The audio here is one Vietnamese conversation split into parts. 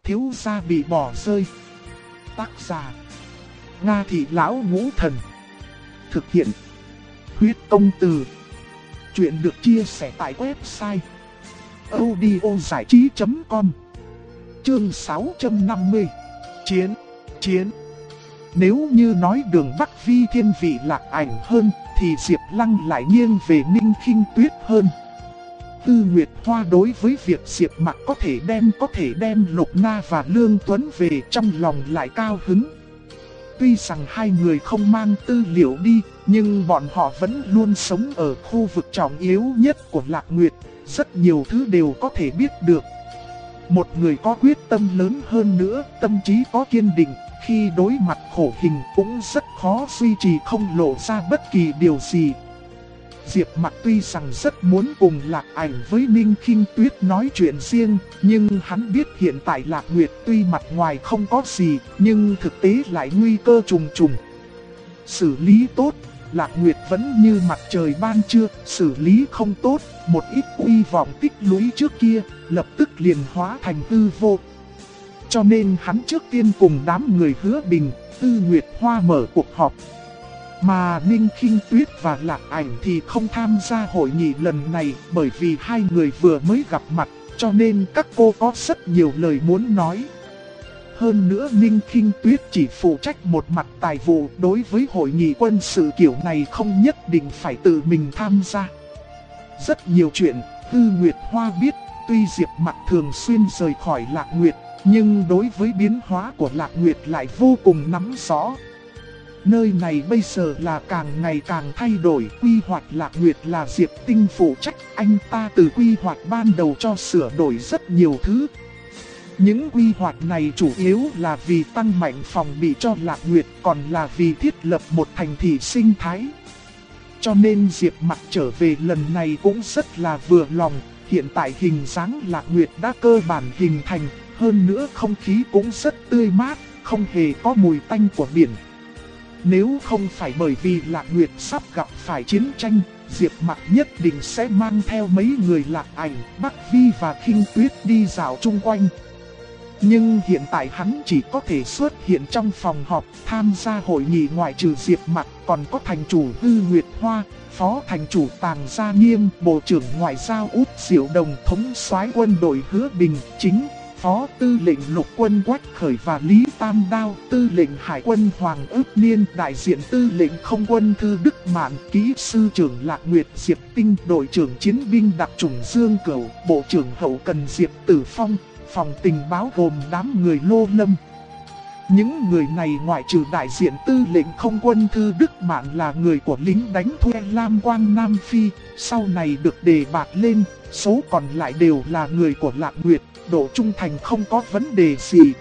thiếu gia bị bỏ rơi. Tác giả Nga Thị Lão Ngũ Thần. Thực hiện Huyết Công Từ. Chuyện được chia sẻ tại website audiozảichí.com. Chương 650. Chiến. Nếu như nói đường Bắc Vi thiên vị Lạc Ảnh hơn, thì Diệp Lăng lại nghiêng về Ninh Khinh Tuyết hơn. Tư Nguyệt Hoa đối với việc Diệp Mặc có thể đem Lục Na và Lương Tuấn về, trong lòng lại cao hứng. Tuy rằng hai người không mang tư liệu đi, nhưng bọn họ vẫn luôn sống ở khu vực trọng yếu nhất của Lạc Nguyệt, rất nhiều thứ đều có thể biết được. Một người có quyết tâm lớn hơn nữa, tâm trí có kiên định, khi đối mặt khổ hình cũng rất khó duy trì không lộ ra bất kỳ điều gì. Diệp Mặc tuy rằng rất muốn cùng Lạc Ảnh với Ninh Khinh Tuyết nói chuyện riêng, nhưng hắn biết hiện tại Lạc Nguyệt tuy mặt ngoài không có gì, nhưng thực tế lại nguy cơ trùng trùng. Xử lý tốt, Lạc Nguyệt vẫn như mặt trời ban trưa; xử lý không tốt, một ít uy vọng tích lũy trước kia, lập tức liền hóa thành hư vô. Cho nên hắn trước tiên cùng đám người Hứa Bình, Tư Nguyệt Hoa mở cuộc họp. Mà Ninh Khinh Tuyết và Lạc Ảnh thì không tham gia hội nghị lần này, bởi vì hai người vừa mới gặp mặt, cho nên các cô có rất nhiều lời muốn nói. Hơn nữa Ninh Khinh Tuyết chỉ phụ trách một mặt tài vụ, đối với hội nghị quân sự kiểu này không nhất định phải tự mình tham gia. Rất nhiều chuyện, Tư Nguyệt Hoa biết, tuy Diệp Mặc thường xuyên rời khỏi Lạc Nguyệt, nhưng đối với biến hóa của Lạc Nguyệt lại vô cùng nắm rõ. Nơi này bây giờ là càng ngày càng thay đổi, quy hoạch Lạc Nguyệt là Diệp Tinh phụ trách, anh ta từ quy hoạch ban đầu cho sửa đổi rất nhiều thứ. Những quy hoạch này chủ yếu là vì tăng mạnh phòng bị cho Lạc Nguyệt, còn là vì thiết lập một thành thị sinh thái. Cho nên Diệp Mặc trở về lần này cũng rất là vừa lòng, hiện tại hình dáng Lạc Nguyệt đã cơ bản hình thành, hơn nữa không khí cũng rất tươi mát, không hề có mùi tanh của biển. Nếu không phải bởi vì Lạc Nguyệt sắp gặp phải chiến tranh, Diệp Mặc nhất định sẽ mang theo mấy người Lạc Ảnh, Bắc Vi và Khinh Tuyết đi dạo chung quanh. Nhưng hiện tại hắn chỉ có thể xuất hiện trong phòng họp, tham gia hội nghị. Ngoại trừ Diệp Mặc, còn có thành chủ Tư Nguyệt Hoa, phó thành chủ Tàng Gia Nghiêm, bộ trưởng ngoại giao Út Diệu Đồng, thống soái quân đội Hứa Bình, chính phó tư lệnh lục quân Quách Khởi và Lý Tam Đao, tư lệnh hải quân Hoàng Ước Niên, đại diện tư lệnh không quân Thư Đức Mạn, kỹ sư trưởng Lạc Nguyệt Diệp Tinh, đội trưởng chiến binh đặc chủng Dương Cửu, bộ trưởng hậu cần Diệp Tử Phong, phòng tình báo gồm đám người Lô Lâm. Những người này ngoại trừ đại diện tư lệnh không quân Thư Đức Mạn là người của lính đánh thuê Lam Quang Nam Phi, sau này được đề bạt lên, số còn lại đều là người của Lạc Nguyệt, độ trung thành không có vấn đề gì.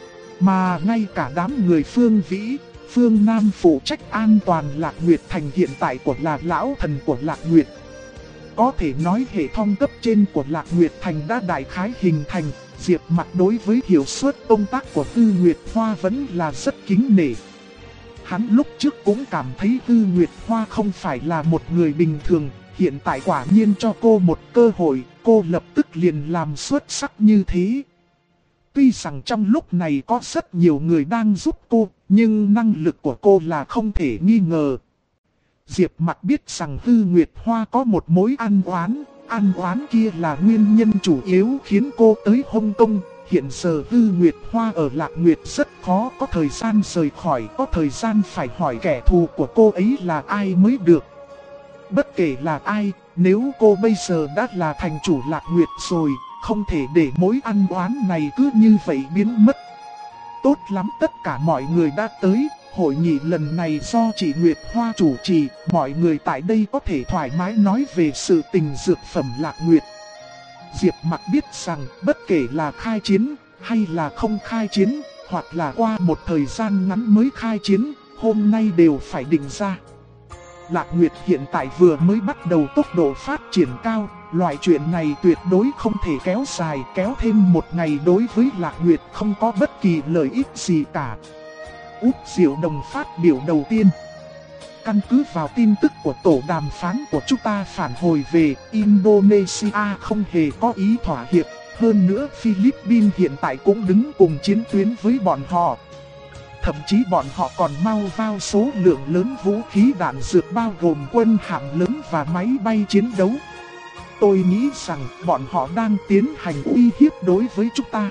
Mà ngay cả đám người Phương Vĩ, Phương Nam phụ trách an toàn Lạc Nguyệt thành hiện tại của là lão thần của Lạc Nguyệt. Có thể nói hệ thống cấp trên của Lạc Nguyệt thành đã đại khái hình thành. Diệp Mặc đối với hiệu suất công tác của Tư Nguyệt Hoa vẫn là rất kính nể. Hắn lúc trước cũng cảm thấy Tư Nguyệt Hoa không phải là một người bình thường, hiện tại quả nhiên cho cô một cơ hội, cô lập tức liền làm xuất sắc như thế. Tuy rằng trong lúc này có rất nhiều người đang giúp cô, nhưng năng lực của cô là không thể nghi ngờ. Diệp Mặc biết rằng Tư Nguyệt Hoa có một mối ăn oán kia là nguyên nhân chủ yếu khiến cô tới Hồng Kông. Hiện giờ Tư Nguyệt Hoa ở Lạc Nguyệt rất khó có thời gian rời khỏi, có thời gian phải hỏi kẻ thù của cô ấy là ai mới được. Bất kể là ai, nếu cô bây giờ đã là thành chủ Lạc Nguyệt rồi, không thể để mối ăn oán này cứ như vậy biến mất. Tốt lắm, tất cả mọi người đã tới. Hội nghị lần này do chị Nguyệt Hoa chủ trì, mọi người tại đây có thể thoải mái nói về sự tình dược phẩm Lạc Nguyệt. Diệp Mặc biết rằng bất kể là khai chiến hay là không khai chiến, hoặc là qua một thời gian ngắn mới khai chiến, hôm nay đều phải định ra. Lạc Nguyệt hiện tại vừa mới bắt đầu tốc độ phát triển cao, loại chuyện này tuyệt đối không thể kéo dài, kéo thêm một ngày đối với Lạc Nguyệt không có bất kỳ lợi ích gì cả. Út Diệu Đồng phát biểu đầu tiên. Căn cứ vào tin tức của tổ đàm phán của chúng ta phản hồi về, Indonesia không hề có ý thỏa hiệp, Hơn nữa Philippines hiện tại cũng đứng cùng chiến tuyến với bọn họ. Thậm chí bọn họ còn mau vào số lượng lớn vũ khí đạn dược bao gồm quân hạm lớn và máy bay chiến đấu. Tôi nghĩ rằng bọn họ đang tiến hành uy hiếp đối với chúng ta.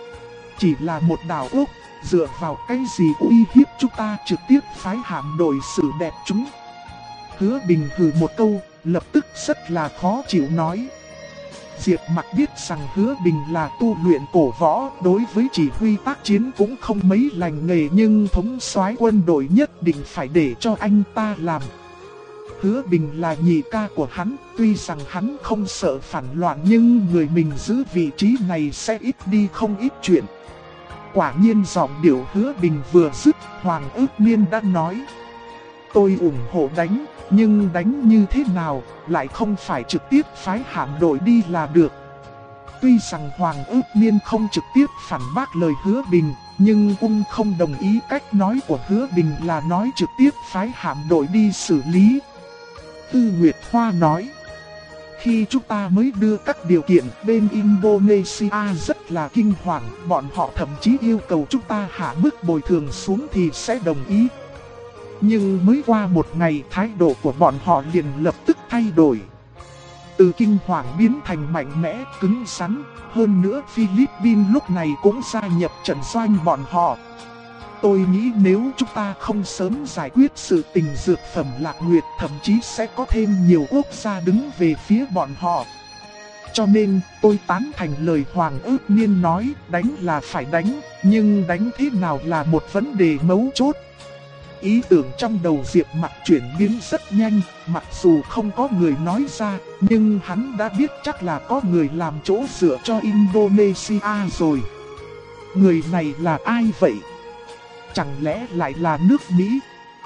Chỉ là một đảo quốc, dựa vào cái gì uy hiếp chúng ta trực tiếp phái hạm đội xử đẹp chúng. Hứa Bình hừ một câu, lập tức rất là khó chịu nói. Diệp Mặc biết rằng Hứa Bình là tu luyện cổ võ, đối với chỉ huy tác chiến cũng không mấy lành nghề, nhưng thống soái quân đội nhất định phải để cho anh ta làm. Hứa Bình là nhị ca của hắn, tuy rằng hắn không sợ phản loạn nhưng người mình giữ vị trí này sẽ ít đi không ít chuyện. Quả nhiên giọng điệu Hứa Bình vừa dứt, Hoàng Ước Niên đã nói. Tôi ủng hộ đánh, nhưng đánh như thế nào, lại không phải trực tiếp phái hạm đội đi là được. Tuy rằng Hoàng Ước Niên không trực tiếp phản bác lời Hứa Bình, nhưng cũng không đồng ý cách nói của Hứa Bình là nói trực tiếp phái hạm đội đi xử lý. Tư Nguyệt Hoa nói. Khi chúng ta mới đưa các điều kiện, bên Indonesia rất là kinh hoàng, bọn họ thậm chí yêu cầu chúng ta hạ mức bồi thường xuống thì sẽ đồng ý. Nhưng mới qua một ngày, thái độ của bọn họ liền lập tức thay đổi. Từ kinh hoàng biến thành mạnh mẽ, cứng rắn. Hơn nữa Philippines lúc này cũng gia nhập trận doanh bọn họ. Tôi nghĩ nếu chúng ta không sớm giải quyết sự tình dược phẩm Lạc Nguyệt, thậm chí sẽ có thêm nhiều quốc gia đứng về phía bọn họ. Cho nên tôi tán thành lời Hoàng Ước Niên nói, đánh là phải đánh, nhưng đánh thế nào là một vấn đề mấu chốt. Ý tưởng trong đầu Diệp Mặc chuyển biến rất nhanh, mặc dù không có người nói ra, nhưng hắn đã biết chắc là có người làm chỗ dựa cho Indonesia rồi. Người này là ai vậy? Chẳng lẽ lại là nước Mỹ?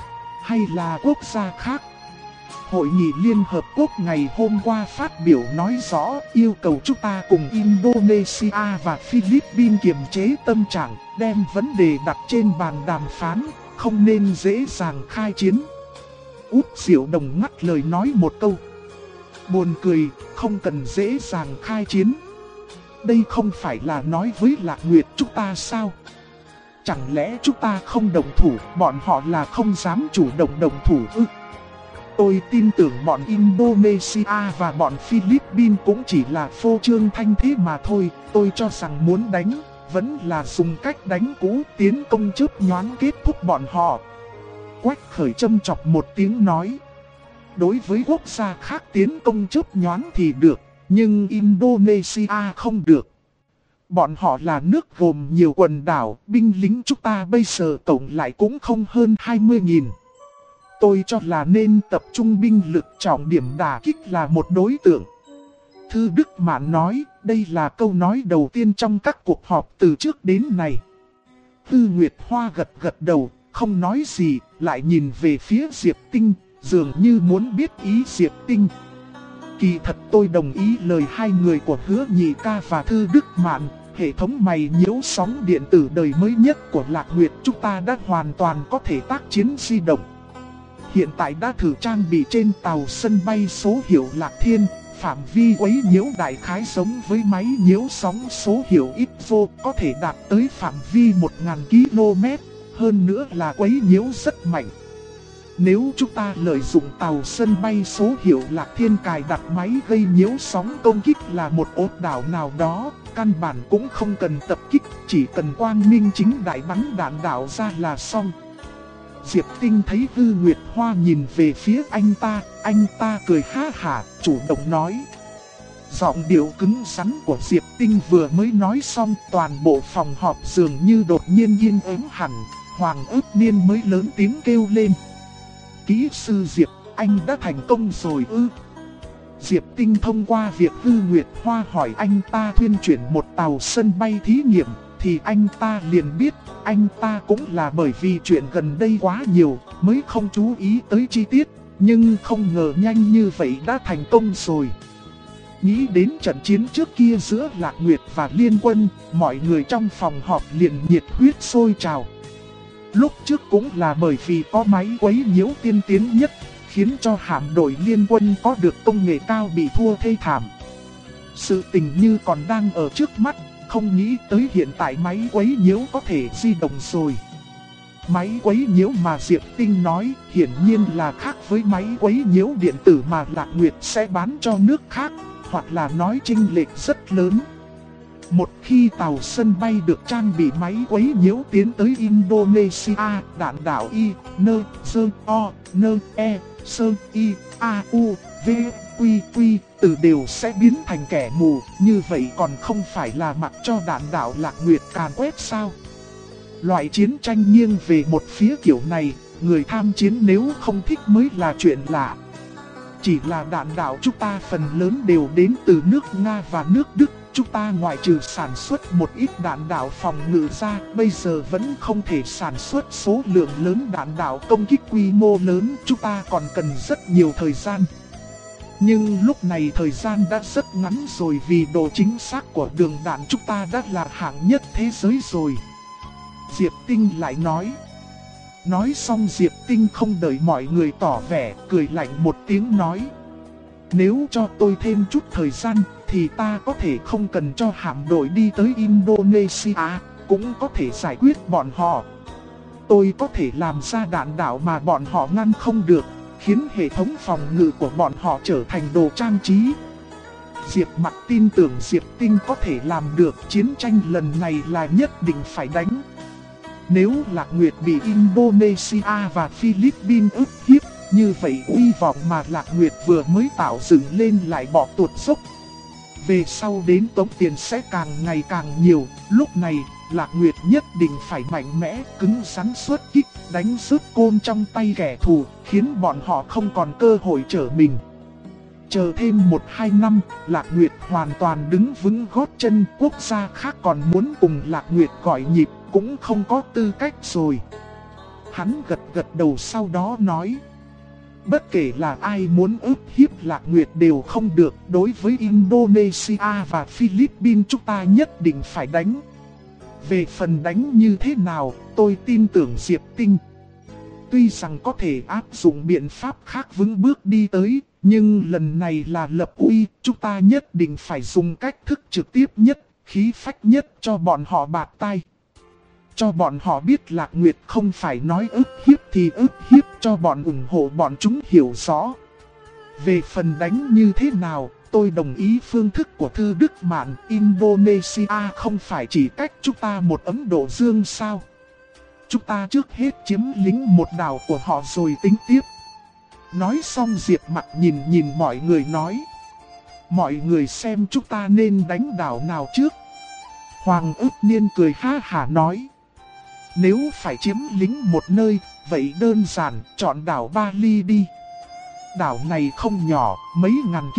Hay là quốc gia khác? Hội nghị Liên Hợp Quốc ngày hôm qua phát biểu nói rõ yêu cầu chúng ta cùng Indonesia và Philippines kiềm chế tâm trạng, đem vấn đề đặt trên bàn đàm phán, không nên dễ dàng khai chiến. Út Diệu Đồng ngắt lời nói một câu. Buồn cười, không cần dễ dàng khai chiến. Đây không phải là nói với Lạc Nguyệt chúng ta sao? Chẳng lẽ chúng ta không động thủ, bọn họ là không dám chủ động thủ ư? Tôi tin tưởng bọn Indonesia và bọn Philippines cũng chỉ là phô trương thanh thế mà thôi. Tôi cho rằng muốn đánh, vẫn là dùng cách đánh cũ, tiến công chớp nhoáng kết thúc bọn họ. Quách Khởi châm chọc một tiếng nói. Đối với quốc gia khác tiến công chớp nhoáng thì được, nhưng Indonesia không được. Bọn họ là nước gồm nhiều quần đảo, binh lính chúng ta bây giờ tổng lại cũng không hơn 20.000. Tôi cho là nên tập trung binh lực, trọng điểm đả kích là một đối tượng. Thư Đức Mạn nói, đây là câu nói đầu tiên trong các cuộc họp từ trước đến nay. Tư Nguyệt Hoa gật gật đầu, không nói gì, lại nhìn về phía Diệp Tinh, dường như muốn biết ý Diệp Tinh. Kỳ thật tôi đồng ý lời hai người của Hứa Nhị Ca và Thư Đức Mạn. Hệ thống mày nhiễu sóng điện tử đời mới nhất của Lạc Nguyệt chúng ta đã hoàn toàn có thể tác chiến di động. Hiện tại đã thử trang bị trên tàu sân bay số hiệu Lạc Thiên, phạm vi quấy nhiễu đại khái giống với máy nhiễu sóng số hiệu IPVO, có thể đạt tới phạm vi 1000 km, hơn nữa là quấy nhiễu rất mạnh. Nếu chúng ta lợi dụng tàu sân bay số hiệu Lạc Thiên cài đặt máy gây nhiễu sóng công kích là một ốt đảo nào đó, căn bản cũng không cần tập kích, chỉ cần quang minh chính đại bắn đạn đạo ra là xong. Diệp Tinh thấy Tư Nguyệt Hoa nhìn về phía anh ta cười ha hả, chủ động nói. Giọng điệu cứng rắn của Diệp Tinh vừa mới nói xong, toàn bộ phòng họp dường như đột nhiên yên ắng hẳn. Hoàng Ước Niên mới lớn tiếng kêu lên. Kỹ sư Diệp, anh đã thành công rồi ư? Diệp Tinh thông qua việc Tư Nguyệt Hoa hỏi anh ta thuyên chuyển một tàu sân bay thí nghiệm, thì anh ta liền biết, anh ta cũng là bởi vì chuyện gần đây quá nhiều, mới không chú ý tới chi tiết, nhưng không ngờ nhanh như vậy đã thành công rồi. Nghĩ đến trận chiến trước kia giữa Lạc Nguyệt và Liên Quân, mọi người trong phòng họp liền nhiệt huyết sôi trào. Lúc trước cũng là bởi vì có máy quấy nhiễu tiên tiến nhất, khiến cho hạm đội Liên Quân có được công nghệ cao bị thua thê thảm. sự tình như còn đang ở trước mắt, không nghĩ tới hiện tại máy quấy nhiễu có thể di động rồi. Máy quấy nhiễu mà Diệp Tinh nói hiển nhiên là khác với máy quấy nhiễu điện tử mà Lạc Nguyệt sẽ bán cho nước khác, hoặc là nói chênh lệch rất lớn. Một khi tàu sân bay được trang bị máy quấy nhiễu tiến tới Indonesia, đạn đảo Y, N, S, O, N, E, S, I, A, U, V, Quy, Quy, từ đều sẽ biến thành kẻ mù, như vậy còn không phải là mặc cho đạn đảo Lạc Nguyệt càn quét sao? Loại chiến tranh nghiêng về một phía kiểu này, người tham chiến nếu không thích mới là chuyện lạ. Chỉ là đạn đạo chúng ta phần lớn đều đến từ nước Nga và nước Đức. Chúng ta ngoại trừ sản xuất một ít đạn đạo phòng ngự ra, bây giờ vẫn không thể sản xuất số lượng lớn đạn đạo công kích quy mô lớn. Chúng ta còn cần rất nhiều thời gian. Nhưng lúc này thời gian đã rất ngắn rồi, vì độ chính xác của đường đạn chúng ta đã là hạng nhất thế giới rồi. Diệp Tinh lại nói. Nói xong Diệp Tinh không đợi mọi người tỏ vẻ, cười lạnh một tiếng nói: nếu cho tôi thêm chút thời gian, thì ta có thể không cần cho hạm đội đi tới Indonesia, cũng có thể giải quyết bọn họ. Tôi có thể làm ra đạn đạo mà bọn họ ngăn không được, khiến hệ thống phòng ngự của bọn họ trở thành đồ trang trí. Diệp Mặc tin tưởng Diệp Tinh có thể làm được, chiến tranh lần này là nhất định phải đánh. Nếu Lạc Nguyệt bị Indonesia và Philippines ức hiếp, như vậy uy vọng mà Lạc Nguyệt vừa mới tạo dựng lên lại bỏ tuột dốc. Về sau đến tống tiền sẽ càng ngày càng nhiều, lúc này Lạc Nguyệt nhất định phải mạnh mẽ, cứng rắn xuất kích, đánh rớt côn trong tay kẻ thù, khiến bọn họ không còn cơ hội trở mình. Chờ thêm 1-2 năm, Lạc Nguyệt hoàn toàn đứng vững gót chân, quốc gia khác còn muốn cùng Lạc Nguyệt gọi nhịp, cũng không có tư cách rồi. Hắn gật đầu sau đó nói: bất kể là ai muốn ức hiếp Lạc Nguyệt đều không được, đối với Indonesia và Philippines chúng ta nhất định phải đánh. Về phần đánh như thế nào, tôi tin tưởng Diệp Tinh. Tuy rằng có thể áp dụng biện pháp khác vững bước đi tới, nhưng lần này là lập uy, chúng ta nhất định phải dùng cách thức trực tiếp nhất, khí phách nhất cho bọn họ bạt tai. Cho bọn họ biết Lạc Nguyệt không phải nói ức hiếp thì ức hiếp, cho bọn ủng hộ bọn chúng hiểu rõ. Về phần đánh như thế nào, tôi đồng ý phương thức của Thư Đức Mạn. Indonesia không phải chỉ cách chúng ta một Ấn Độ Dương sao? Chúng ta trước hết chiếm lĩnh một đảo của họ rồi tính tiếp. Nói xong Diệp Mặc nhìn mọi người nói: mọi người xem chúng ta nên đánh đảo nào trước? Hoàng Ức Niên cười ha hả nói: nếu phải chiếm lĩnh một nơi, vậy đơn giản, chọn đảo Bali đi. Đảo này không nhỏ, mấy ngàn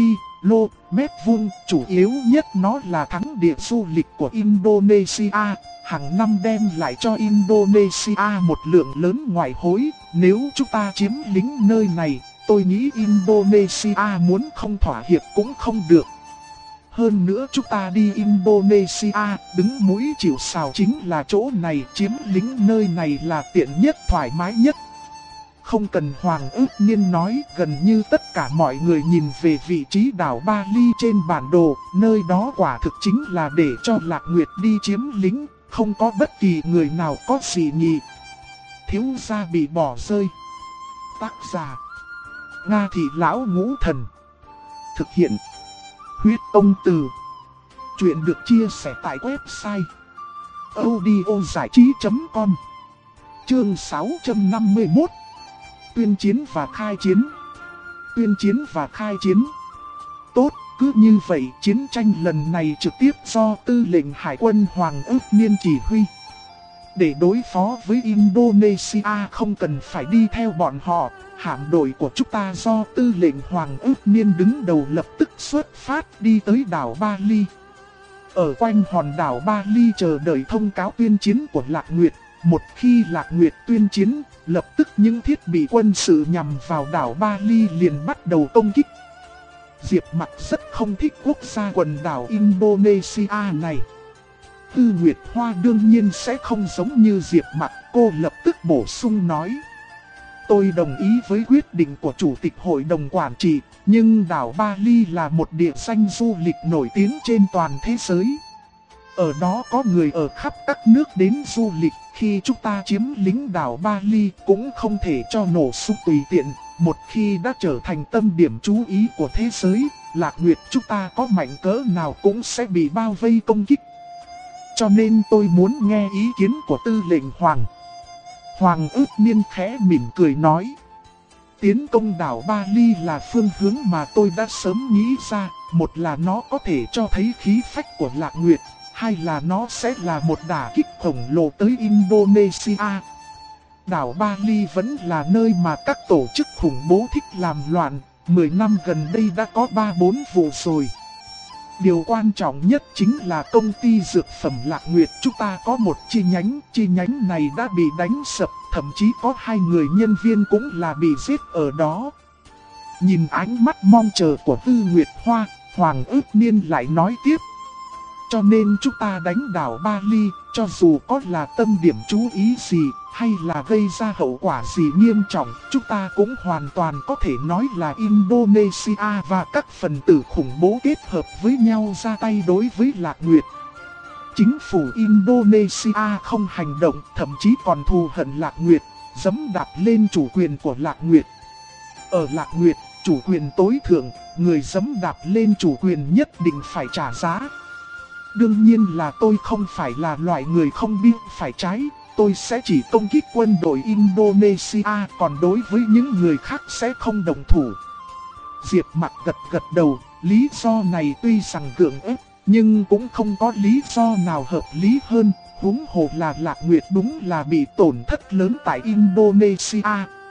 km vuông, chủ yếu nhất nó là thắng địa du lịch của Indonesia, hàng năm đem lại cho Indonesia một lượng lớn ngoại hối. Nếu chúng ta chiếm lĩnh nơi này, tôi nghĩ Indonesia muốn không thỏa hiệp cũng không được. Hơn nữa chúng ta đi Indonesia, đứng mũi chịu sào chính là chỗ này, chiếm lĩnh nơi này là tiện nhất, thoải mái nhất. Không cần Hoàng Ức Niên nói, gần như tất cả mọi người nhìn về vị trí đảo Bali trên bản đồ, nơi đó quả thực chính là để cho Lạc Nguyệt đi chiếm lĩnh, không có bất kỳ người nào có gì nhỉ. Thiếu gia bị bỏ rơi. Tác giả: Nga Thị Lão Ngũ Thần. Thực hiện: Huyết Ông Từ. Chuyện được chia sẻ tại website audiozảichí.com. Chương 651. Tuyên chiến và khai chiến. Tuyên chiến và khai chiến. Tốt, cứ như vậy chiến tranh lần này trực tiếp do Tư lệnh Hải quân Hoàng Ức Niên chỉ huy. Để đối phó với Indonesia không cần phải đi theo bọn họ, hạm đội của chúng ta do Tư lệnh Hoàng Ức Niên đứng đầu lập tức xuất phát đi tới đảo Bali. Ở quanh hòn đảo Bali chờ đợi thông cáo tuyên chiến của Lạc Nguyệt. Một khi Lạc Nguyệt tuyên chiến, lập tức những thiết bị quân sự nhằm vào đảo Bali liền bắt đầu công kích. Diệp Mặc rất không thích quốc gia quần đảo Indonesia này. Tư Nguyệt Hoa đương nhiên sẽ không giống như Diệp Mặc, cô lập tức bổ sung nói: Tôi đồng ý với quyết định của Chủ tịch Hội đồng Quản trị, nhưng đảo Bali là một địa danh du lịch nổi tiếng trên toàn thế giới. Ở đó có người ở khắp các nước đến du lịch, khi chúng ta chiếm lĩnh đảo Bali cũng không thể cho nổ súng tùy tiện. Một khi đã trở thành tâm điểm chú ý của thế giới, Lạc Nguyệt chúng ta có mạnh cỡ nào cũng sẽ bị bao vây công kích. Cho nên tôi muốn nghe ý kiến của Tư lệnh Hoàng. Hoàng Ước Niên khẽ mỉm cười nói. Tiến công đảo Bali là phương hướng mà tôi đã sớm nghĩ ra. Một là nó có thể cho thấy khí phách của Lạc Nguyệt, hai là nó sẽ là một đả kích khổng lồ tới Indonesia. Đảo Bali vẫn là nơi mà các tổ chức khủng bố thích làm loạn. 10 năm gần đây đã có 3-4 vụ rồi. Điều quan trọng nhất chính là công ty dược phẩm Lạc Nguyệt chúng ta có một chi nhánh này đã bị đánh sập, thậm chí có 2 người nhân viên cũng là bị giết ở đó. Nhìn ánh mắt mong chờ của Tư Nguyệt Hoa, Hoàng Ước Niên lại nói tiếp. Cho nên chúng ta đánh đảo Bali, cho dù có là tâm điểm chú ý gì, hay là gây ra hậu quả gì nghiêm trọng, chúng ta cũng hoàn toàn có thể nói là Indonesia và các phần tử khủng bố kết hợp với nhau ra tay đối với Lạc Nguyệt. Chính phủ Indonesia không hành động, thậm chí còn thù hận Lạc Nguyệt, giẫm đạp lên chủ quyền của Lạc Nguyệt. Ở Lạc Nguyệt, chủ quyền tối thượng, người giẫm đạp lên chủ quyền nhất định phải trả giá. Đương nhiên là tôi không phải là loại người không biết phải trái, tôi sẽ chỉ công kích quân đội Indonesia, còn đối với những người khác sẽ không đồng thủ. Diệp Mặc gật đầu, lý do này tuy rằng gượng ép, nhưng cũng không có lý do nào hợp lý hơn, huống hồ là Lạc Nguyệt đúng là bị tổn thất lớn tại Indonesia.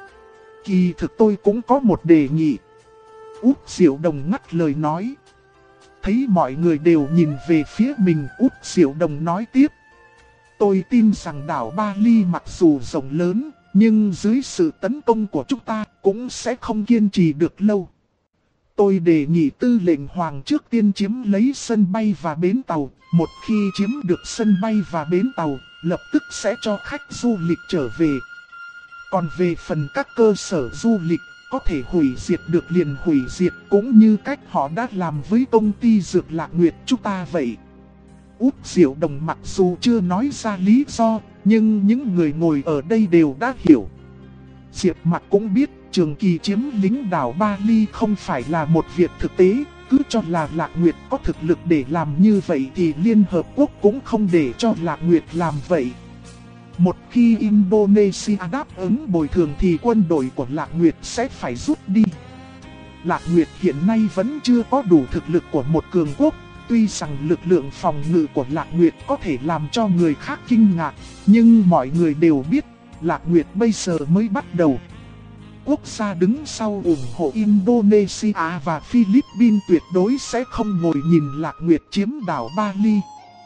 Kỳ thực tôi cũng có một đề nghị. Úc Diệu Đồng ngắt lời nói. Thấy mọi người đều nhìn về phía mình, Úc Diệu Đồng nói tiếp. Tôi tin rằng đảo Bali mặc dù rộng lớn, nhưng dưới sự tấn công của chúng ta cũng sẽ không kiên trì được lâu. Tôi đề nghị Tư lệnh Hoàng trước tiên chiếm lấy sân bay và bến tàu. Một khi chiếm được sân bay và bến tàu, lập tức sẽ cho khách du lịch trở về. Còn về phần các cơ sở du lịch, có thể hủy diệt được liền hủy diệt, cũng như cách họ đã làm với công ty dược Lạc Nguyệt chúng ta vậy. Úc Diệu Đồng mặc dù chưa nói ra lý do, nhưng những người ngồi ở đây đều đã hiểu. Diệp Mặc cũng biết trường kỳ chiếm lĩnh đảo Bali không phải là một việc thực tế, cứ cho là Lạc Nguyệt có thực lực để làm như vậy thì Liên Hợp Quốc cũng không để cho Lạc Nguyệt làm vậy. Một khi Indonesia đáp ứng bồi thường thì quân đội của Lạc Nguyệt sẽ phải rút đi. Lạc Nguyệt hiện nay vẫn chưa có đủ thực lực của một cường quốc. Tuy rằng lực lượng phòng ngự của Lạc Nguyệt có thể làm cho người khác kinh ngạc, nhưng mọi người đều biết Lạc Nguyệt bây giờ mới bắt đầu. Quốc gia đứng sau ủng hộ Indonesia và Philippines tuyệt đối sẽ không ngồi nhìn Lạc Nguyệt chiếm đảo Bali.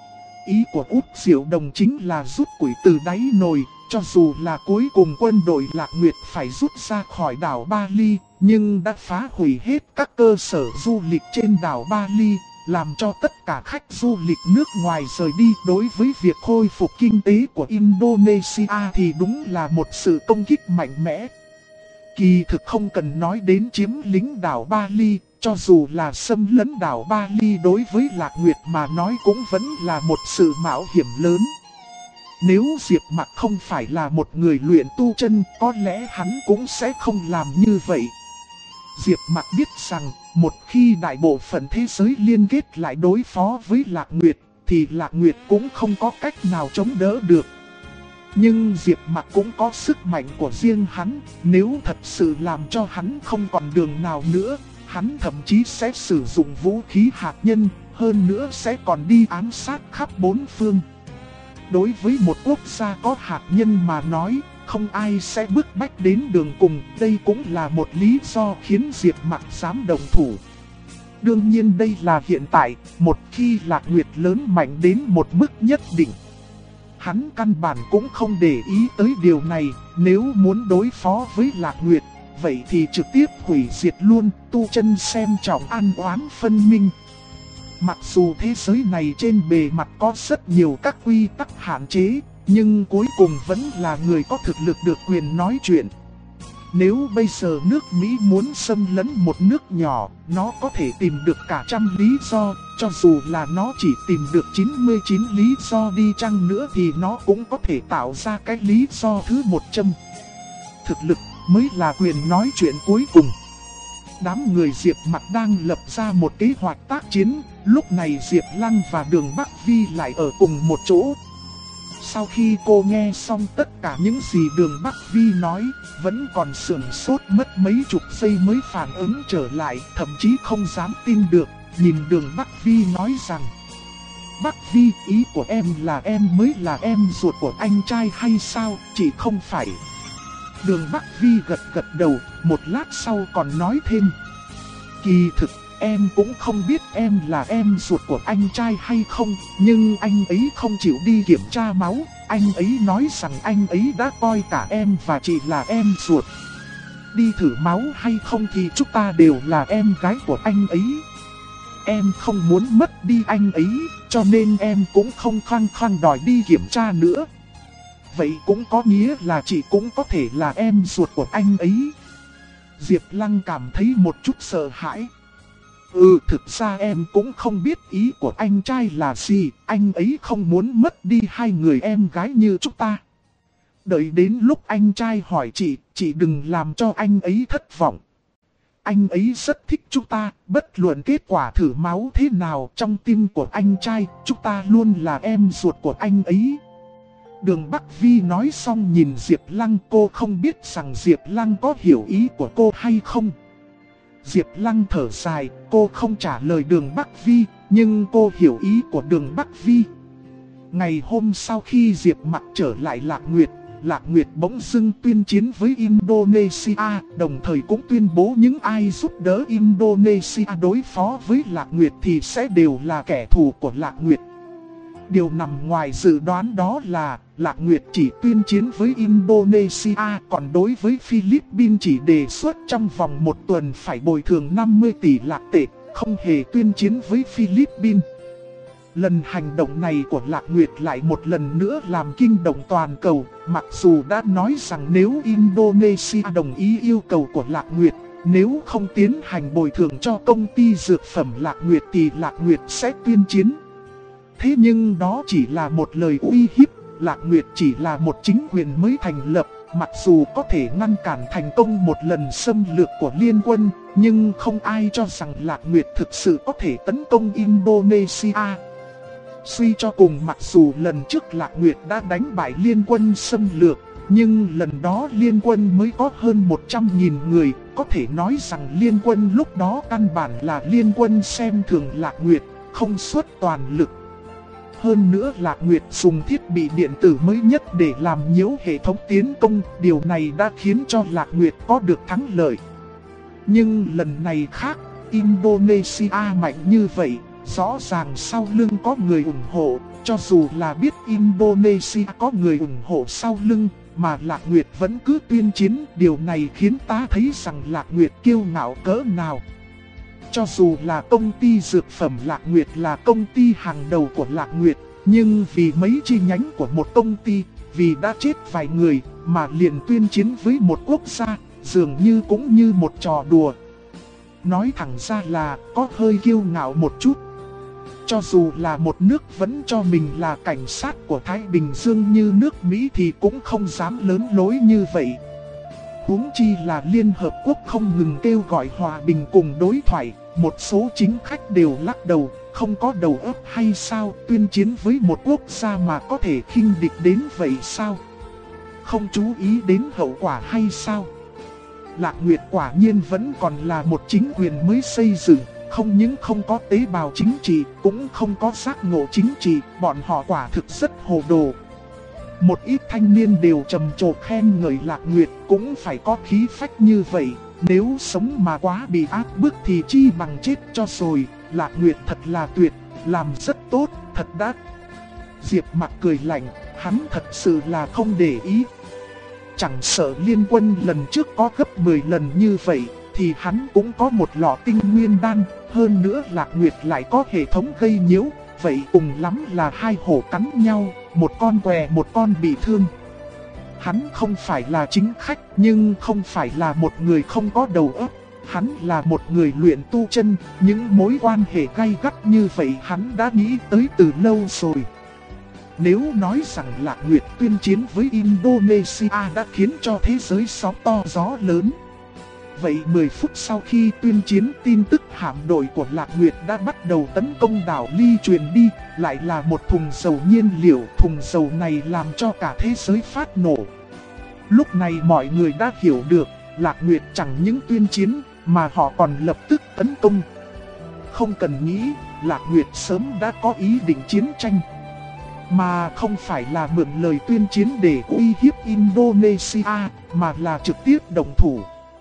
Ý của Úc Diệu Đồng chính là rút củi từ đáy nồi, cho dù là cuối cùng quân đội Lạc Nguyệt phải rút ra khỏi đảo Bali, nhưng đã phá hủy hết các cơ sở du lịch trên đảo Bali, làm cho tất cả khách du lịch nước ngoài rời đi. Đối với việc khôi phục kinh tế của Indonesia thì đúng là một sự công kích mạnh mẽ. Kỳ thực không cần nói đến chiếm lĩnh đảo Bali, cho dù là xâm lấn đảo Bali đối với Lạc Nguyệt mà nói cũng vẫn là một sự mạo hiểm lớn. Nếu Diệp Mặc không phải là một người luyện tu chân, có lẽ hắn cũng sẽ không làm như vậy. Diệp Mặc biết rằng, một khi đại bộ phận thế giới liên kết lại đối phó với Lạc Nguyệt, thì Lạc Nguyệt cũng không có cách nào chống đỡ được. Nhưng Diệp Mặc cũng có sức mạnh của riêng hắn, nếu thật sự làm cho hắn không còn đường nào nữa, hắn thậm chí sẽ sử dụng vũ khí hạt nhân, hơn nữa sẽ còn đi ám sát khắp bốn phương. Đối với một quốc gia có hạt nhân mà nói, không ai sẽ bức bách đến đường cùng, đây cũng là một lý do khiến Diệp Mặc dám đồng thủ. Đương nhiên đây là hiện tại, một khi Lạc Nguyệt lớn mạnh đến một mức nhất định. Hắn căn bản cũng không để ý tới điều này, nếu muốn đối phó với Lạc Nguyệt, vậy thì trực tiếp hủy diệt luôn, tu chân xem trọng an oán phân minh. Mặc dù thế giới này trên bề mặt có rất nhiều các quy tắc hạn chế, nhưng cuối cùng vẫn là người có thực lực được quyền nói chuyện. Nếu bây giờ nước Mỹ muốn xâm lấn một nước nhỏ, nó có thể tìm được cả trăm lý do, cho dù là nó chỉ tìm được 99 lý do đi chăng nữa thì nó cũng có thể tạo ra cái lý do thứ 100. Thực lực mới là quyền nói chuyện cuối cùng. Đám người Diệp Mặc đang lập ra một kế hoạch tác chiến, lúc này Diệp Lăng và Đường Bắc Vi lại ở cùng một chỗ. Sau khi cô nghe xong tất cả những gì Đường Bắc Vi nói, vẫn còn sửng sốt mất mấy chục giây mới phản ứng trở lại, thậm chí không dám tin được, nhìn Đường Bắc Vi nói rằng: Bắc Vi, ý của em là em mới là em ruột của anh trai hay sao, chị không phải. Đường Bắc Vi gật gật đầu, một lát sau còn nói thêm: Kỳ thực, em cũng không biết em là em ruột của anh trai hay không, nhưng anh ấy không chịu đi kiểm tra máu, anh ấy nói rằng anh ấy đã coi cả em và chị là em ruột. Đi thử máu hay không thì chúng ta đều là em gái của anh ấy. Em không muốn mất đi anh ấy, cho nên em cũng không khăng khăng đòi đi kiểm tra nữa. Vậy cũng có nghĩa là chị cũng có thể là em ruột của anh ấy. Diệp Lăng cảm thấy một chút sợ hãi. Thực ra em cũng không biết ý của anh trai là gì, anh ấy không muốn mất đi hai người em gái như chúng ta. Đợi đến lúc anh trai hỏi chị đừng làm cho anh ấy thất vọng. Anh ấy rất thích chúng ta, bất luận kết quả thử máu thế nào trong tim của anh trai, chúng ta luôn là em ruột của anh ấy. Đường Bắc Vi nói xong nhìn Diệp Lăng, cô không biết rằng Diệp Lăng có hiểu ý của cô hay không. Diệp Lăng thở dài, cô không trả lời Đường Bắc Vi, nhưng cô hiểu ý của Đường Bắc Vi. Ngày hôm sau khi Diệp Mặc trở lại Lạc Nguyệt bỗng dưng tuyên chiến với Indonesia, đồng thời cũng tuyên bố những ai giúp đỡ Indonesia đối phó với Lạc Nguyệt thì sẽ đều là kẻ thù của Lạc Nguyệt. Điều nằm ngoài dự đoán đó là Lạc Nguyệt chỉ tuyên chiến với Indonesia, còn đối với Philippines chỉ đề xuất trong vòng 1 tuần phải bồi thường 50 tỷ Lạc tệ, không hề tuyên chiến với Philippines. Lần hành động này của Lạc Nguyệt lại một lần nữa làm kinh động toàn cầu, mặc dù đã nói rằng nếu Indonesia đồng ý yêu cầu của Lạc Nguyệt, nếu không tiến hành bồi thường cho công ty dược phẩm Lạc Nguyệt thì Lạc Nguyệt sẽ tuyên chiến. Thế nhưng đó chỉ là một lời uy hiếp, Lạc Nguyệt chỉ là một chính quyền mới thành lập, mặc dù có thể ngăn cản thành công một lần xâm lược của Liên quân, nhưng không ai cho rằng Lạc Nguyệt thực sự có thể tấn công Indonesia. Suy cho cùng mặc dù lần trước Lạc Nguyệt đã đánh bại Liên quân xâm lược, nhưng lần đó Liên quân mới có hơn 100.000 người, có thể nói rằng Liên quân lúc đó căn bản là Liên quân xem thường Lạc Nguyệt, không xuất toàn lực. Hơn nữa Lạc Nguyệt dùng thiết bị điện tử mới nhất để làm nhiễu hệ thống tiến công, điều này đã khiến cho Lạc Nguyệt có được thắng lợi. Nhưng lần này khác, Indonesia mạnh như vậy, rõ ràng sau lưng có người ủng hộ, cho dù là biết Indonesia có người ủng hộ sau lưng, mà Lạc Nguyệt vẫn cứ tuyên chiến, điều này khiến ta thấy rằng Lạc Nguyệt kiêu ngạo cỡ nào. Cho dù là công ty dược phẩm Lạc Nguyệt là công ty hàng đầu của Lạc Nguyệt, nhưng vì mấy chi nhánh của một công ty, vì đã chết vài người, mà liền tuyên chiến với một quốc gia, dường như cũng như một trò đùa. Nói thẳng ra là có hơi kiêu ngạo một chút. Cho dù là một nước vẫn cho mình là cảnh sát của Thái Bình Dương như nước Mỹ thì cũng không dám lớn lối như vậy. Huống chi là Liên Hợp Quốc không ngừng kêu gọi hòa bình cùng đối thoại, một số chính khách đều lắc đầu, không có đầu óc hay sao, tuyên chiến với một quốc gia mà có thể khinh địch đến vậy sao? Không chú ý đến hậu quả hay sao? Lạc Nguyệt quả nhiên vẫn còn là một chính quyền mới xây dựng, không những không có tế bào chính trị, cũng không có giác ngộ chính trị, bọn họ quả thực rất hồ đồ. Một ít thanh niên đều trầm trồ khen ngợi Lạc Nguyệt, cũng phải có khí phách như vậy, nếu sống mà quá bị áp bức thì chi bằng chết cho rồi. Lạc Nguyệt thật là tuyệt, làm rất tốt, thật đắt. Diệp Mặc cười lạnh, hắn thật sự là không để ý. Chẳng sợ Liên quân lần trước có gấp 10 lần như vậy, thì hắn cũng có một lọ tinh nguyên đan, hơn nữa Lạc Nguyệt lại có hệ thống gây nhiễu, vậy cùng lắm là hai hổ cắn nhau, một con què một con bị thương. Hắn không phải là chính khách, nhưng không phải là một người không có đầu óc. Hắn là một người luyện tu chân, những mối quan hệ gay gắt như vậy hắn đã nghĩ tới từ lâu rồi. Nếu nói rằng Lạc Nguyệt tuyên chiến với Indonesia đã khiến cho thế giới sóng to gió lớn, vậy 10 phút sau khi tuyên chiến, tin tức hạm đội của Lạc Nguyệt đã bắt đầu tấn công đảo Ly truyền đi, lại là một thùng dầu nhiên liệu. Thùng dầu này làm cho cả thế giới phát nổ. Lúc này mọi người đã hiểu được, Lạc Nguyệt chẳng những tuyên chiến, mà họ còn lập tức tấn công. Không cần nghĩ, Lạc Nguyệt sớm đã có ý định chiến tranh, mà không phải là mượn lời tuyên chiến để uy hiếp Indonesia, mà là trực tiếp động thủ.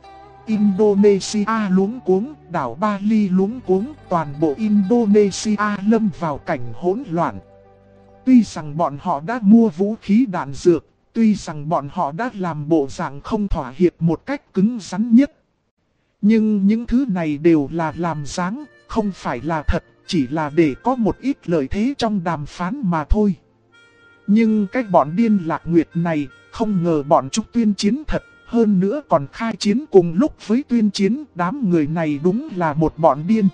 Indonesia luống cuống, đảo Bali luống cuống, toàn bộ Indonesia lâm vào cảnh hỗn loạn. Tuy rằng bọn họ đã mua vũ khí đạn dược, tuy rằng bọn họ đã làm bộ dạng không thỏa hiệp một cách cứng rắn nhất, nhưng những thứ này đều là làm dáng, không phải là thật, chỉ là để có một ít lợi thế trong đàm phán mà thôi. Nhưng cái bọn điên Lạc Nguyệt này, không ngờ bọn chúng tuyên chiến thật, hơn nữa còn khai chiến cùng lúc với tuyên chiến. Đám người này đúng là một bọn điên.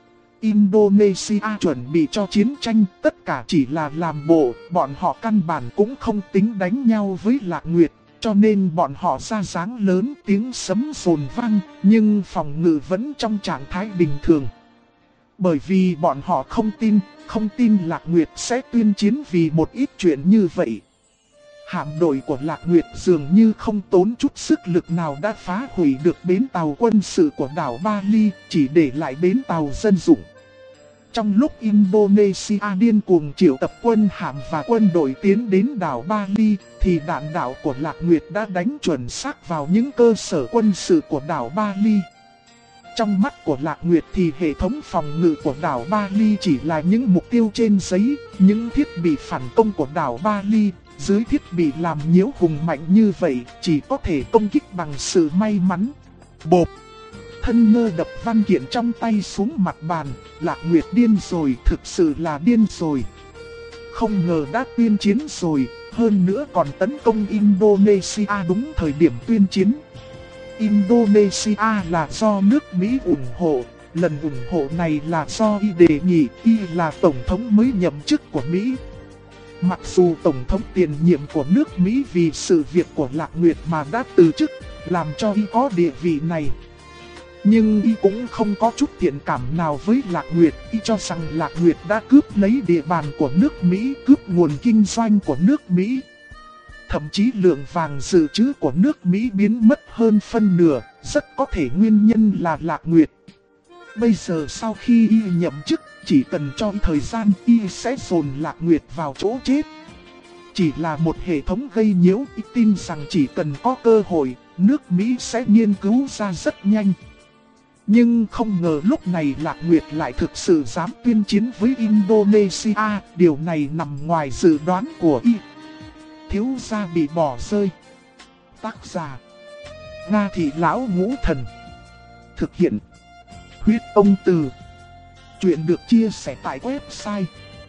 Indonesia chuẩn bị cho chiến tranh, tất cả chỉ là làm bộ, bọn họ căn bản cũng không tính đánh nhau với Lạc Nguyệt. Cho nên bọn họ ra dáng lớn, tiếng sấm rồn vang, nhưng phòng ngự vẫn trong trạng thái bình thường. Bởi vì bọn họ không tin Lạc Nguyệt sẽ tuyên chiến vì một ít chuyện như vậy. Hạm đội của Lạc Nguyệt dường như không tốn chút sức lực nào đã phá hủy được bến tàu quân sự của đảo Bali, chỉ để lại bến tàu dân dụng. Trong lúc Indonesia điên cuồng triệu tập quân hạm và quân đội tiến đến đảo Bali, thì đạn đạo của Lạc Nguyệt đã đánh chuẩn xác vào những cơ sở quân sự của đảo Bali. Trong mắt của Lạc Nguyệt thì hệ thống phòng ngự của đảo Bali chỉ là những mục tiêu trên giấy, những thiết bị phản công của đảo Bali. Dưới thiết bị làm nhiễu hùng mạnh như vậy, chỉ có thể công kích bằng sự may mắn. Bộp! Thân Ngơ đập văn kiện trong tay xuống mặt bàn. Lạc Nguyệt điên rồi, thực sự là điên rồi. Không ngờ đã tuyên chiến rồi, hơn nữa còn tấn công Indonesia đúng thời điểm tuyên chiến. Indonesia là do nước Mỹ ủng hộ. Lần ủng hộ này là do Y đề nghị, Y là tổng thống mới nhậm chức của Mỹ. Mặc dù tổng thống tiền nhiệm của nước Mỹ vì sự việc của Lạc Nguyệt mà đã từ chức, làm cho Y có địa vị này, nhưng Y cũng không có chút thiện cảm nào với Lạc Nguyệt. Y cho rằng Lạc Nguyệt đã cướp lấy địa bàn của nước Mỹ, cướp nguồn kinh doanh của nước Mỹ. Thậm chí lượng vàng dự trữ của nước Mỹ biến mất hơn phân nửa, rất có thể nguyên nhân là Lạc Nguyệt. Bây giờ sau khi Y nhậm chức, chỉ cần cho thời gian, Y sẽ dồn Lạc Nguyệt vào chỗ chết. Chỉ là một hệ thống gây nhiễu, Y tin rằng chỉ cần có cơ hội, nước Mỹ sẽ nghiên cứu ra rất nhanh. Nhưng không ngờ lúc này Lạc Nguyệt lại thực sự dám tuyên chiến với Indonesia, điều này nằm ngoài dự đoán của Y. Thiếu gia bị bỏ rơi. Tác giả: Nga Thị Lão Ngũ Thần. Thực hiện: Huyết Ông Từ. Chuyện được chia sẻ tại website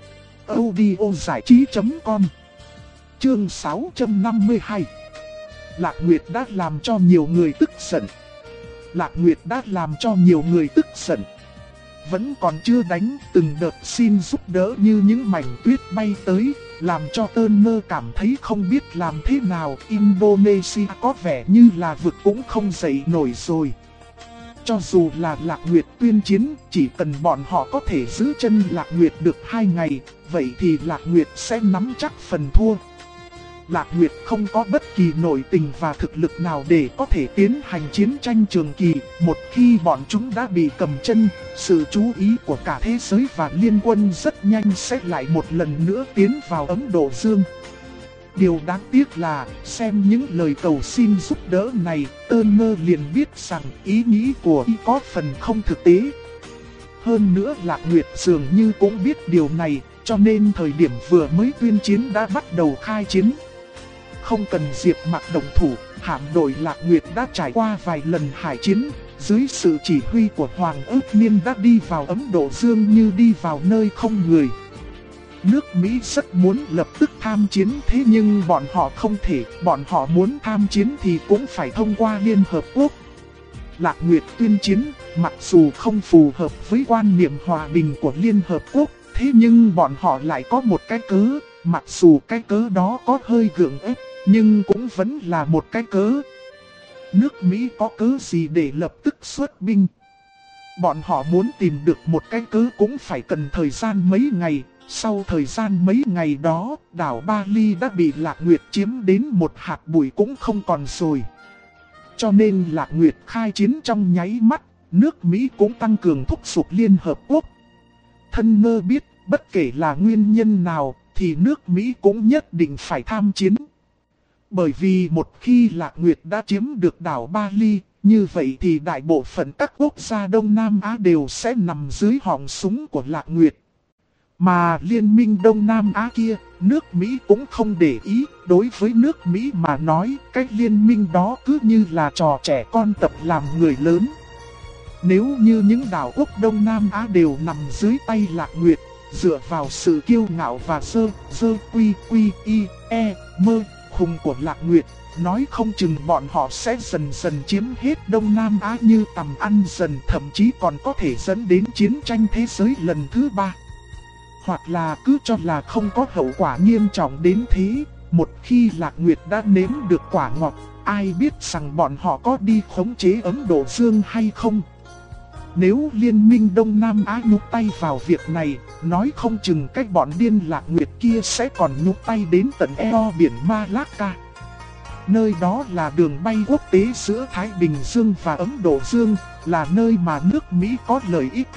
audiozảichí.com. Chương 652. Lạc Nguyệt đã làm cho nhiều người tức giận. Lạc Nguyệt đã làm cho nhiều người tức giận. Vẫn còn chưa đánh, từng đợt xin giúp đỡ như những mảnh tuyết bay tới, làm cho Turner cảm thấy không biết làm thế nào. Indonesia có vẻ như là vực cũng không dậy nổi rồi. Cho dù là Lạc Nguyệt tuyên chiến, chỉ cần bọn họ có thể giữ chân Lạc Nguyệt được 2 ngày, vậy thì Lạc Nguyệt sẽ nắm chắc phần thua. Lạc Nguyệt không có bất kỳ nội tình và thực lực nào để có thể tiến hành chiến tranh trường kỳ. Một khi bọn chúng đã bị cầm chân, sự chú ý của cả thế giới và liên quân rất nhanh sẽ lại một lần nữa tiến vào Ấn Độ Dương. Điều đáng tiếc là, xem những lời cầu xin giúp đỡ này, Turner liền biết rằng ý nghĩ của Y có phần không thực tế. Hơn nữa Lạc Nguyệt dường như cũng biết điều này, cho nên thời điểm vừa mới tuyên chiến đã bắt đầu khai chiến. Không cần Diệp Mặc động thủ, hạm đội Lạc Nguyệt đã trải qua vài lần hải chiến, dưới sự chỉ huy của Hoàng Ước Niên đã đi vào Ấn Độ Dương như đi vào nơi không người. nước Mỹ rất muốn lập tức tham chiến, thế nhưng bọn họ không thể, bọn họ muốn tham chiến thì cũng phải thông qua Liên Hợp Quốc. Lạc Nguyệt tuyên chiến, mặc dù không phù hợp với quan niệm hòa bình của Liên Hợp Quốc, thế nhưng bọn họ lại có một cái cớ, mặc dù cái cớ đó có hơi gượng ép, nhưng cũng vẫn là một cái cớ. Nước Mỹ có cớ gì để lập tức xuất binh? Bọn họ muốn tìm được một cái cớ cũng phải cần thời gian mấy ngày. Sau thời gian mấy ngày đó, đảo Bali đã bị Lạc Nguyệt chiếm đến một hạt bụi cũng không còn rồi. Cho nên Lạc Nguyệt khai chiến trong nháy mắt, nước Mỹ cũng tăng cường thúc giục Liên Hợp Quốc. Thân Ngơ biết, bất kể là nguyên nhân nào, thì nước Mỹ cũng nhất định phải tham chiến. Bởi vì một khi Lạc Nguyệt đã chiếm được đảo Bali, như vậy thì đại bộ phận các quốc gia Đông Nam Á đều sẽ nằm dưới họng súng của Lạc Nguyệt. Mà liên minh Đông Nam Á kia, nước Mỹ cũng không để ý. Đối với nước Mỹ mà nói, cái liên minh đó cứ như là trò trẻ con tập làm người lớn. Nếu như những đảo quốc Đông Nam Á đều nằm dưới tay Lạc Nguyệt, dựa vào sự kiêu ngạo và mơ khùng của Lạc Nguyệt, nói không chừng bọn họ sẽ dần dần chiếm hết Đông Nam Á như tầm ăn dần, thậm chí còn có thể dẫn đến chiến tranh thế giới lần thứ 3. Hoặc là cứ cho là không có hậu quả nghiêm trọng đến thế, một khi Lạc Nguyệt đã nếm được quả ngọt, ai biết rằng bọn họ có đi khống chế Ấn Độ Dương hay không. Nếu liên minh Đông Nam Á nhúc tay vào việc này, nói không chừng cái bọn điên Lạc Nguyệt kia sẽ còn nhúc tay đến tận eo biển Malacca. Nơi đó là đường bay quốc tế giữa Thái Bình Dương và Ấn Độ Dương, là nơi mà nước Mỹ có lợi ích.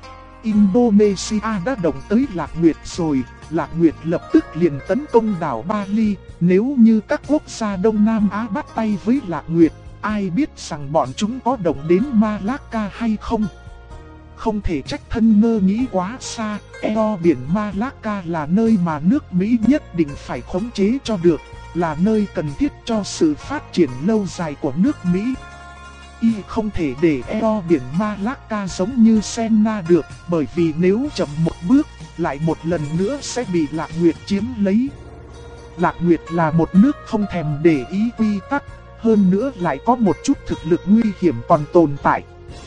Indonesia đã động tới Lạc Nguyệt rồi, Lạc Nguyệt lập tức liền tấn công đảo Bali. Nếu như các quốc gia Đông Nam Á bắt tay với Lạc Nguyệt, ai biết rằng bọn chúng có động đến Malacca hay không? Không thể trách Thân Ngơ nghĩ quá xa, eo biển Malacca là nơi mà nước Mỹ nhất định phải khống chế cho được, là nơi cần thiết cho sự phát triển lâu dài của nước Mỹ. Y không thể để eo biển Malacca giống như Senna được, bởi vì nếu chậm một bước, lại một lần nữa sẽ bị Lạc Nguyệt chiếm lấy. Lạc Nguyệt là một nước không thèm để ý quy tắc, hơn nữa lại có một chút thực lực nguy hiểm còn tồn tại.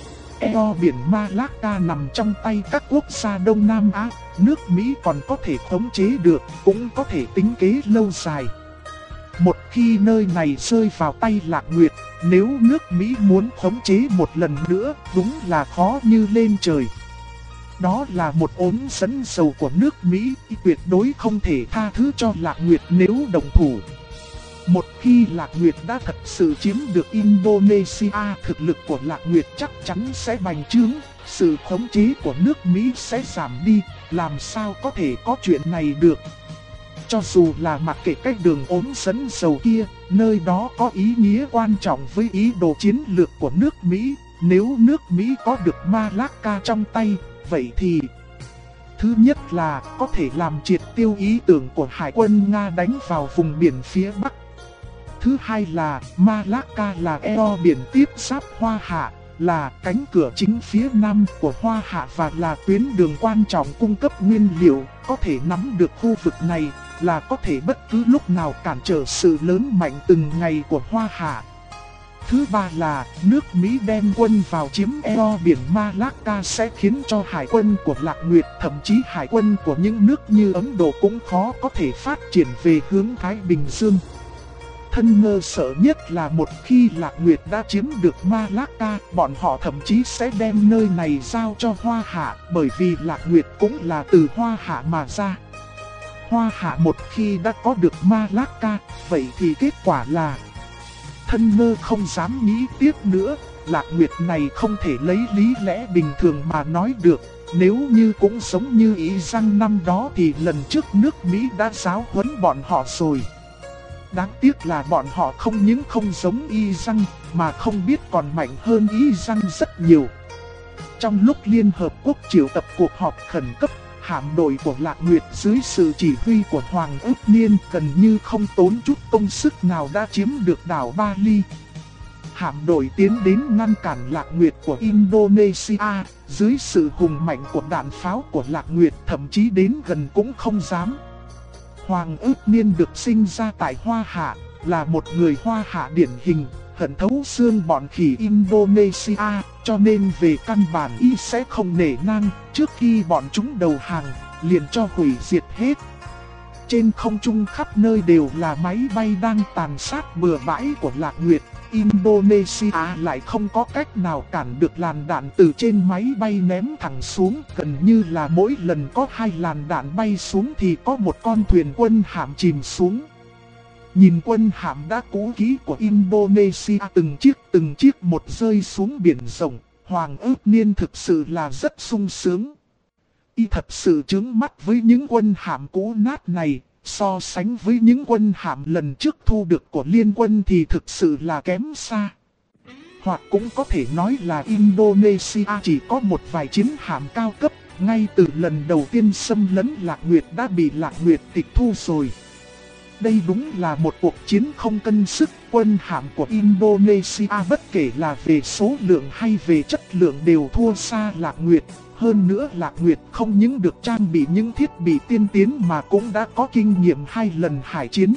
Eo biển Malacca nằm trong tay các quốc gia Đông Nam Á, nước Mỹ còn có thể khống chế được, cũng có thể tính kế lâu dài. Một khi nơi này rơi vào tay Lạc Nguyệt, nếu nước Mỹ muốn khống chế một lần nữa, đúng là khó như lên trời. Đó là một ống dẫn dầu của nước Mỹ, tuyệt đối không thể tha thứ cho Lạc Nguyệt nếu đồng thủ. Một khi Lạc Nguyệt đã thật sự chiếm được Indonesia, thực lực của Lạc Nguyệt chắc chắn sẽ bành trướng, sự khống chế của nước Mỹ sẽ giảm đi, làm sao có thể có chuyện này được. Cho dù là mặc kệ cách đường ống dẫn dầu kia, nơi đó có ý nghĩa quan trọng với ý đồ chiến lược của nước Mỹ. Nếu nước Mỹ có được Malacca trong tay, vậy thì thứ nhất là có thể làm triệt tiêu ý tưởng của Hải quân Nga đánh vào vùng biển phía Bắc. Thứ hai là Malacca là eo biển tiếp giáp Hoa Hạ, là cánh cửa chính phía nam của Hoa Hạ và là tuyến đường quan trọng cung cấp nguyên liệu, có thể nắm được khu vực này là có thể bất cứ lúc nào cản trở sự lớn mạnh từng ngày của Hoa Hạ. Thứ ba là nước Mỹ đem quân vào chiếm eo biển Malacca sẽ khiến cho hải quân của Lạc Nguyệt, thậm chí hải quân của những nước như Ấn Độ cũng khó có thể phát triển về hướng Thái Bình Dương. Thân Ngơ sợ nhất là một khi Lạc Nguyệt đã chiếm được Malacca, bọn họ thậm chí sẽ đem nơi này giao cho Hoa Hạ, bởi vì Lạc Nguyệt cũng là từ Hoa Hạ mà ra. Hoa Hạ một khi đã có được Malacca, vậy thì kết quả là Thân Ngơ không dám nghĩ tiếp nữa, Lạc Nguyệt này không thể lấy lý lẽ bình thường mà nói được. Nếu như cũng giống như Ý Răng năm đó thì lần trước nước Mỹ đã giáo huấn bọn họ rồi. Đáng tiếc là bọn họ không những không giống Y Răng, mà không biết còn mạnh hơn Y Răng rất nhiều. Trong lúc Liên Hợp Quốc triệu tập cuộc họp khẩn cấp, hạm đội của Lạc Nguyệt dưới sự chỉ huy của Hoàng Ước Niên gần như không tốn chút công sức nào đã chiếm được đảo Bali. hạm đội tiến đến ngăn cản Lạc Nguyệt của Indonesia, dưới sự hùng mạnh của đạn pháo của Lạc Nguyệt thậm chí đến gần cũng không dám. Hoàng Ước Niên được sinh ra tại Hoa Hạ, là một người Hoa Hạ điển hình, hận thấu xương bọn khỉ Indonesia, cho nên về căn bản y sẽ không nể nang, trước khi bọn chúng đầu hàng, liền cho hủy diệt hết. Trên không trung khắp nơi đều là máy bay đang tàn sát bừa bãi của Lạc Nguyệt. Indonesia lại không có cách nào cản được làn đạn từ trên máy bay ném thẳng xuống. Gần như là mỗi lần có 2 làn đạn bay xuống thì có một con thuyền quân hạm chìm xuống. Nhìn quân hạm đã cũ kỹ của Indonesia từng chiếc một rơi xuống biển rộng, Hoàng Ước Niên thực sự là rất sung sướng. Y thật sự chướng mắt với những quân hạm cũ nát này, so sánh với những quân hạm lần trước thu được của liên quân thì thực sự là kém xa. Hoặc cũng có thể nói là Indonesia chỉ có một vài chiến hạm cao cấp, ngay từ lần đầu tiên xâm lấn Lạc Nguyệt đã bị Lạc Nguyệt tịch thu rồi. Đây đúng là một cuộc chiến không cân sức, quân hạm của Indonesia bất kể là về số lượng hay về chất lượng đều thua xa Lạc Nguyệt. Hơn nữa Lạc Nguyệt không những được trang bị những thiết bị tiên tiến mà cũng đã có kinh nghiệm 2 lần hải chiến.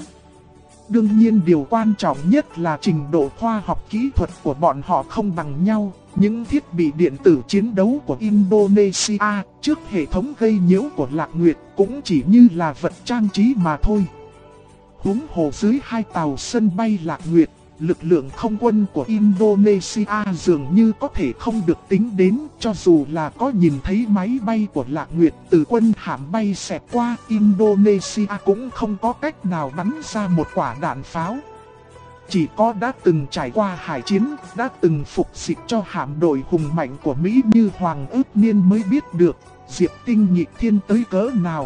Đương nhiên điều quan trọng nhất là trình độ khoa học kỹ thuật của bọn họ không bằng nhau. Những thiết bị điện tử chiến đấu của Indonesia trước hệ thống gây nhiễu của Lạc Nguyệt cũng chỉ như là vật trang trí mà thôi. Huống hồ dưới 2 tàu sân bay Lạc Nguyệt, lực lượng không quân của Indonesia dường như có thể không được tính đến. Cho dù là có nhìn thấy máy bay của Lạc Nguyệt từ quân hạm bay xẹt qua, Indonesia cũng không có cách nào bắn ra một quả đạn pháo. Chỉ có đã từng trải qua hải chiến, đã từng phục dịch cho hạm đội hùng mạnh của Mỹ như Hoàng Ước Niên mới biết được Diệp Tinh nghịch thiên tới cỡ nào.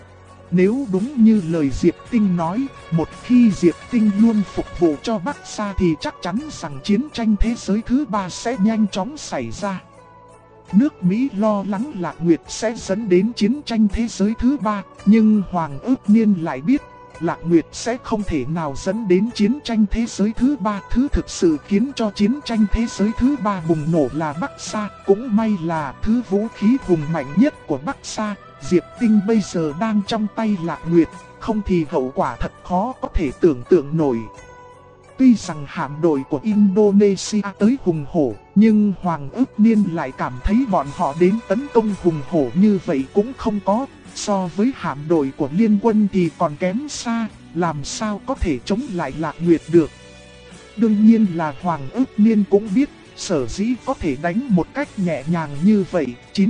Nếu đúng như lời Diệp Tinh nói, một khi Diệp Tinh luôn phục vụ cho Bắc Sa thì chắc chắn rằng chiến tranh thế giới thứ 3 sẽ nhanh chóng xảy ra. Nước Mỹ lo lắng Lạc Nguyệt sẽ dẫn đến chiến tranh thế giới thứ 3, nhưng Hoàng Ước Niên lại biết Lạc Nguyệt sẽ không thể nào dẫn đến chiến tranh thế giới thứ 3. Thứ thực sự khiến cho chiến tranh thế giới thứ 3 bùng nổ là Bắc Sa. Cũng may là thứ vũ khí hùng mạnh nhất của Bắc Sa, Diệp Tinh bây giờ đang trong tay Lạc Nguyệt, không thì hậu quả thật khó có thể tưởng tượng nổi. Tuy rằng hạm đội của Indonesia tới hùng hổ, nhưng Hoàng Ước Niên lại cảm thấy bọn họ đến tấn công hùng hổ như vậy cũng không có. So với hạm đội của liên quân thì còn kém xa, làm sao có thể chống lại Lạc Nguyệt được. Đương nhiên là Hoàng Ước Niên cũng biết, sở dĩ có thể đánh một cách nhẹ nhàng như vậy,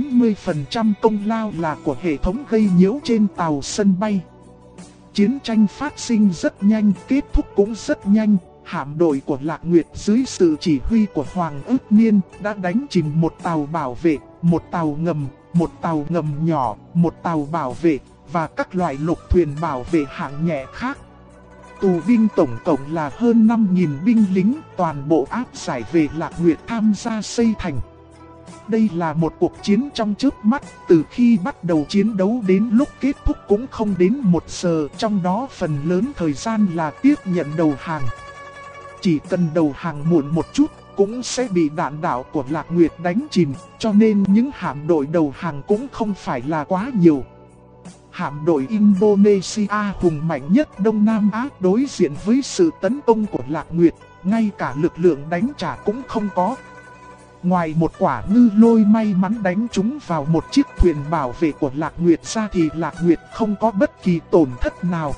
90% công lao là của hệ thống gây nhiễu trên tàu sân bay. Chiến tranh phát sinh rất nhanh, kết thúc cũng rất nhanh. Hạm đội của Lạc Nguyệt dưới sự chỉ huy của Hoàng Ước Niên đã đánh chìm một tàu bảo vệ, một tàu ngầm, một tàu ngầm nhỏ, một tàu bảo vệ và các loại lục thuyền bảo vệ hạng nhẹ khác. Tù binh tổng cộng là hơn 5.000 binh lính, toàn bộ áp giải về Lạc Nguyệt tham gia xây thành. Đây là một cuộc chiến trong chớp mắt, từ khi bắt đầu chiến đấu đến lúc kết thúc cũng không đến 1 giờ, trong đó phần lớn thời gian là tiếp nhận đầu hàng. Chỉ cần đầu hàng muộn một chút, cũng sẽ bị đạn đạo của Lạc Nguyệt đánh chìm, cho nên những hạm đội đầu hàng cũng không phải là quá nhiều. Hạm đội Indonesia hùng mạnh nhất Đông Nam Á đối diện với sự tấn công của Lạc Nguyệt, ngay cả lực lượng đánh trả cũng không có. Ngoài một quả ngư lôi may mắn đánh trúng vào một chiếc thuyền bảo vệ của Lạc Nguyệt ra thì Lạc Nguyệt không có bất kỳ tổn thất nào.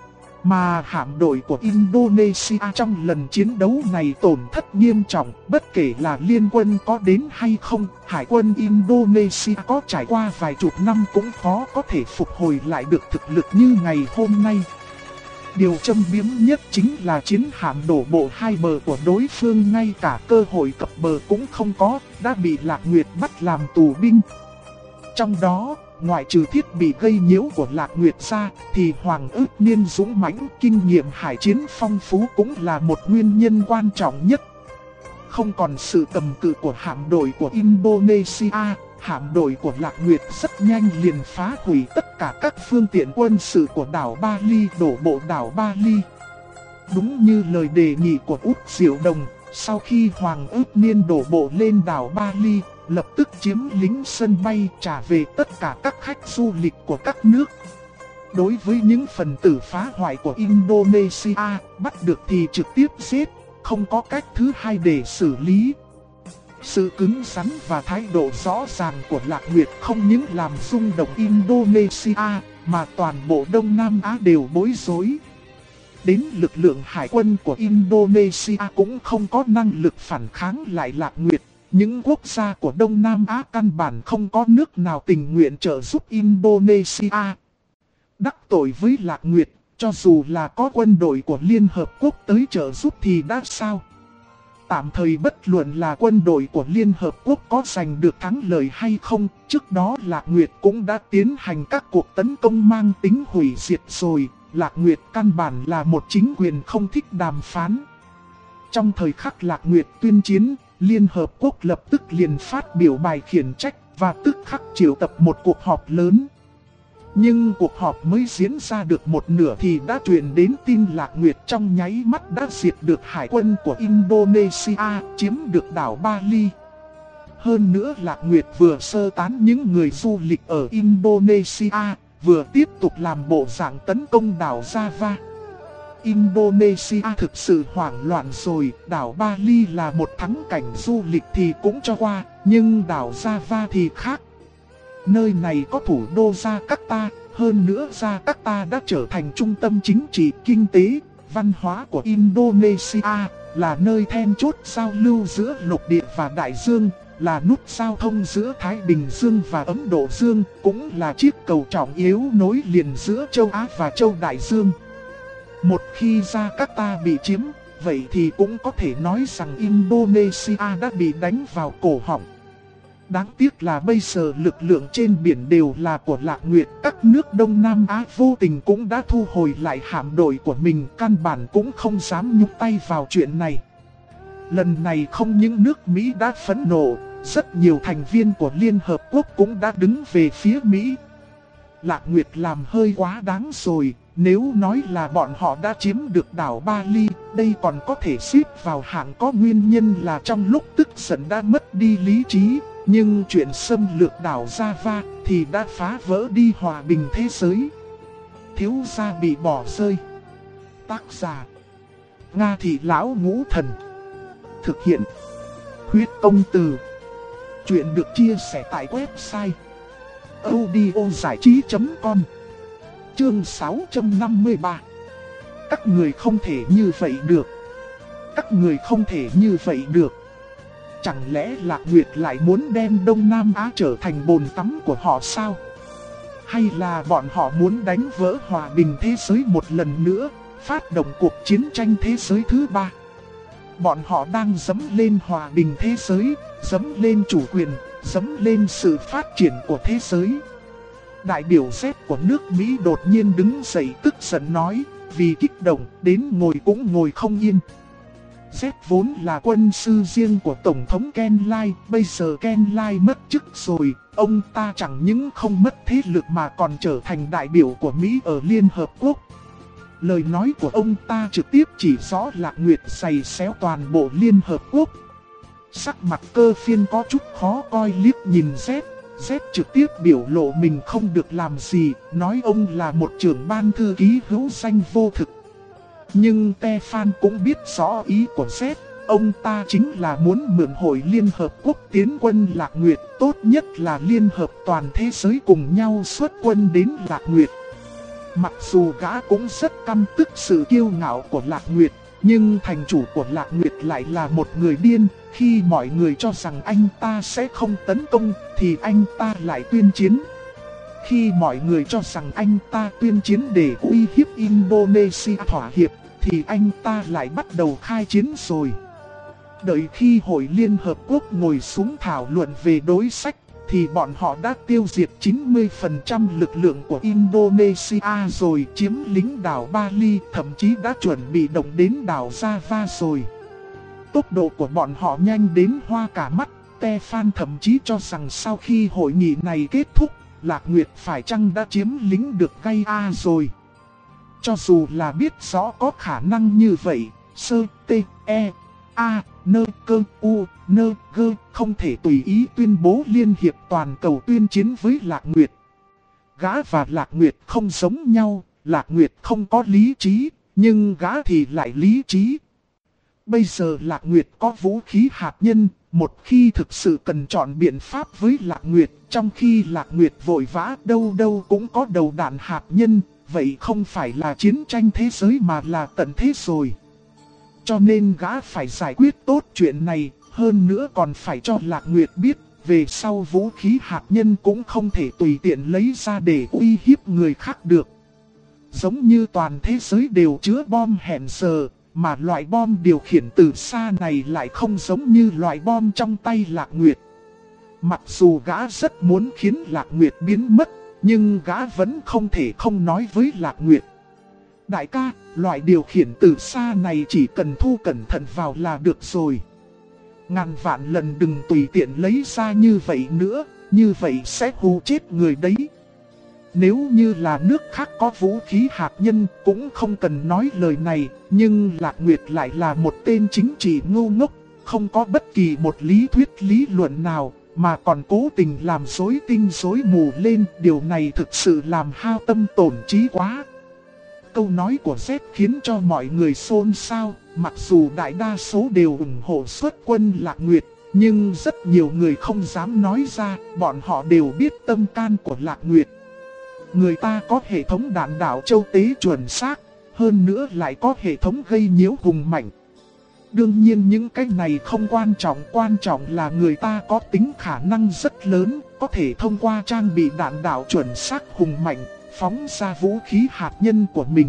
Mà hạm đội của Indonesia trong lần chiến đấu này tổn thất nghiêm trọng, bất kể là liên quân có đến hay không, hải quân Indonesia có trải qua vài chục năm cũng khó có thể phục hồi lại được thực lực như ngày hôm nay. Điều châm biếm nhất chính là chiến hạm đổ bộ hai bờ của đối phương, ngay cả cơ hội cập bờ cũng không có, đã bị Lạc Nguyệt bắt làm tù binh. Trong đó, ngoại trừ thiết bị gây nhiễu của Lạc Nguyệt ra, thì Hoàng Ước Niên dũng mãnh, kinh nghiệm hải chiến phong phú cũng là một nguyên nhân quan trọng nhất. Không còn sự cầm cự của hạm đội của Indonesia, hạm đội của Lạc Nguyệt rất nhanh liền phá hủy tất cả các phương tiện quân sự của đảo Bali, đổ bộ đảo Bali. Đúng như lời đề nghị của Úc Diệu Đồng, Sau khi Hoàng Ước Niên đổ bộ lên đảo Bali, lập tức chiếm lĩnh sân bay trả về tất cả các khách du lịch của các nước. Đối với những phần tử phá hoại của Indonesia, bắt được thì trực tiếp giết, không có cách thứ hai để xử lý. Sự cứng rắn và thái độ rõ ràng của Lạc Nguyệt không những làm rung động Indonesia, mà toàn bộ Đông Nam Á đều bối rối. Đến lực lượng hải quân của Indonesia cũng không có năng lực phản kháng lại Lạc Nguyệt. Những quốc gia của Đông Nam Á căn bản không có nước nào tình nguyện trợ giúp Indonesia. Đắc tội với Lạc Nguyệt, cho dù là có quân đội của Liên Hợp Quốc tới trợ giúp thì đã sao? Tạm thời bất luận là quân đội của Liên Hợp Quốc có giành được thắng lợi hay không, trước đó Lạc Nguyệt cũng đã tiến hành các cuộc tấn công mang tính hủy diệt rồi. Lạc Nguyệt căn bản là một chính quyền không thích đàm phán. Trong thời khắc Lạc Nguyệt tuyên chiến, Liên Hợp Quốc lập tức liền phát biểu bài khiển trách và tức khắc triệu tập một cuộc họp lớn. Nhưng cuộc họp mới diễn ra được một nửa thì đã truyền đến tin Lạc Nguyệt trong nháy mắt đã diệt được hải quân của Indonesia, chiếm được đảo Bali. Hơn nữa Lạc Nguyệt vừa sơ tán những người du lịch ở Indonesia, vừa tiếp tục làm bộ dạng tấn công đảo Java. Indonesia thực sự hoảng loạn rồi, đảo Bali là một thắng cảnh du lịch thì cũng cho qua, nhưng đảo Java thì khác. Nơi này có thủ đô Jakarta, hơn nữa Jakarta đã trở thành trung tâm chính trị, kinh tế, văn hóa của Indonesia, là nơi then chốt giao lưu giữa lục địa và đại dương, là nút giao thông giữa Thái Bình Dương và Ấn Độ Dương, cũng là chiếc cầu trọng yếu nối liền giữa châu Á và châu Đại Dương. Một khi Jakarta bị chiếm, vậy thì cũng có thể nói rằng Indonesia đã bị đánh vào cổ họng. Đáng tiếc là bây giờ lực lượng trên biển đều là của Lạc Nguyệt, các nước Đông Nam Á vô tình cũng đã thu hồi lại hạm đội của mình, căn bản cũng không dám nhúc tay vào chuyện này. Lần này không những nước Mỹ đã phẫn nộ, rất nhiều thành viên của Liên Hợp Quốc cũng đã đứng về phía Mỹ. Lạc Nguyệt làm hơi quá đáng rồi, nếu nói là bọn họ đã chiếm được đảo Bali, đây còn có thể xếp vào hạng có nguyên nhân là trong lúc tức giận đã mất đi lý trí. Nhưng chuyện xâm lược đảo Java thì đã phá vỡ đi hòa bình thế giới. Thiếu gia bị bỏ rơi. Tác giả Nga Thị Lão Ngũ Thần. Thực hiện Huyết Công Từ. Chuyện được chia sẻ tại website audiozảichí.com. Chương 653. Các người không thể như vậy được. Các người không thể như vậy được. Chẳng lẽ Lạc Nguyệt lại muốn đem Đông Nam Á trở thành bồn tắm của họ sao? Hay là bọn họ muốn đánh vỡ hòa bình thế giới một lần nữa, phát động cuộc chiến tranh thế giới thứ 3? Bọn họ đang dẫm lên hòa bình thế giới, dẫm lên chủ quyền, dẫm lên sự phát triển của thế giới. Đại biểu Z của nước Mỹ đột nhiên đứng dậy tức giận nói, vì kích động đến ngồi cũng ngồi không yên. Z vốn là quân sư riêng của Tổng thống Ken Lai, bây giờ Ken Lai mất chức rồi, ông ta chẳng những không mất thế lực mà còn trở thành đại biểu của Mỹ ở Liên Hợp Quốc. Lời nói của ông ta trực tiếp chỉ rõ Lạc Nguyệt giày xéo toàn bộ Liên Hợp Quốc. Sắc mặt Cơ Phiên có chút khó coi liếc nhìn Z. Z trực tiếp biểu lộ mình không được làm gì, nói ông là một trưởng ban thư ký hữu danh vô thực. Nhưng Stefan cũng biết rõ ý của Z, ông ta chính là muốn mượn Hội Liên Hợp Quốc tiến quân Lạc Nguyệt, tốt nhất là liên hợp toàn thế giới cùng nhau xuất quân đến Lạc Nguyệt. Mặc dù gã cũng rất căm tức sự kiêu ngạo của Lạc Nguyệt, nhưng thành chủ của Lạc Nguyệt lại là một người điên. Khi mọi người cho rằng anh ta sẽ không tấn công, thì anh ta lại tuyên chiến. Khi mọi người cho rằng anh ta tuyên chiến để uy hiếp Indonesia thỏa hiệp, thì anh ta lại bắt đầu khai chiến rồi. Đợi khi Hội Liên Hợp Quốc ngồi xuống thảo luận về đối sách, thì bọn họ đã tiêu diệt 90% lực lượng của Indonesia rồi, chiếm lĩnh đảo Bali, thậm chí đã chuẩn bị động đến đảo Java rồi. Tốc độ của bọn họ nhanh đến hoa cả mắt. Stefan thậm chí cho rằng sau khi hội nghị này kết thúc, Lạc Nguyệt phải chăng đã chiếm lĩnh được Gaia rồi. Cho dù là biết rõ có khả năng như vậy, Sơ T E A, nơ cơ u, nơ gơ không thể tùy ý tuyên bố liên hiệp toàn cầu tuyên chiến với Lạc Nguyệt. Gã và Lạc Nguyệt không giống nhau, Lạc Nguyệt không có lý trí, nhưng gã thì lại lý trí. Bây giờ Lạc Nguyệt có vũ khí hạt nhân, một khi thực sự cần chọn biện pháp với Lạc Nguyệt, trong khi Lạc Nguyệt vội vã đâu đâu cũng có đầu đạn hạt nhân, vậy không phải là chiến tranh thế giới mà là tận thế rồi. Cho nên gã phải giải quyết tốt chuyện này, hơn nữa còn phải cho Lạc Nguyệt biết, về sau vũ khí hạt nhân cũng không thể tùy tiện lấy ra để uy hiếp người khác được. Giống như toàn thế giới đều chứa bom hẹn giờ, mà loại bom điều khiển từ xa này lại không giống như loại bom trong tay Lạc Nguyệt. Mặc dù gã rất muốn khiến Lạc Nguyệt biến mất, nhưng gã vẫn không thể không nói với Lạc Nguyệt. Đại ca, loại điều khiển từ xa này chỉ cần thu cẩn thận vào là được rồi. Ngàn vạn lần đừng tùy tiện lấy ra như vậy nữa, như vậy sẽ hù chết người đấy. Nếu như là nước khác có vũ khí hạt nhân cũng không cần nói lời này, nhưng Lạc Nguyệt lại là một tên chính trị ngu ngốc, không có bất kỳ một lý thuyết lý luận nào, mà còn cố tình làm rối tinh rối mù lên, điều này thực sự làm hao tâm tổn trí quá. Câu nói của Z khiến cho mọi người xôn xao, mặc dù đại đa số đều ủng hộ xuất quân Lạc Nguyệt, nhưng rất nhiều người không dám nói ra, bọn họ đều biết tâm can của Lạc Nguyệt. Người ta có hệ thống đạn đạo châu tế chuẩn xác, hơn nữa lại có hệ thống gây nhiễu hùng mạnh. Đương nhiên những cái này không quan trọng là người ta có tính khả năng rất lớn, có thể thông qua trang bị đạn đạo chuẩn xác hùng mạnh, phóng ra vũ khí hạt nhân của mình.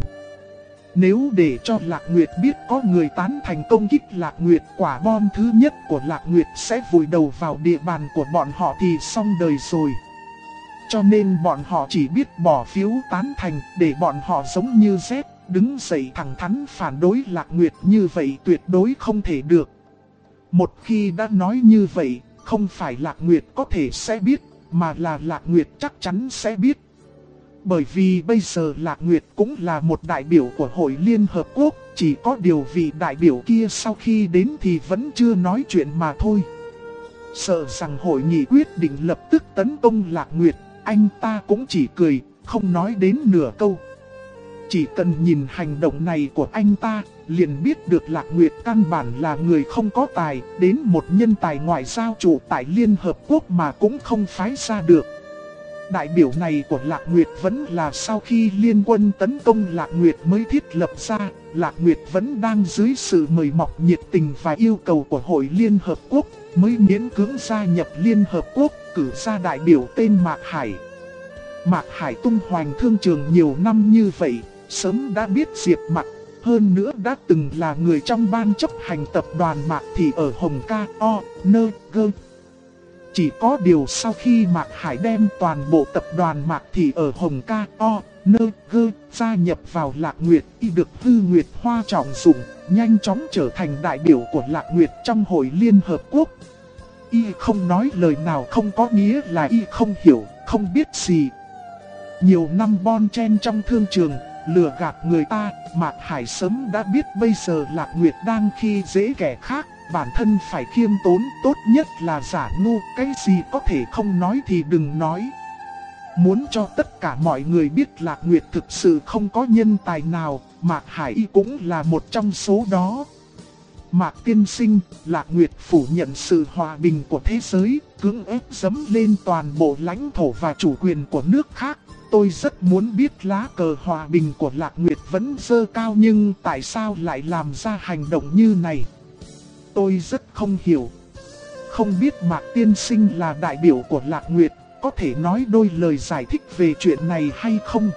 Nếu để cho Lạc Nguyệt biết có người tán thành công kích Lạc Nguyệt, quả bom thứ nhất của Lạc Nguyệt sẽ vùi đầu vào địa bàn của bọn họ thì xong đời rồi. Cho nên bọn họ chỉ biết bỏ phiếu tán thành, để bọn họ giống như Z, đứng dậy thẳng thắn phản đối Lạc Nguyệt, như vậy tuyệt đối không thể được. Một khi đã nói như vậy, không phải Lạc Nguyệt có thể sẽ biết, mà là Lạc Nguyệt chắc chắn sẽ biết. Bởi vì bây giờ Lạc Nguyệt cũng là một đại biểu của Hội Liên Hợp Quốc, chỉ có điều vị đại biểu kia sau khi đến thì vẫn chưa nói chuyện mà thôi. Sợ rằng hội nghị quyết định lập tức tấn công Lạc Nguyệt, anh ta cũng chỉ cười, không nói đến nửa câu. Chỉ cần nhìn hành động này của anh ta, liền biết được Lạc Nguyệt căn bản là người không có tài, đến một nhân tài ngoại giao trụ tại Liên Hợp Quốc mà cũng không phái ra được. Đại biểu này của Lạc Nguyệt vẫn là sau khi liên quân tấn công Lạc Nguyệt mới thiết lập ra, Lạc Nguyệt vẫn đang dưới sự mời mọc nhiệt tình và yêu cầu của Hội Liên Hợp Quốc, mới miễn cưỡng gia nhập Liên Hợp Quốc, cử ra đại biểu tên Mạc Hải. Mạc Hải tung hoành thương trường nhiều năm như vậy, sớm đã biết Diệp Mặc, hơn nữa đã từng là người trong ban chấp hành tập đoàn Mạc Thị ở Hồng Ca O, Nơ, Gơ. Chỉ có điều sau khi Mạc Hải đem toàn bộ tập đoàn Mạc Thị ở Hồng Ca O, Nơ, Gơ gia nhập vào Lạc Nguyệt, y được Hư Nguyệt Hoa trọng dụng, nhanh chóng trở thành đại biểu của Lạc Nguyệt trong Hội Liên Hợp Quốc. Y không nói lời nào không có nghĩa là y không hiểu, không biết gì. Nhiều năm bon chen trong thương trường, lừa gạt người ta, Mạc Hải sớm đã biết bây giờ Lạc Nguyệt đang khi dễ kẻ khác, bản thân phải khiêm tốn, tốt nhất là giả ngu, cái gì có thể không nói thì đừng nói. Muốn cho tất cả mọi người biết Lạc Nguyệt thực sự không có nhân tài nào, Mạc Hải cũng là một trong số đó. Mạc tiên sinh, Lạc Nguyệt phủ nhận sự hòa bình của thế giới, cưỡng ép dẫm lên toàn bộ lãnh thổ và chủ quyền của nước khác. Tôi rất muốn biết lá cờ hòa bình của Lạc Nguyệt vẫn dơ cao, nhưng tại sao lại làm ra hành động như này? Tôi rất không hiểu. Không biết Mạc tiên sinh là đại biểu của Lạc Nguyệt, có thể nói đôi lời giải thích về chuyện này hay không?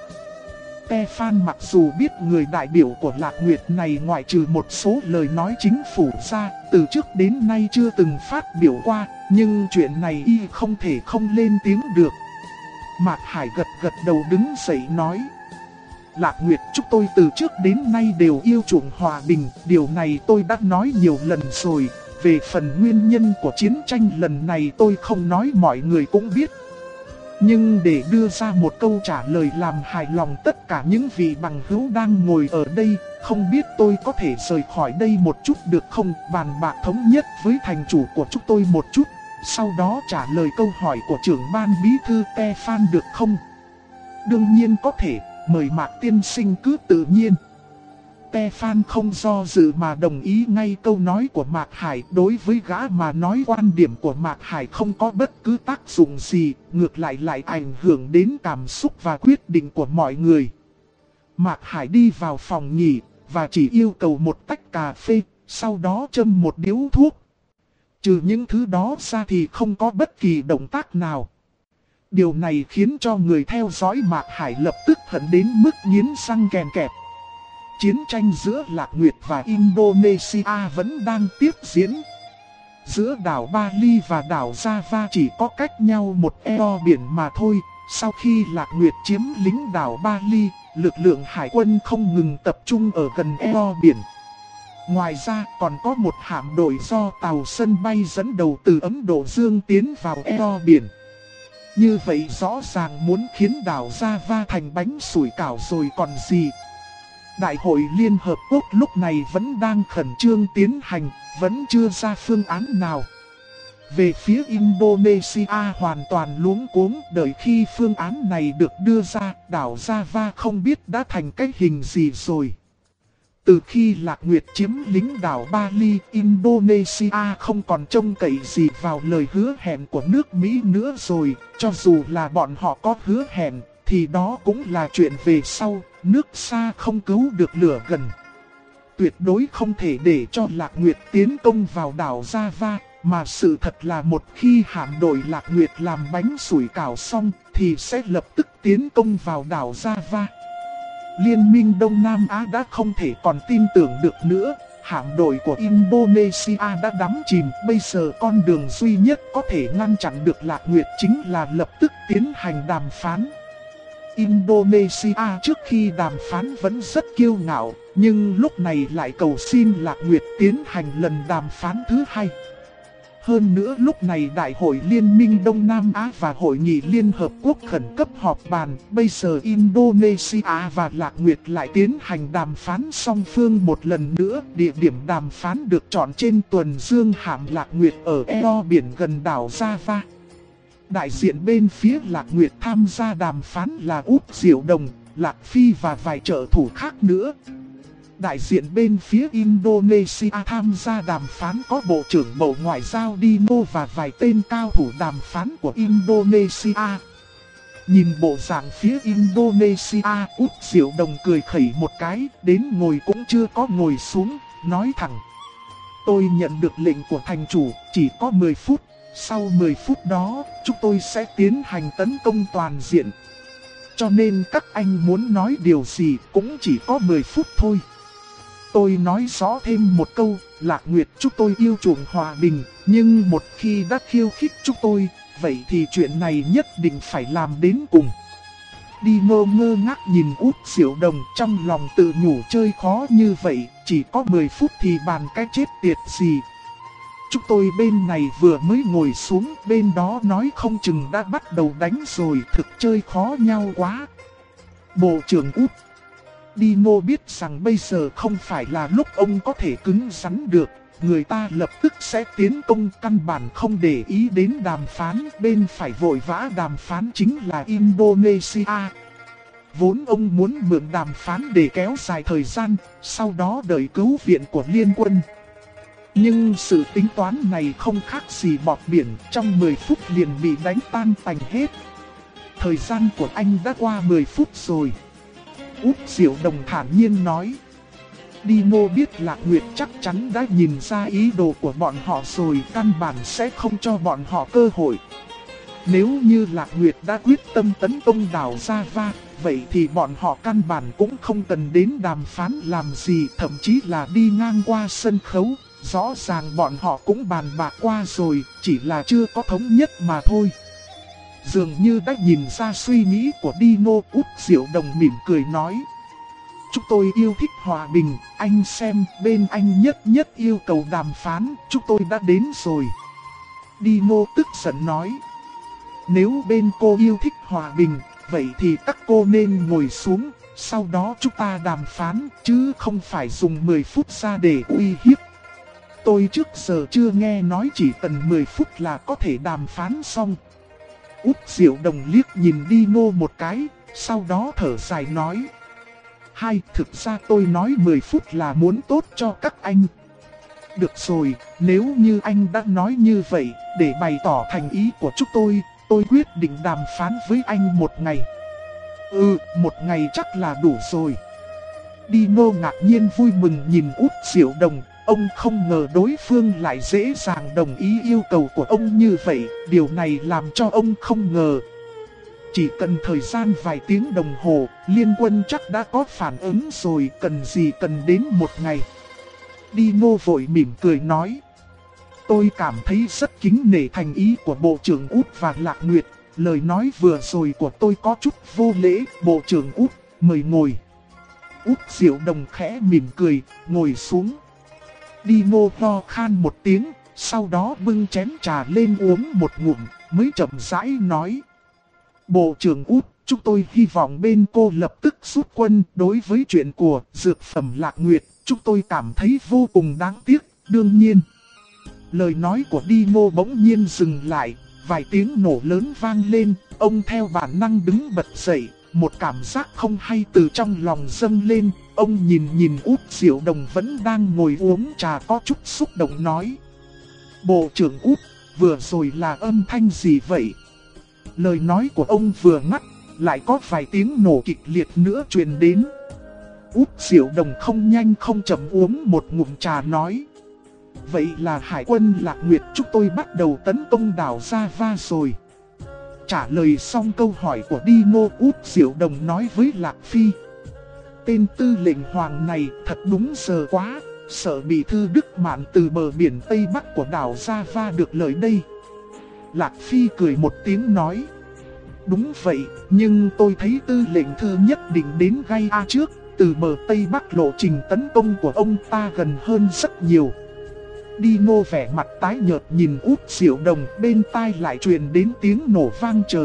Stefan mặc dù biết người đại biểu của Lạc Nguyệt này ngoại trừ một số lời nói chính phủ ra, từ trước đến nay chưa từng phát biểu qua, nhưng chuyện này y không thể không lên tiếng được. Mạc Hải gật đầu đứng dậy nói: Lạc Nguyệt chúng tôi từ trước đến nay đều yêu chuộng hòa bình, điều này tôi đã nói nhiều lần rồi. Về phần nguyên nhân của chiến tranh lần này tôi không nói, mọi người cũng biết. Nhưng để đưa ra một câu trả lời làm hài lòng tất cả những vị bằng hữu đang ngồi ở đây, không biết tôi có thể rời khỏi đây một chút được không? Bàn bạc thống nhất với thành chủ của chúng tôi một chút, sau đó trả lời câu hỏi của trưởng ban bí thư Stefan được không? Đương nhiên có thể, mời Mạc tiên sinh cứ tự nhiên. Stefan không do dự mà đồng ý ngay câu nói của Mạc Hải. Đối với gã mà nói, quan điểm của Mạc Hải không có bất cứ tác dụng gì, ngược lại ảnh hưởng đến cảm xúc và quyết định của mọi người. Mạc Hải đi vào phòng nghỉ và chỉ yêu cầu một tách cà phê, sau đó châm một điếu thuốc. Trừ những thứ đó ra thì không có bất kỳ động tác nào. Điều này khiến cho người theo dõi Mạc Hải lập tức hận đến mức nghiến răng kèn kẹp. Chiến tranh giữa Lạc Nguyệt và Indonesia vẫn đang tiếp diễn. Giữa đảo Bali và đảo Java chỉ có cách nhau một eo biển mà thôi. Sau khi Lạc Nguyệt chiếm lĩnh đảo Bali, lực lượng hải quân không ngừng tập trung ở gần eo biển. Ngoài ra còn có một hạm đội do tàu sân bay dẫn đầu từ Ấn Độ Dương tiến vào eo biển. Như vậy rõ ràng muốn khiến đảo Java thành bánh sủi cảo rồi còn gì. Đại hội Liên Hợp Quốc lúc này vẫn đang khẩn trương tiến hành, vẫn chưa ra phương án nào. Về phía Indonesia hoàn toàn luống cuống, đợi khi phương án này được đưa ra, đảo Java không biết đã thành cái hình gì rồi. Từ khi Lạc Nguyệt chiếm lĩnh đảo Bali, Indonesia không còn trông cậy gì vào lời hứa hẹn của nước Mỹ nữa rồi. Cho dù là bọn họ có hứa hẹn, thì đó cũng là chuyện về sau, nước xa không cứu được lửa gần. Tuyệt đối không thể để cho Lạc Nguyệt tiến công vào đảo Java, mà sự thật là một khi hạm đội Lạc Nguyệt làm bánh sủi cảo xong, thì sẽ lập tức tiến công vào đảo Java. Liên minh Đông Nam Á đã không thể còn tin tưởng được nữa, hạm đội của Indonesia đã đắm chìm. Bây giờ con đường duy nhất có thể ngăn chặn được Lạc Nguyệt chính là lập tức tiến hành đàm phán. Indonesia trước khi đàm phán vẫn rất kiêu ngạo, nhưng lúc này lại cầu xin Lạc Nguyệt tiến hành lần đàm phán thứ hai. Hơn nữa lúc này Đại hội Liên minh Đông Nam Á và Hội nghị Liên Hợp Quốc khẩn cấp họp bàn. Bây giờ Indonesia và Lạc Nguyệt lại tiến hành đàm phán song phương một lần nữa. Địa điểm đàm phán được chọn trên tuần dương hạm Lạc Nguyệt ở eo biển gần đảo Java. Đại diện bên phía Lạc Nguyệt tham gia đàm phán là Úc Diệu Đồng, Lạc Phi và vài trợ thủ khác nữa. Đại diện bên phía Indonesia tham gia đàm phán có Bộ trưởng Bộ Ngoại giao Dino và vài tên cao thủ đàm phán của Indonesia. Nhìn bộ dạng phía Indonesia, Úc Diệu Đồng cười khẩy một cái, đến ngồi cũng chưa có ngồi xuống, nói thẳng. Tôi nhận được lệnh của thành chủ, chỉ có 10 phút. Sau 10 phút đó, chúng tôi sẽ tiến hành tấn công toàn diện. Cho nên các anh muốn nói điều gì cũng chỉ có 10 phút thôi. Tôi nói rõ thêm một câu, Lạc Nguyệt chúng tôi yêu chuộng hòa bình, nhưng một khi đã khiêu khích chúng tôi, vậy thì chuyện này nhất định phải làm đến cùng. Dino ngơ ngác nhìn Úc Diệu Đồng, trong lòng tự nhủ chơi khó như vậy, chỉ có 10 phút thì bàn cái chết tiệt gì. Chúng tôi bên này vừa mới ngồi xuống, bên đó nói không chừng đã bắt đầu đánh rồi, thực chơi khó nhau quá. Bộ trưởng Úc Dino biết rằng bây giờ không phải là lúc ông có thể cứng rắn được, người ta lập tức sẽ tiến công, căn bản không để ý đến đàm phán, bên phải vội vã đàm phán chính là Indonesia. Vốn ông muốn mượn đàm phán để kéo dài thời gian, sau đó đợi cứu viện của liên quân. Nhưng sự tính toán này không khác gì bọt biển, trong 10 phút liền bị đánh tan tành hết. Thời gian của anh đã qua 10 phút rồi. Úc Diệu Đồng thản nhiên nói. Dino biết Lạc Nguyệt chắc chắn đã nhìn ra ý đồ của bọn họ rồi, căn bản sẽ không cho bọn họ cơ hội. Nếu như Lạc Nguyệt đã quyết tâm tấn công đảo Java, vậy thì bọn họ căn bản cũng không cần đến đàm phán làm gì, thậm chí là đi ngang qua sân khấu. Rõ ràng bọn họ cũng bàn bạc qua rồi, chỉ là chưa có thống nhất mà thôi. Dường như đã nhìn ra suy nghĩ của Dino, Úc Diệu Đồng mỉm cười nói. Chúng tôi yêu thích hòa bình, anh xem, bên anh nhất yêu cầu đàm phán, chúng tôi đã đến rồi. Dino tức giận nói. Nếu bên cô yêu thích hòa bình, vậy thì các cô nên ngồi xuống, sau đó chúng ta đàm phán, chứ không phải dùng 10 phút ra để uy hiếp. Tôi trước giờ chưa nghe nói chỉ cần 10 phút là có thể đàm phán xong. Út Diệu Đồng liếc nhìn Dino một cái, sau đó thở dài nói. Thực ra tôi nói 10 phút là muốn tốt cho các anh. Được rồi, nếu như anh đã nói như vậy, để bày tỏ thành ý của chúng tôi quyết định đàm phán với anh 1 ngày. 1 ngày chắc là đủ rồi. Dino ngạc nhiên vui mừng nhìn Út Diệu Đồng, ông không ngờ đối phương lại dễ dàng đồng ý yêu cầu của ông như vậy, điều này làm cho ông không ngờ. Chỉ cần thời gian vài tiếng đồng hồ, Liên Quân chắc đã có phản ứng rồi, cần gì cần đến 1 ngày. Dino vội mỉm cười nói. Tôi cảm thấy rất kính nể thành ý của Bộ trưởng Út và Lạc Nguyệt. Lời nói vừa rồi của tôi có chút vô lễ, Bộ trưởng Út, mời ngồi. Út Diệu Đồng khẽ mỉm cười, ngồi xuống. Dino ho khan một tiếng, sau đó bưng chén trà lên uống một ngụm, mới chậm rãi nói. Bộ trưởng Út, chúng tôi hy vọng bên cô lập tức rút quân. Đối với chuyện của dược phẩm Lạc Nguyệt, chúng tôi cảm thấy vô cùng đáng tiếc, đương nhiên. Lời nói của Dino bỗng nhiên dừng lại, vài tiếng nổ lớn vang lên, ông theo bản năng đứng bật dậy, một cảm giác không hay từ trong lòng dâng lên, ông nhìn Út Diệu Đồng vẫn đang ngồi uống trà có chút xúc động nói. Bộ trưởng Út, vừa rồi là âm thanh gì vậy? Lời nói của ông vừa ngắt, lại có vài tiếng nổ kịch liệt nữa truyền đến. Út Diệu Đồng không nhanh không chậm uống một ngụm trà nói. Vậy là Hải quân Lạc Nguyệt chúng tôi bắt đầu tấn công đảo Java rồi. Trả lời xong câu hỏi của Dino, Út Diệu Đồng nói với Lạc Phi. Tên tư lệnh Hoàng này thật đúng giờ quá, sợ bị Thư Đức Mạn từ bờ biển Tây Bắc của đảo Java được lời đây. Lạc Phi cười một tiếng nói. Đúng vậy, nhưng tôi thấy tư lệnh Thư nhất định đến Gaia trước, từ bờ Tây Bắc lộ trình tấn công của ông ta gần hơn rất nhiều. Dino vẻ mặt tái nhợt nhìn Út Diệu Đồng, bên tai lại truyền đến tiếng nổ vang trời.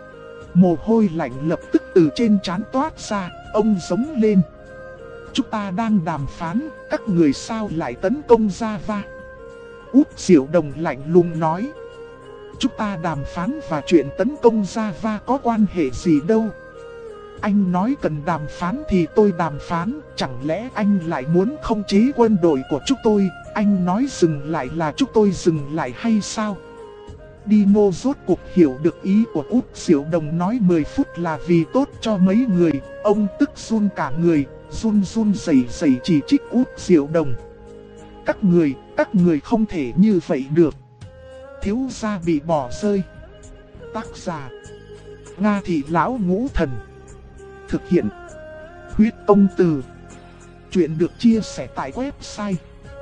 Mồ hôi lạnh lập tức từ trên trán toát ra, ông giống lên. Chúng ta đang đàm phán, các người sao lại tấn công Java? Út Diệu Đồng lạnh lùng nói. Chúng ta đàm phán và chuyện tấn công Java có quan hệ gì đâu. Anh nói cần đàm phán thì tôi đàm phán, chẳng lẽ anh lại muốn khống chế quân đội của chúng tôi, anh nói dừng lại là chúng tôi dừng lại hay sao? Dino rốt cuộc hiểu được ý của Út Diệu Đồng nói 10 phút là vì tốt cho mấy người, ông tức run cả người, run rẩy chỉ trích Út Diệu Đồng. Các người không thể như vậy được. Thiếu gia bị bỏ rơi. Tác giả Nga Thị Lão Ngũ Thần. Thực hiện Huyết Công Từ. Chuyện được chia sẻ tại website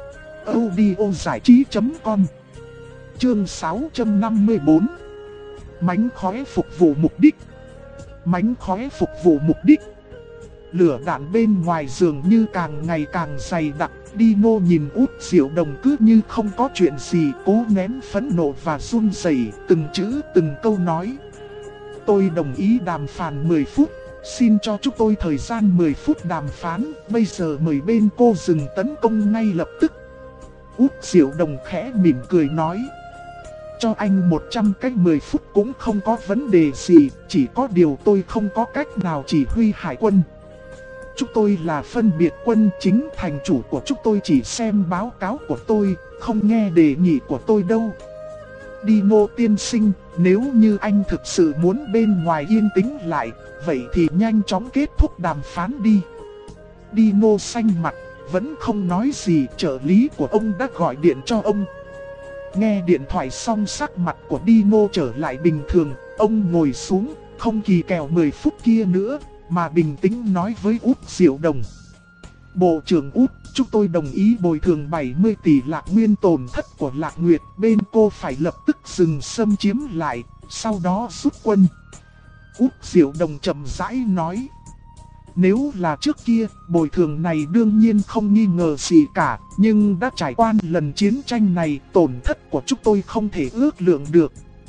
audiozảichí.com. Chương 654. Mánh khóe phục vụ mục đích. Mánh khóe phục vụ mục đích. Lửa đạn bên ngoài dường như càng ngày càng dày đặc. Dino nhìn Út Diệu Đồng cứ như không có chuyện gì, cố nén phẫn nộ và run rẩy, từng chữ từng câu nói. Tôi đồng ý đàm phán 10 phút, xin cho chúng tôi thời gian 10 phút đàm phán, bây giờ mời bên cô dừng tấn công ngay lập tức. Út Diệu Đồng khẽ mỉm cười nói. Cho anh 100 cách 10 phút cũng không có vấn đề gì, chỉ có điều tôi không có cách nào chỉ huy hải quân. Chúng tôi là phân biệt quân, chính thành chủ của chúng tôi chỉ xem báo cáo của tôi, không nghe đề nghị của tôi đâu. Dino tiên sinh, nếu như anh thực sự muốn bên ngoài yên tĩnh lại, vậy thì nhanh chóng kết thúc đàm phán đi. Dino xanh mặt, vẫn không nói gì, trợ lý của ông đã gọi điện cho ông. Nghe điện thoại xong sắc mặt của Dino trở lại bình thường, ông ngồi xuống, không kỳ kèo 10 phút kia nữa, mà bình tĩnh nói với Út Diệu Đồng. Bộ trưởng Út, chúng tôi đồng ý bồi thường 70 tỷ Lạc Nguyên tổn thất của Lạc Nguyệt, bên cô phải lập tức dừng xâm chiếm lại, sau đó rút quân. Út Diệu Đồng chậm rãi nói. Nếu là trước kia, bồi thường này đương nhiên không nghi ngờ gì cả, nhưng đã trải qua lần chiến tranh này, tổn thất của chúng tôi không thể ước lượng được.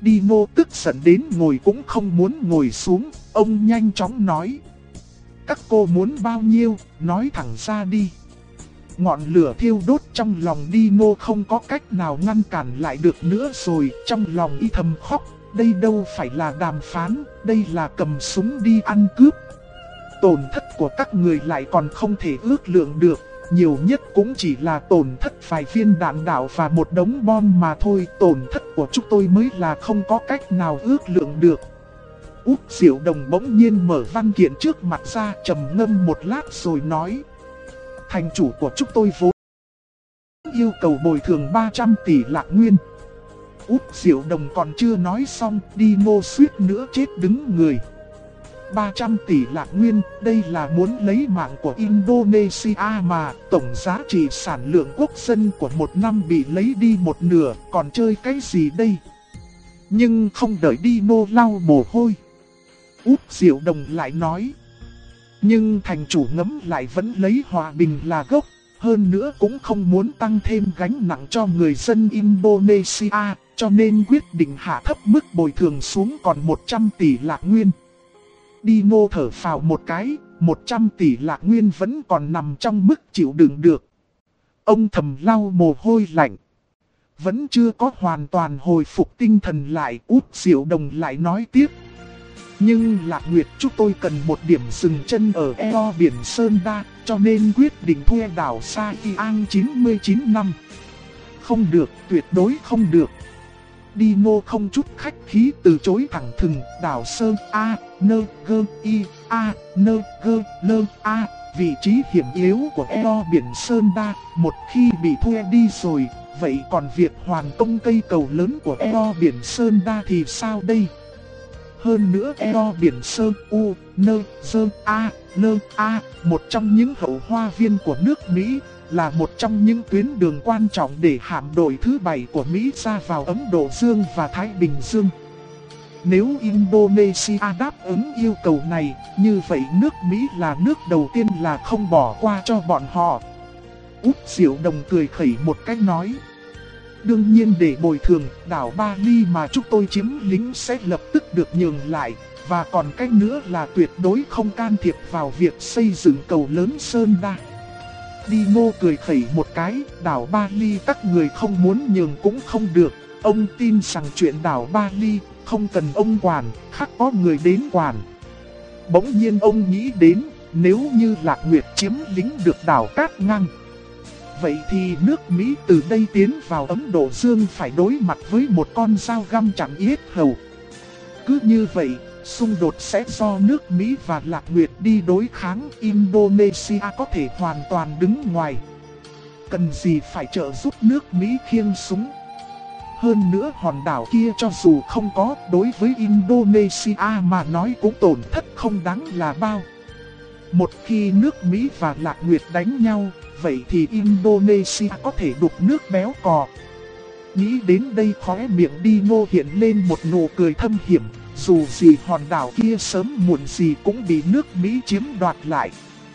Dino tức giận đến ngồi cũng không muốn ngồi xuống, ông nhanh chóng nói. Các cô muốn bao nhiêu, nói thẳng ra đi. Ngọn lửa thiêu đốt trong lòng Dino không có cách nào ngăn cản lại được nữa rồi, trong lòng y thầm khóc. Đây đâu phải là đàm phán, đây là cầm súng đi ăn cướp. Tổn thất của các người lại còn không thể ước lượng được, nhiều nhất cũng chỉ là tổn thất vài viên đạn đạo và một đống bom mà thôi. Tổn thất của chúng tôi mới là không có cách nào ước lượng được. Úc Diệu Đồng bỗng nhiên mở văn kiện trước mặt ra, trầm ngâm một lát rồi nói. Thành chủ của chúng tôi vốn yêu cầu bồi thường 300 tỷ lạc nguyên. Úc Diệu Đồng còn chưa nói xong, Dino suýt nữa chết đứng người. 300 tỷ lạc nguyên, đây là muốn lấy mạng của Indonesia mà. Tổng giá trị sản lượng quốc dân của một năm bị lấy đi một nửa, còn chơi cái gì đây? Nhưng không đợi Dino lau mồ hôi, Úc Diệu Đồng lại nói. Nhưng thành chủ ngẫm lại vẫn lấy hòa bình là gốc, hơn nữa cũng không muốn tăng thêm gánh nặng cho người dân Indonesia, cho nên quyết định hạ thấp mức bồi thường xuống còn 100 tỷ lạc nguyên. Dino thở phào một cái, 100 tỷ lạc nguyên vẫn còn nằm trong mức chịu đựng được. Ông thầm lau mồ hôi lạnh. Vẫn chưa có hoàn toàn hồi phục tinh thần lại, Úc Diệu Đồng lại nói tiếp. Nhưng Lạc Nguyệt chúng tôi cần một điểm dừng chân ở eo biển Sơn Đa, cho nên quyết định thuê đảo Sa Iang 99 năm. Không được, tuyệt đối không được. Dino không chút khách khí từ chối thẳng thừng. Đảo Sơn A, Nơ, Gơ, I, A, Nơ, Gơ, Lơ, A. Vị trí hiểm yếu của eo biển Sơn Đa, một khi bị thuê đi rồi, vậy còn việc hoàn công cây cầu lớn của eo biển Sơn Đa thì sao đây? Hơn nữa eo biển Sơn U, Nơ, Dơ, A, Lơ, A, một trong những hậu hoa viên của nước Mỹ, là một trong những tuyến đường quan trọng để hạm đội thứ 7 của Mỹ ra vào Ấn Độ Dương và Thái Bình Dương. Nếu Indonesia đáp ứng yêu cầu này, như vậy nước Mỹ là nước đầu tiên là không bỏ qua cho bọn họ. Úc Diệu Đồng cười khẩy một cách nói. Đương nhiên để bồi thường, đảo Bali mà chúng tôi chiếm lĩnh sẽ lập tức được nhường lại. Và còn cách nữa là tuyệt đối không can thiệp vào việc xây dựng cầu lớn Sơn Đa. Dino cười khẩy một cái, đảo Bali các người không muốn nhường cũng không được. Ông tin rằng chuyện đảo Bali không cần ông quản, khác có người đến quản. Bỗng nhiên ông nghĩ đến, nếu như Lạc Nguyệt chiếm lĩnh được đảo Cát Ngang, vậy thì nước Mỹ từ đây tiến vào Ấn Độ Dương phải đối mặt với một con dao găm chặn yết hầu. Cứ như vậy, xung đột sẽ do nước Mỹ và Lạc Nguyệt đi đối kháng, Indonesia có thể hoàn toàn đứng ngoài. Cần gì phải trợ giúp nước Mỹ khiêng súng. Hơn nữa hòn đảo kia cho dù không có, đối với Indonesia mà nói cũng tổn thất không đáng là bao. Một khi nước Mỹ và Lạc Nguyệt đánh nhau, vậy thì Indonesia có thể đục nước béo cò. Nghĩ đến đây khóe miệng Dino hiện lên một nụ cười thâm hiểm. Dù gì hòn đảo kia sớm muộn gì cũng bị nước Mỹ chiếm đoạt lại.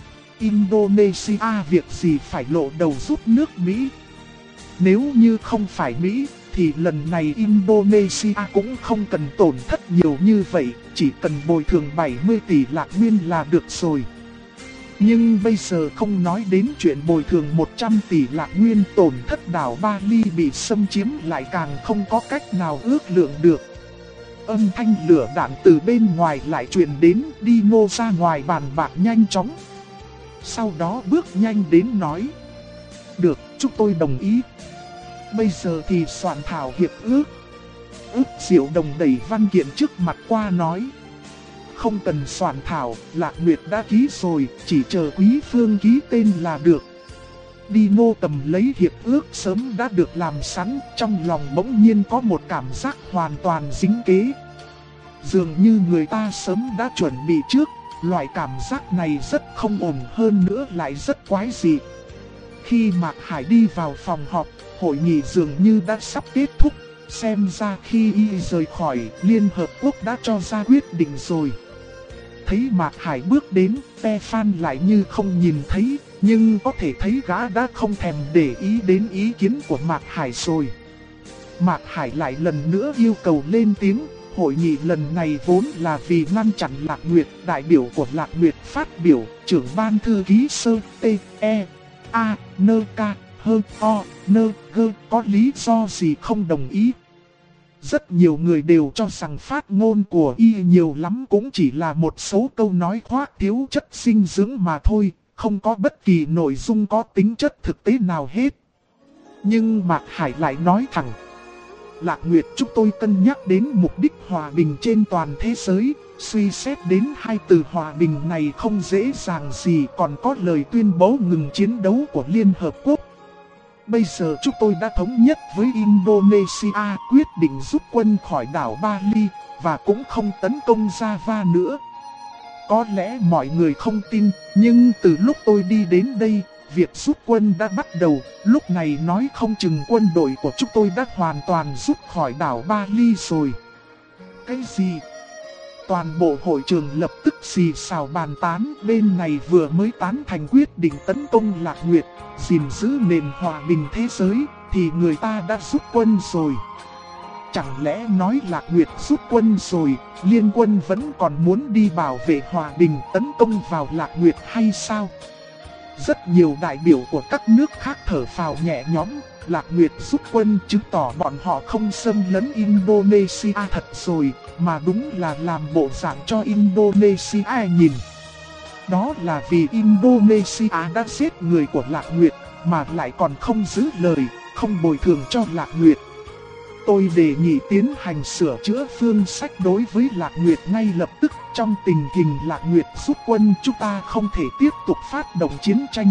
Indonesia việc gì phải lộ đầu giúp nước Mỹ. Nếu như không phải Mỹ, thì lần này Indonesia cũng không cần tổn thất nhiều như vậy, chỉ cần bồi thường 70 tỷ lạc nguyên là được rồi. Nhưng bây giờ không nói đến chuyện bồi thường 100 tỷ lạc nguyên, tổn thất đảo Bali bị xâm chiếm lại càng không có cách nào ước lượng được. Âm thanh lửa đạn từ bên ngoài lại truyền đến, Dino ra ngoài bàn bạc nhanh chóng. Sau đó bước nhanh đến nói. Được, chúng tôi đồng ý. Bây giờ thì soạn thảo hiệp ước. Úc Diệu Đồng đẩy văn kiện trước mặt qua nói. Không cần soạn thảo, Lạc Nguyệt đã ký rồi, chỉ chờ Quý Phương ký tên là được. Dino cầm lấy hiệp ước sớm đã được làm sẵn, trong lòng bỗng nhiên có một cảm giác hoàn toàn dính kế. Dường như người ta sớm đã chuẩn bị trước, loại cảm giác này rất không ổn, hơn nữa lại rất quái dị. Khi Mạc Hải đi vào phòng họp, hội nghị dường như đã sắp kết thúc, xem ra khi y rời khỏi, Liên Hợp Quốc đã cho ra quyết định rồi. Thấy Mạc Hải bước đến, Stefan lại như không nhìn thấy, nhưng có thể thấy gã đã không thèm để ý đến ý kiến của Mạc Hải rồi. Mạc Hải lại lần nữa yêu cầu lên tiếng. Hội nghị lần này vốn là vì ngăn chặn Lạc Nguyệt, đại biểu của Lạc Nguyệt phát biểu, trưởng ban thư ký Sơ T E A N K H O N G có lý do gì không đồng ý. Rất nhiều người đều cho rằng phát ngôn của y nhiều lắm cũng chỉ là một số câu nói khoác thiếu chất dinh dưỡng mà thôi, không có bất kỳ nội dung có tính chất thực tế nào hết. Nhưng Mạc Hải lại nói thẳng: Lạc Nguyệt, chúng tôi cân nhắc đến mục đích hòa bình trên toàn thế giới, suy xét đến hai từ hòa bình này không dễ dàng gì, còn có lời tuyên bố ngừng chiến đấu của Liên Hợp Quốc. Bây giờ chúng tôi đã thống nhất với Indonesia quyết định rút quân khỏi đảo Bali và cũng không tấn công Java nữa. Có lẽ mọi người không tin, nhưng từ lúc tôi đi đến đây, việc rút quân đã bắt đầu. Lúc này nói không chừng quân đội của chúng tôi đã hoàn toàn rút khỏi đảo Bali rồi. Cái gì? Toàn bộ hội trường lập tức xì xào bàn tán. Bên này vừa mới tán thành quyết định tấn công Lạc Nguyệt, gìn giữ nền hòa bình thế giới, thì người ta đã rút quân rồi. Chẳng lẽ nói Lạc Nguyệt rút quân rồi, liên quân vẫn còn muốn đi bảo vệ hòa bình tấn công vào Lạc Nguyệt hay sao? Rất nhiều đại biểu của các nước khác thở phào nhẹ nhõm. Lạc Nguyệt rút quân chứng tỏ bọn họ không xâm lấn Indonesia thật rồi, mà đúng là làm bộ dạng cho Indonesia nhìn. Đó là vì Indonesia đã giết người của Lạc Nguyệt, mà lại còn không giữ lời, không bồi thường cho Lạc Nguyệt. Tôi đề nghị tiến hành sửa chữa phương sách đối với Lạc Nguyệt ngay lập tức. Trong tình hình Lạc Nguyệt rút quân, chúng ta không thể tiếp tục phát động chiến tranh.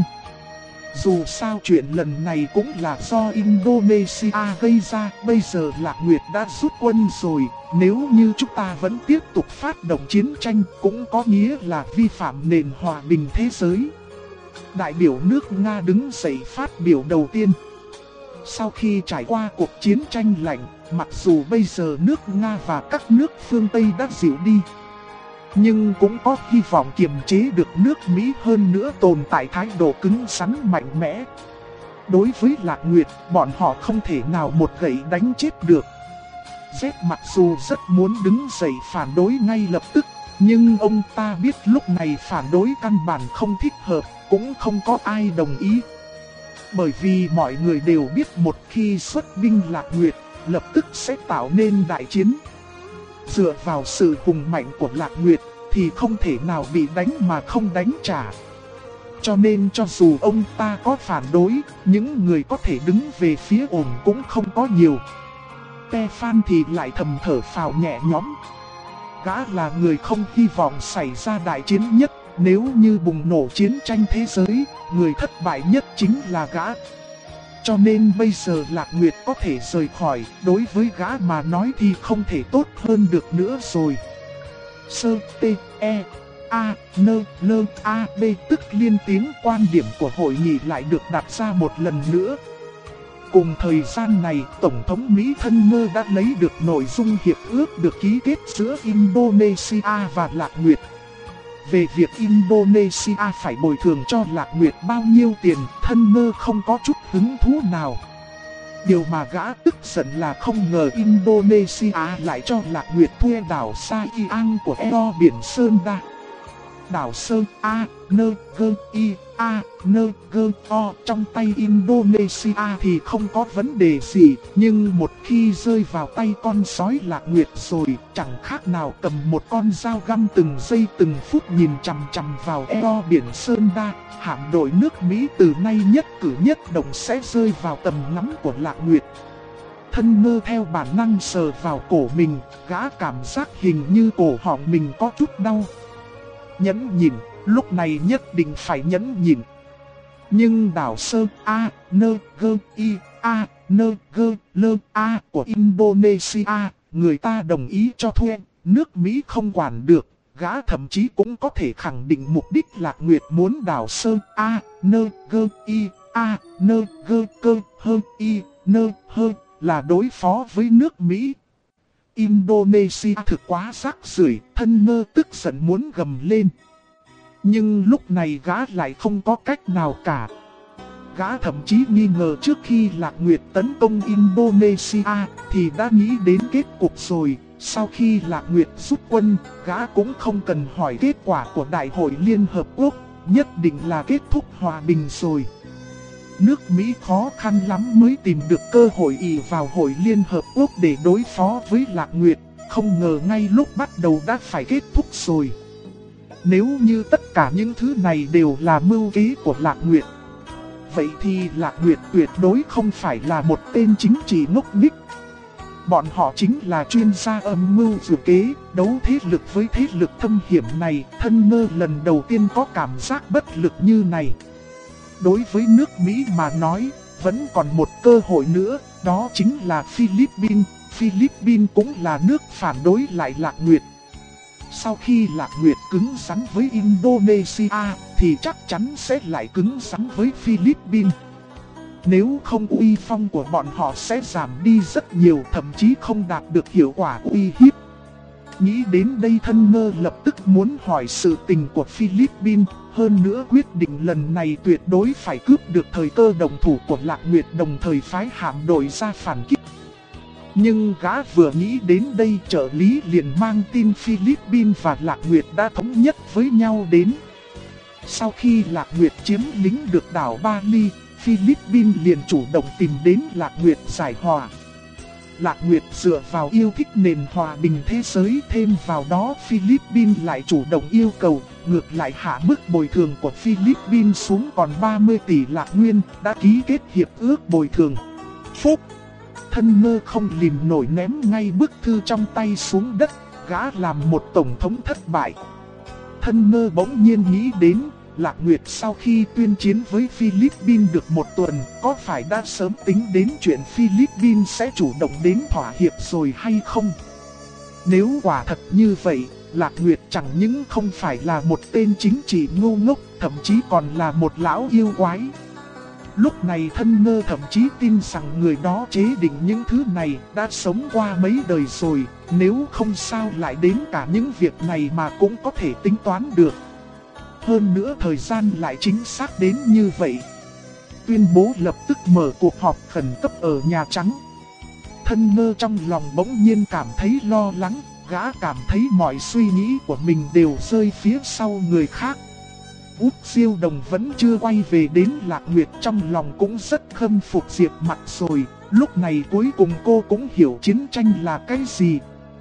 Dù sao chuyện lần này cũng là do Indonesia gây ra. Bây giờ Lạc Nguyệt đã rút quân rồi, nếu như chúng ta vẫn tiếp tục phát động chiến tranh cũng có nghĩa là vi phạm nền hòa bình thế giới. Đại biểu nước Nga đứng dậy phát biểu đầu tiên. Sau khi trải qua cuộc chiến tranh lạnh, mặc dù bây giờ nước Nga và các nước phương Tây đã dịu đi, nhưng cũng có hy vọng kiềm chế được nước Mỹ, hơn nữa tồn tại thái độ cứng rắn mạnh mẽ. Đối với Lạc Nguyệt, bọn họ không thể nào một gậy đánh chết được. Z mặc dù rất muốn đứng dậy phản đối ngay lập tức, nhưng ông ta biết lúc này phản đối căn bản không thích hợp, cũng không có ai đồng ý. Bởi vì mọi người đều biết một khi xuất binh Lạc Nguyệt, lập tức sẽ tạo nên đại chiến. Dựa vào sự hùng mạnh của Lạc Nguyệt thì không thể nào bị đánh mà không đánh trả. Cho nên cho dù ông ta có phản đối, những người có thể đứng về phía ổn cũng không có nhiều. Stefan thì lại thầm thở phào nhẹ nhõm. Gã là người không hy vọng xảy ra đại chiến nhất. Nếu như bùng nổ chiến tranh thế giới, người thất bại nhất chính là gã. Cho nên bây giờ Lạc Nguyệt có thể rời khỏi, đối với gã mà nói thì không thể tốt hơn được nữa rồi. Sơ T E A N L A B tức liên tiếng, quan điểm của hội nghị lại được đặt ra một lần nữa. Cùng thời gian này, Tổng thống Mỹ Thân Mơ đã lấy được nội dung hiệp ước được ký kết giữa Indonesia và Lạc Nguyệt. Về việc Indonesia phải bồi thường cho Lạc Nguyệt bao nhiêu tiền, Thân Mơ không có chút hứng thú nào. Điều mà gã tức giận là không ngờ Indonesia lại cho Lạc Nguyệt thuê đảo Saiang của eo biển Sơn Đa. Đảo Sơn A N G I A N G O trong tay Indonesia thì không có vấn đề gì, nhưng một khi rơi vào tay con sói Lạc Nguyệt rồi, chẳng khác nào cầm một con dao găm từng giây từng phút nhìn chằm chằm vào eo biển Sơn Đa. Hạm đội nước Mỹ từ nay nhất cử nhất động sẽ rơi vào tầm ngắm của Lạc Nguyệt. Thân Mơ theo bản năng sờ vào cổ mình, gã cảm giác hình như cổ họng mình có chút đau. Nhẫn nhịn, lúc này nhất định phải nhẫn nhịn. Nhưng đảo Sơ A N G I A N G L A của Indonesia, người ta đồng ý cho thuê, nước Mỹ không quản được. Gã thậm chí cũng có thể khẳng định mục đích Lạc Nguyệt muốn đảo Sơ A N G I A N G cơ hơ I N hơ là đối phó với nước Mỹ. Indonesia thực quá rác rưởi, Thân Mơ tức giận muốn gầm lên. Nhưng lúc này gã lại không có cách nào cả. Gã thậm chí nghi ngờ trước khi Lạc Nguyệt tấn công Indonesia thì đã nghĩ đến kết cục rồi. Sau khi Lạc Nguyệt rút quân, gã cũng không cần hỏi kết quả của Đại hội Liên Hợp Quốc, nhất định là kết thúc hòa bình rồi. Nước Mỹ khó khăn lắm mới tìm được cơ hội ỷ vào Hội Liên Hợp Quốc để đối phó với Lạc Nguyệt, không ngờ ngay lúc bắt đầu đã phải kết thúc rồi. Nếu như tất cả những thứ này đều là mưu kế của Lạc Nguyệt, vậy thì Lạc Nguyệt tuyệt đối không phải là một tên chính trị ngốc nghếch. Bọn họ chính là chuyên gia âm mưu dự kế, đấu thế lực với thế lực thâm hiểm này. Thân Ngơ lần đầu tiên có cảm giác bất lực như này. Đối với nước Mỹ mà nói, vẫn còn một cơ hội nữa, đó chính là Philippines. Philippines cũng là nước phản đối lại Lạc Nguyệt. Sau khi Lạc Nguyệt cứng rắn với Indonesia, thì chắc chắn sẽ lại cứng rắn với Philippines. Nếu không, uy phong của bọn họ sẽ giảm đi rất nhiều, thậm chí không đạt được hiệu quả uy hiếp. Nghĩ đến đây, Thân Ngơ lập tức muốn hỏi sự tình của Philippines. Hơn nữa quyết định lần này tuyệt đối phải cướp được thời cơ đồng thủ của Lạc Nguyệt, đồng thời phái hạm đội ra phản kích. Nhưng gã vừa nghĩ đến đây, trợ lý liền mang tin Philippines và Lạc Nguyệt đã thống nhất với nhau đến. Sau khi Lạc Nguyệt chiếm lĩnh được đảo Bali, Philippines liền chủ động tìm đến Lạc Nguyệt giải hòa. Lạc Nguyệt dựa vào yêu thích nền hòa bình thế giới, thêm vào đó Philippines lại chủ động yêu cầu, ngược lại hạ mức bồi thường của Philippines xuống còn 30 tỷ lạc nguyên, đã ký kết hiệp ước bồi thường. Phúc! Thân Ngơ không lìm nổi ném ngay bức thư trong tay xuống đất, gã làm một tổng thống thất bại. Thân Ngơ bỗng nhiên nghĩ đến, Lạc Nguyệt sau khi tuyên chiến với Philippines được một tuần, có phải đã sớm tính đến chuyện Philippines sẽ chủ động đến thỏa hiệp rồi hay không? Nếu quả thật như vậy, Lạc Nguyệt chẳng những không phải là một tên chính trị ngu ngốc, thậm chí còn là một lão yêu quái. Lúc này Thân Ngơ thậm chí tin rằng người đó chế định những thứ này đã sống qua mấy đời rồi, nếu không sao lại đến cả những việc này mà cũng có thể tính toán được. Hơn nữa thời gian lại chính xác đến như vậy. Tuyên bố lập tức mở cuộc họp khẩn cấp ở Nhà Trắng. Thân Ngơ trong lòng bỗng nhiên cảm thấy lo lắng, gã cảm thấy mọi suy nghĩ của mình đều rơi phía sau người khác. Út Siêu Đồng vẫn chưa quay về đến Lạc Nguyệt, trong lòng cũng rất khâm phục Diệp Mặc rồi. Lúc này cuối cùng cô cũng hiểu chiến tranh là cái gì.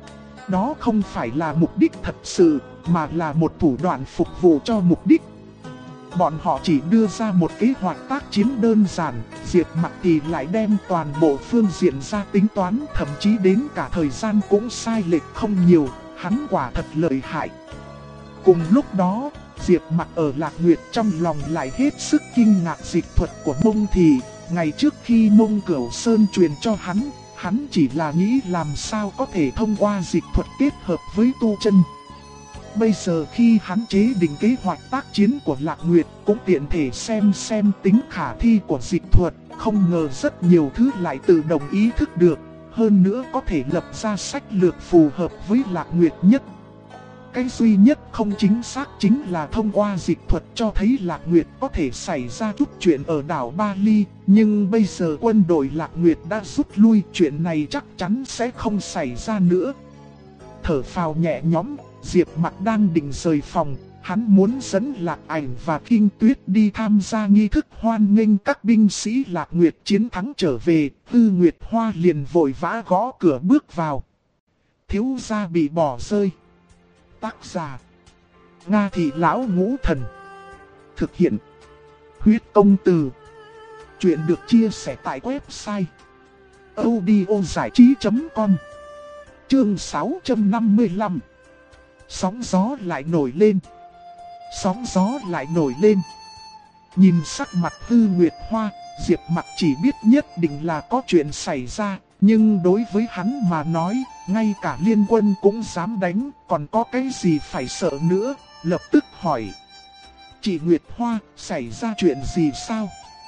Đó không phải là mục đích thật sự, mà là một thủ đoạn phục vụ cho mục đích. Bọn họ chỉ đưa ra một kế hoạch tác chiến đơn giản, Diệp Mặc thì lại đem toàn bộ phương diện ra tính toán, thậm chí đến cả thời gian cũng sai lệch không nhiều, hắn quả thật lợi hại. Cùng lúc đó, Diệp Mặc ở Lạc Nguyệt trong lòng lại hết sức kinh ngạc dịch thuật của Mông Thị. Ngày trước khi Mông Cửu Sơn truyền cho hắn chỉ là nghĩ làm sao có thể thông qua dịch thuật kết hợp với tu chân. Bây giờ khi hắn chế định kế hoạch tác chiến của Lạc Nguyệt, cũng tiện thể xem tính khả thi của dịch thuật, không ngờ rất nhiều thứ lại tự động ý thức được, hơn nữa có thể lập ra sách lược phù hợp với Lạc Nguyệt nhất. Cái duy nhất không chính xác chính là thông qua dịch thuật cho thấy Lạc Nguyệt có thể xảy ra chút chuyện ở đảo Bali, nhưng bây giờ quân đội Lạc Nguyệt đã rút lui, chuyện này chắc chắn sẽ không xảy ra nữa. Thở phào nhẹ nhõm, Diệp Mặc đang định rời phòng, hắn muốn dẫn Lạc Ảnh và Kinh Tuyết đi tham gia nghi thức hoan nghênh các binh sĩ Lạc Nguyệt chiến thắng trở về. Tư Nguyệt Hoa liền vội vã gõ cửa bước vào. Thiếu gia bị bỏ rơi. Tác giả: Nga Thị Lão Ngũ Thần. Thực hiện: Huyết Công Từ. Chuyện được chia sẻ tại website audiozảichí.com. Chương 655. Sóng gió lại nổi lên. Sóng gió lại nổi lên. Nhìn sắc mặt Tư Nguyệt Hoa, Diệp Mặc chỉ biết nhất định là có chuyện xảy ra. Nhưng đối với hắn mà nói, ngay cả liên quân cũng dám đánh, còn có cái gì phải sợ nữa, lập tức hỏi. Chị Nguyệt Hoa, xảy ra chuyện gì sao?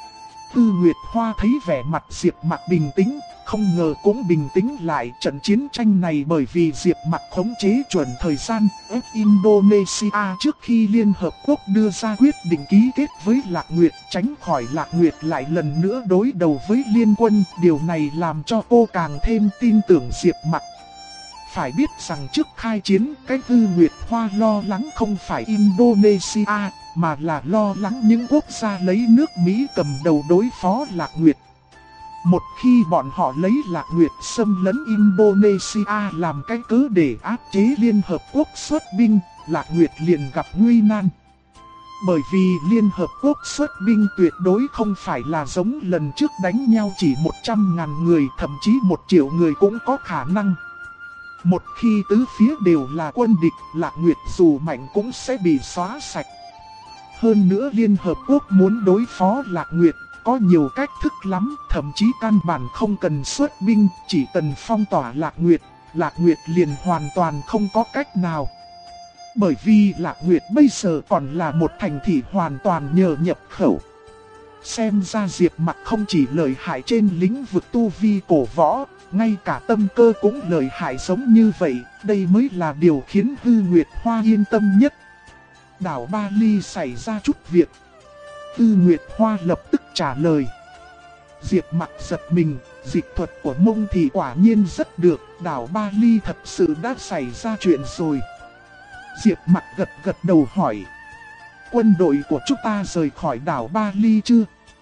Tư Nguyệt Hoa thấy vẻ mặt Diệp Mặc bình tĩnh, không ngờ cũng bình tĩnh lại. Trận chiến tranh này bởi vì Diệp Mặc khống chế chuẩn thời gian ép Indonesia trước khi Liên Hợp Quốc đưa ra quyết định ký kết với Lạc Nguyệt, tránh khỏi Lạc Nguyệt lại lần nữa đối đầu với Liên quân. Điều này làm cho cô càng thêm tin tưởng Diệp Mặc. Phải biết rằng trước khai chiến, cái Tư Nguyệt Hoa lo lắng không phải Indonesia, mà là lo lắng những quốc gia lấy nước Mỹ cầm đầu đối phó Lạc Nguyệt. Một khi bọn họ lấy Lạc Nguyệt xâm lấn Indonesia làm cái cớ để áp chế Liên Hợp Quốc xuất binh, Lạc Nguyệt liền gặp nguy nan. Bởi vì Liên Hợp Quốc xuất binh tuyệt đối không phải là giống lần trước đánh nhau chỉ 100.000 người, thậm chí 1 triệu người cũng có khả năng. Một khi tứ phía đều là quân địch, Lạc Nguyệt dù mạnh cũng sẽ bị xóa sạch. Hơn nữa Liên Hợp Quốc muốn đối phó Lạc Nguyệt có nhiều cách thức lắm, thậm chí căn bản không cần xuất binh, chỉ cần phong tỏa Lạc Nguyệt liền hoàn toàn không có cách nào. Bởi vì Lạc Nguyệt bây giờ còn là một thành thị hoàn toàn nhờ nhập khẩu. Xem ra Diệp Mặc không chỉ lợi hại trên lĩnh vực tu vi cổ võ, ngay cả tâm cơ cũng lợi hại giống như vậy, đây mới là điều khiến Tư Nguyệt Hoa yên tâm nhất. Đảo Ba Ly xảy ra chút việc. Tư Nguyệt Hoa lập tức trả lời. Diệp Mặc giật mình, dịch thuật của Mông thì quả nhiên rất được, đảo Ba Ly thật sự đã xảy ra chuyện rồi. Diệp Mặc gật đầu hỏi. Quân đội của chúng ta rời khỏi đảo Ba Ly chưa?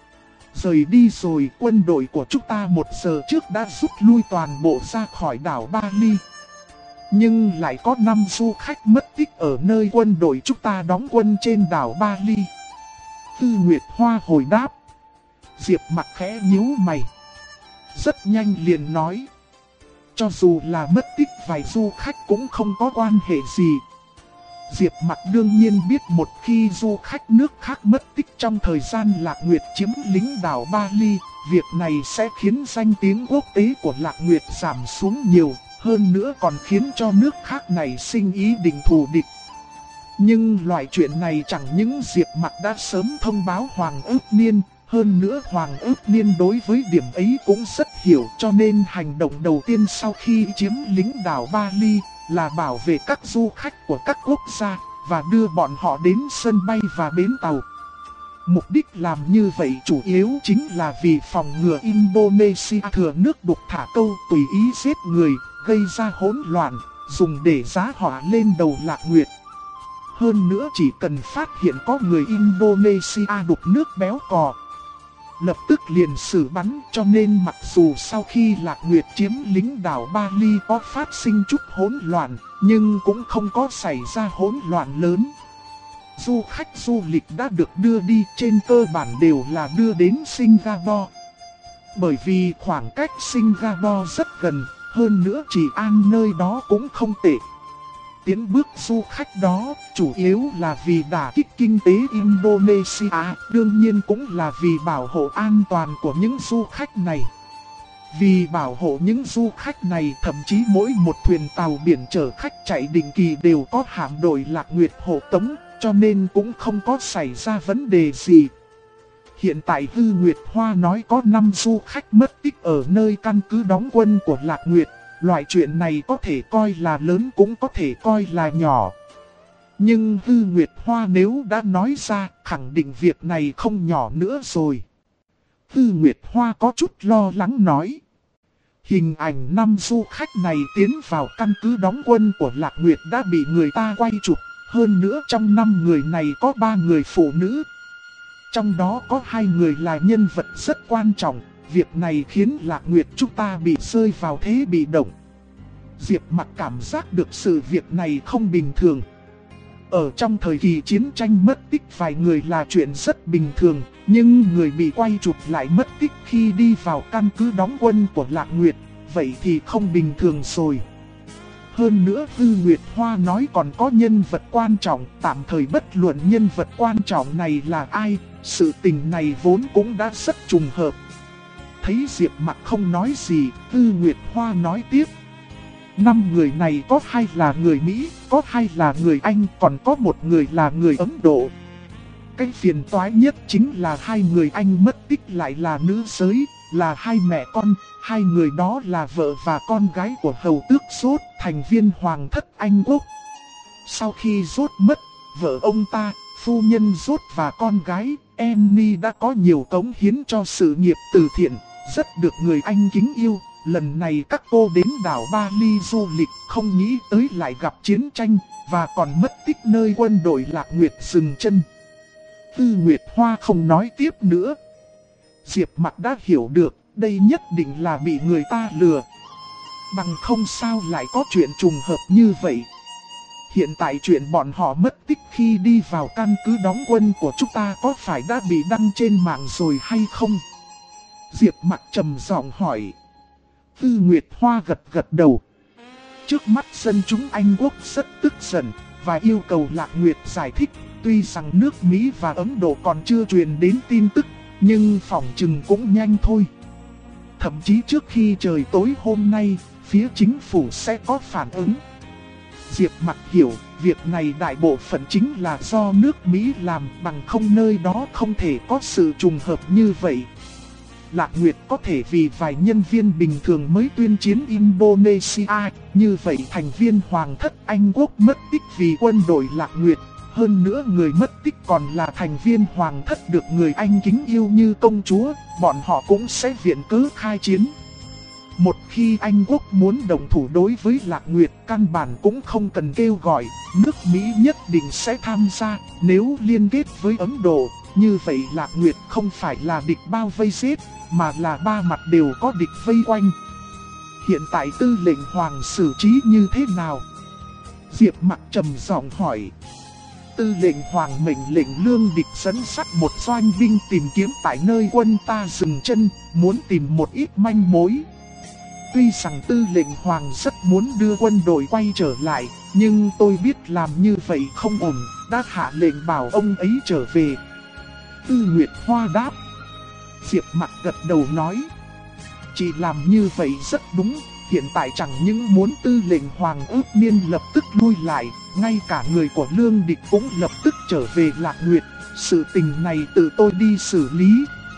Rời đi rồi, quân đội của chúng ta 1 giờ trước đã rút lui toàn bộ ra khỏi đảo Ba Ly. Nhưng lại có 5 du khách mất tích ở nơi quân đội chúng ta đóng quân trên đảo Ba Ly. Tư Nguyệt Hoa hồi đáp. Diệp Mặc khẽ nhíu mày. Rất nhanh liền nói. Cho dù là mất tích vài du khách cũng không có quan hệ gì. Diệp Mặc đương nhiên biết một khi du khách nước khác mất tích trong thời gian Lạc Nguyệt chiếm lĩnh đảo Ba Ly, việc này sẽ khiến danh tiếng quốc tế của Lạc Nguyệt giảm xuống nhiều, hơn nữa còn khiến cho nước khác này sinh ý định thù địch. Nhưng loại chuyện này chẳng những Diệp Mặc đã sớm thông báo Hoàng Ước Niên, hơn nữa Hoàng Ước Niên đối với điểm ấy cũng rất hiểu, cho nên hành động đầu tiên sau khi chiếm lĩnh đảo Ba Ly là bảo vệ các du khách của các quốc gia và đưa bọn họ đến sân bay và bến tàu. Mục đích làm như vậy chủ yếu chính là vì phòng ngừa Indonesia thừa nước đục thả câu tùy ý giết người, gây ra hỗn loạn, dùng để giá họa lên đầu Lạc Nguyệt. Hơn nữa chỉ cần phát hiện có người Indonesia đục nước béo cò, lập tức liền xử bắn, cho nên mặc dù sau khi Lạc Nguyệt chiếm lĩnh đảo Ba Ly có phát sinh chút hỗn loạn, nhưng cũng không có xảy ra hỗn loạn lớn. Du khách du lịch đã được đưa đi trên cơ bản đều là đưa đến Singapore. Bởi vì khoảng cách Singapore rất gần, hơn nữa trị an nơi đó cũng không tệ. Tiến bước du khách đó chủ yếu là vì đả kích kinh tế Indonesia, đương nhiên cũng là vì bảo hộ an toàn của những du khách này. Vì bảo hộ những du khách này, thậm chí mỗi một thuyền tàu biển chở khách chạy định kỳ đều có hạm đội Lạc Nguyệt hộ tống, cho nên cũng không có xảy ra vấn đề gì. Hiện tại Tư Nguyệt Hoa nói có 5 du khách mất tích ở nơi căn cứ đóng quân của Lạc Nguyệt. Loại chuyện này có thể coi là lớn cũng có thể coi là nhỏ. Nhưng Tư Nguyệt Hoa nếu đã nói ra, khẳng định việc này không nhỏ nữa rồi. Tư Nguyệt Hoa có chút lo lắng nói. Hình ảnh 5 du khách này tiến vào căn cứ đóng quân của Lạc Nguyệt đã bị người ta quay chụp. Hơn nữa trong 5 người này có 3 người phụ nữ. Trong đó có 2 người là nhân vật rất quan trọng. Việc này khiến Lạc Nguyệt chúng ta bị rơi vào thế bị động. Diệp Mặc cảm giác được sự việc này không bình thường. Ở trong thời kỳ chiến tranh mất tích vài người là chuyện rất bình thường, nhưng người bị quay chụp lại mất tích khi đi vào căn cứ đóng quân của Lạc Nguyệt, vậy thì không bình thường rồi. Hơn nữa Tư Nguyệt Hoa nói còn có nhân vật quan trọng, tạm thời bất luận nhân vật quan trọng này là ai, sự tình này vốn cũng đã rất trùng hợp. Thấy Diệp Mặc không nói gì, Tư Nguyệt Hoa nói tiếp. 5 người này có 2 là người Mỹ, có 2 là người Anh, còn có 1 người là người Ấn Độ. Cái phiền toái nhất chính là hai người anh mất tích lại là nữ giới, là hai mẹ con, hai người đó là vợ và con gái của hầu tước Rốt, thành viên hoàng thất Anh Quốc. Sau khi Rốt mất, vợ ông ta, phu nhân Rốt và con gái, Annie đã có nhiều cống hiến cho sự nghiệp từ thiện, rất được người Anh kính yêu. Lần này các cô đến đảo Bali du lịch, không nghĩ tới lại gặp chiến tranh, và còn mất tích nơi quân đội Lạc Nguyệt dừng chân. Tư Nguyệt Hoa không nói tiếp nữa. Diệp Mặc đã hiểu được, đây nhất định là bị người ta lừa. Bằng không sao lại có chuyện trùng hợp như vậy. Hiện tại chuyện bọn họ mất tích khi đi vào căn cứ đóng quân của chúng ta có phải đã bị đăng trên mạng rồi hay không? Diệp Mặc trầm giọng hỏi. Tư Nguyệt Hoa gật gật đầu. Trước mắt dân chúng Anh Quốc rất tức giận và yêu cầu Lạc Nguyệt giải thích. Tuy rằng nước Mỹ và Ấn Độ còn chưa truyền đến tin tức, nhưng phỏng chừng cũng nhanh thôi. Thậm chí trước khi trời tối hôm nay, phía chính phủ sẽ có phản ứng. Diệp Mặc hiểu, việc này đại bộ phận chính là do nước Mỹ làm, bằng không nơi đó không thể có sự trùng hợp như vậy. Lạc Nguyệt có thể vì vài nhân viên bình thường mới tuyên chiến Indonesia, như vậy thành viên hoàng thất Anh Quốc mất tích vì quân đội Lạc Nguyệt. Hơn nữa người mất tích còn là thành viên hoàng thất được người Anh kính yêu như công chúa, bọn họ cũng sẽ viện cớ khai chiến. Một khi Anh Quốc muốn đồng thủ đối với Lạc Nguyệt, căn bản cũng không cần kêu gọi, nước Mỹ nhất định sẽ tham gia. Nếu liên kết với Ấn Độ, như vậy Lạc Nguyệt không phải là địch bao vây giết, mà là ba mặt đều có địch vây quanh. Hiện tại tư lệnh hoàng xử trí như thế nào? Diệp Mặc trầm giọng hỏi. Tư lệnh hoàng mệnh lệnh Lương Địch dẫn dắt một doanh binh tìm kiếm tại nơi quân ta dừng chân, muốn tìm một ít manh mối. Tuy rằng tư lệnh hoàng rất muốn đưa quân đội quay trở lại, nhưng tôi biết làm như vậy không ổn, đã hạ lệnh bảo ông ấy trở về. Tư Nguyệt Hoa đáp. Diệp Mặc gật đầu nói. Chỉ làm như vậy rất đúng, hiện tại chẳng những muốn tư lệnh Hoàng Ước Niên lập tức lui lại, ngay cả người của Lương Địch cũng lập tức trở về Lạc Nguyệt, sự tình này tự tôi đi xử lý.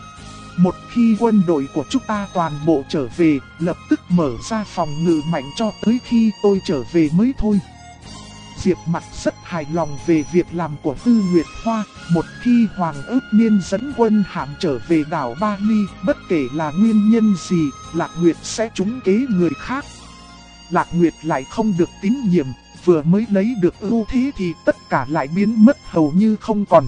Một khi quân đội của chúng ta toàn bộ trở về, lập tức mở ra phòng ngự mạnh cho tới khi tôi trở về mới thôi. Diệp Mặc rất hài lòng về việc làm của Tư Nguyệt Hoa. Một khi Hoàng Ước Niên dẫn quân hạm trở về đảo Bali, bất kể là nguyên nhân gì, Lạc Nguyệt sẽ trúng kế người khác. Lạc Nguyệt lại không được tín nhiệm, vừa mới lấy được ưu thế thì tất cả lại biến mất hầu như không còn.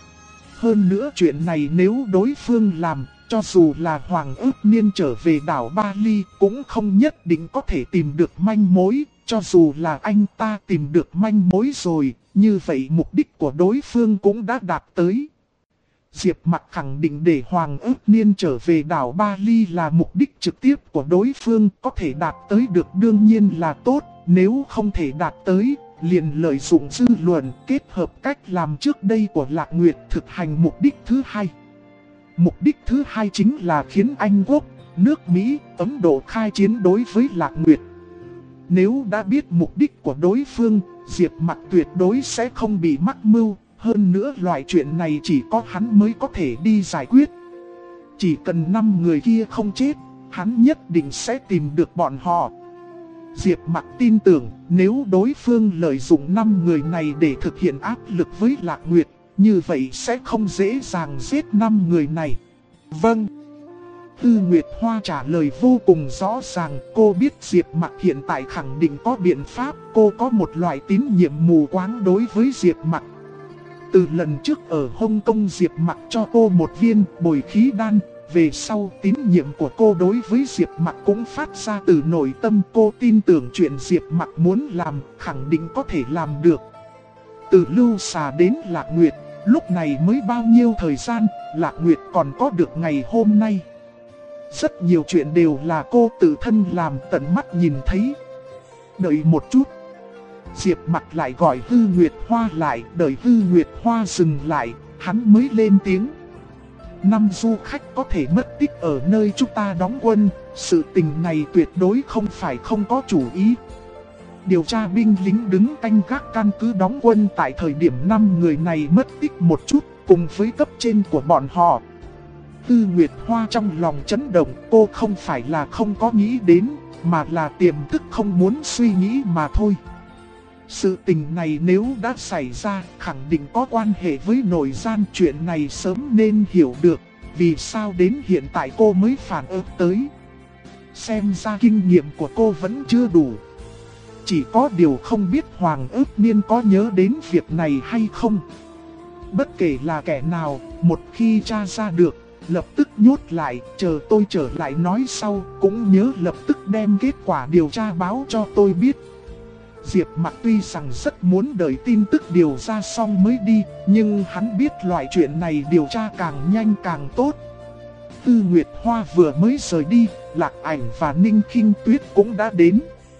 Hơn nữa chuyện này nếu đối phương làm, cho dù là Hoàng Ước Niên trở về đảo Bali cũng không nhất định có thể tìm được manh mối. Cho dù là anh ta tìm được manh mối rồi, như vậy mục đích của đối phương cũng đã đạt tới. Diệp Mặc khẳng định để Hoàng Ước Niên trở về đảo Bali là mục đích trực tiếp của đối phương, có thể đạt tới được đương nhiên là tốt, nếu không thể đạt tới, liền lợi dụng dư luận kết hợp cách làm trước đây của Lạc Nguyệt thực hành mục đích thứ hai. Mục đích thứ hai chính là khiến Anh Quốc, nước Mỹ, Ấn Độ khai chiến đối với Lạc Nguyệt. Nếu đã biết mục đích của đối phương, Diệp Mặc tuyệt đối sẽ không bị mắc mưu. Hơn nữa loại chuyện này chỉ có hắn mới có thể đi giải quyết. Chỉ cần 5 người kia không chết, hắn nhất định sẽ tìm được bọn họ. Diệp Mặc tin tưởng nếu đối phương lợi dụng 5 người này để thực hiện áp lực với Lạc Nguyệt, như vậy sẽ không dễ dàng giết 5 người này. Vâng. Tư Nguyệt Hoa trả lời vô cùng rõ ràng, cô biết Diệp Mặc hiện tại khẳng định có biện pháp, cô có một loại tín nhiệm mù quáng đối với Diệp Mặc. Từ lần trước ở Hong Kong Diệp Mặc cho cô một viên bồi khí đan, về sau tín nhiệm của cô đối với Diệp Mặc cũng phát ra từ nội tâm, cô tin tưởng chuyện Diệp Mặc muốn làm, khẳng định có thể làm được. Từ Lưu Xà đến Lạc Nguyệt, lúc này mới bao nhiêu thời gian, Lạc Nguyệt còn có được ngày hôm nay. Rất nhiều chuyện đều là cô tự thân làm, tận mắt nhìn thấy. Đợi một chút. Diệp Mặc lại gọi Tư Nguyệt Hoa lại, đợi Tư Nguyệt Hoa dừng lại, hắn mới lên tiếng. 5 du khách có thể mất tích ở nơi chúng ta đóng quân, sự tình này tuyệt đối không phải không có chủ ý. Điều tra binh lính đứng canh gác căn cứ đóng quân tại thời điểm 5 người này mất tích một chút, cùng với cấp trên của bọn họ. Tư Nguyệt Hoa trong lòng chấn động, cô không phải là không có nghĩ đến, mà là tiềm thức không muốn suy nghĩ mà thôi. Sự tình này nếu đã xảy ra, khẳng định có quan hệ với nội gian, chuyện này sớm nên hiểu được, vì sao đến hiện tại cô mới phản ứng tới. Xem ra kinh nghiệm của cô vẫn chưa đủ. Chỉ có điều không biết Hoàng Ước Niên có nhớ đến việc này hay không. Bất kể là kẻ nào, một khi tra ra được, lập tức nhốt lại, chờ tôi trở lại nói sau, cũng nhớ lập tức đem kết quả điều tra báo cho tôi biết. Diệp Mặc tuy rằng rất muốn đợi tin tức điều tra xong mới đi, nhưng hắn biết loại chuyện này điều tra càng nhanh càng tốt. Tư Nguyệt Hoa vừa mới rời đi, Lạc Ảnh và Ninh Khinh Tuyết cũng đã đến.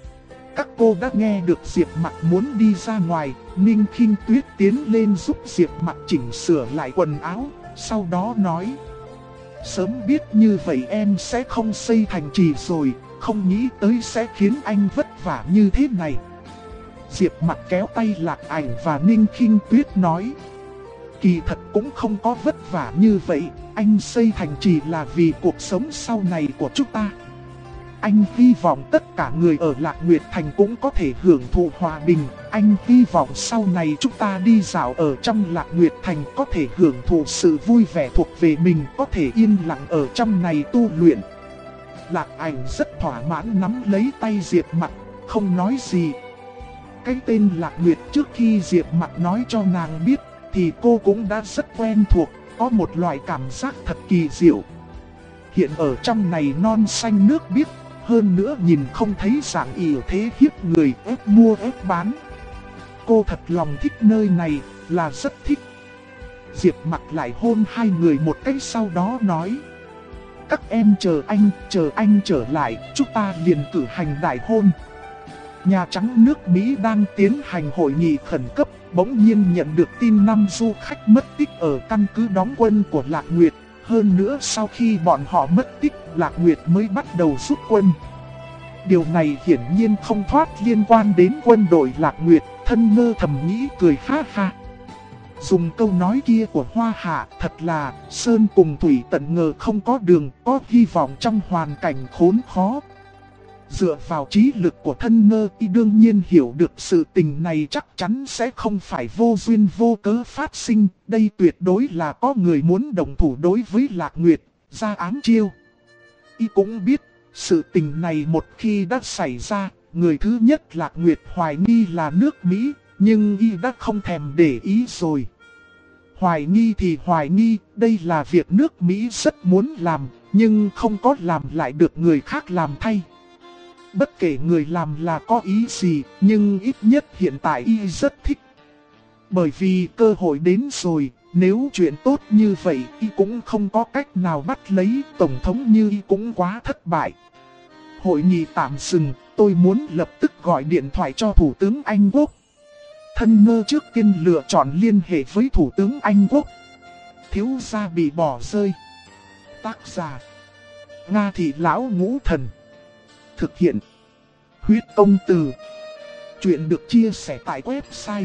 Các cô đã nghe được Diệp Mặc muốn đi ra ngoài, Ninh Khinh Tuyết tiến lên giúp Diệp Mặc chỉnh sửa lại quần áo, sau đó nói: sớm biết như vậy em sẽ không xây thành trì rồi, không nghĩ tới sẽ khiến anh vất vả như thế này. Diệp Mặc kéo tay Lạc Ảnh và Ninh Khinh Tuyết nói: kỳ thật cũng không có vất vả như vậy, anh xây thành trì là vì cuộc sống sau này của chúng ta. Anh hy vọng tất cả người ở Lạc Nguyệt Thành cũng có thể hưởng thụ hòa bình. Anh hy vọng sau này chúng ta đi dạo ở trong Lạc Nguyệt Thành có thể hưởng thụ sự vui vẻ thuộc về mình, có thể yên lặng ở trong này tu luyện. Lạc Ảnh rất thỏa mãn nắm lấy tay Diệp Mặc, không nói gì. Cái tên Lạc Nguyệt trước khi Diệp Mặc nói cho nàng biết thì cô cũng đã rất quen thuộc, có một loại cảm giác thật kỳ diệu. Hiện ở trong này non xanh nước biếc, hơn nữa nhìn không thấy dạng ỷ thế hiếp người ép mua ép bán. Cô thật lòng thích nơi này, là rất thích. Diệp Mặc lại hôn hai người một cái sau đó nói: các em chờ anh trở lại, chúng ta liền cử hành đại hôn. Nhà Trắng nước Mỹ đang tiến hành hội nghị khẩn cấp, bỗng nhiên nhận được tin 5 du khách mất tích ở căn cứ đóng quân của Lạc Nguyệt. Hơn nữa sau khi bọn họ mất tích, Lạc Nguyệt mới bắt đầu rút quân. Điều này hiển nhiên không thoát liên quan đến quân đội Lạc Nguyệt, Thân Ngơ thầm nghĩ cười ha ha. Dùng câu nói kia của Hoa Hạ, thật là sơn cùng thủy tận ngờ không có đường, có hy vọng trong hoàn cảnh khốn khó. Dựa vào trí lực của Thân Ngơ, y đương nhiên hiểu được sự tình này chắc chắn sẽ không phải vô duyên vô cớ phát sinh. Đây tuyệt đối là có người muốn đồng thủ đối với Lạc Nguyệt, ra ám chiêu. Y cũng biết, sự tình này một khi đã xảy ra, người thứ nhất Lạc Nguyệt hoài nghi là nước Mỹ, nhưng y đã không thèm để ý rồi. Hoài nghi thì hoài nghi, đây là việc nước Mỹ rất muốn làm, nhưng không có làm lại được người khác làm thay. Bất kể người làm là có ý gì, nhưng ít nhất hiện tại y rất thích. Bởi vì cơ hội đến rồi, nếu chuyện tốt như vậy y cũng không có cách nào bắt lấy, tổng thống như y cũng quá thất bại. Hội nghị tạm dừng, tôi muốn lập tức gọi điện thoại cho Thủ tướng Anh Quốc. Thân Ngơ trước tiên lựa chọn liên hệ với Thủ tướng Anh Quốc. Thiếu gia bị bỏ rơi. Tác giả: Nga Thị Lão Ngũ Thần. Thực hiện: Huyết Công Từ. Chuyện được chia sẻ tại website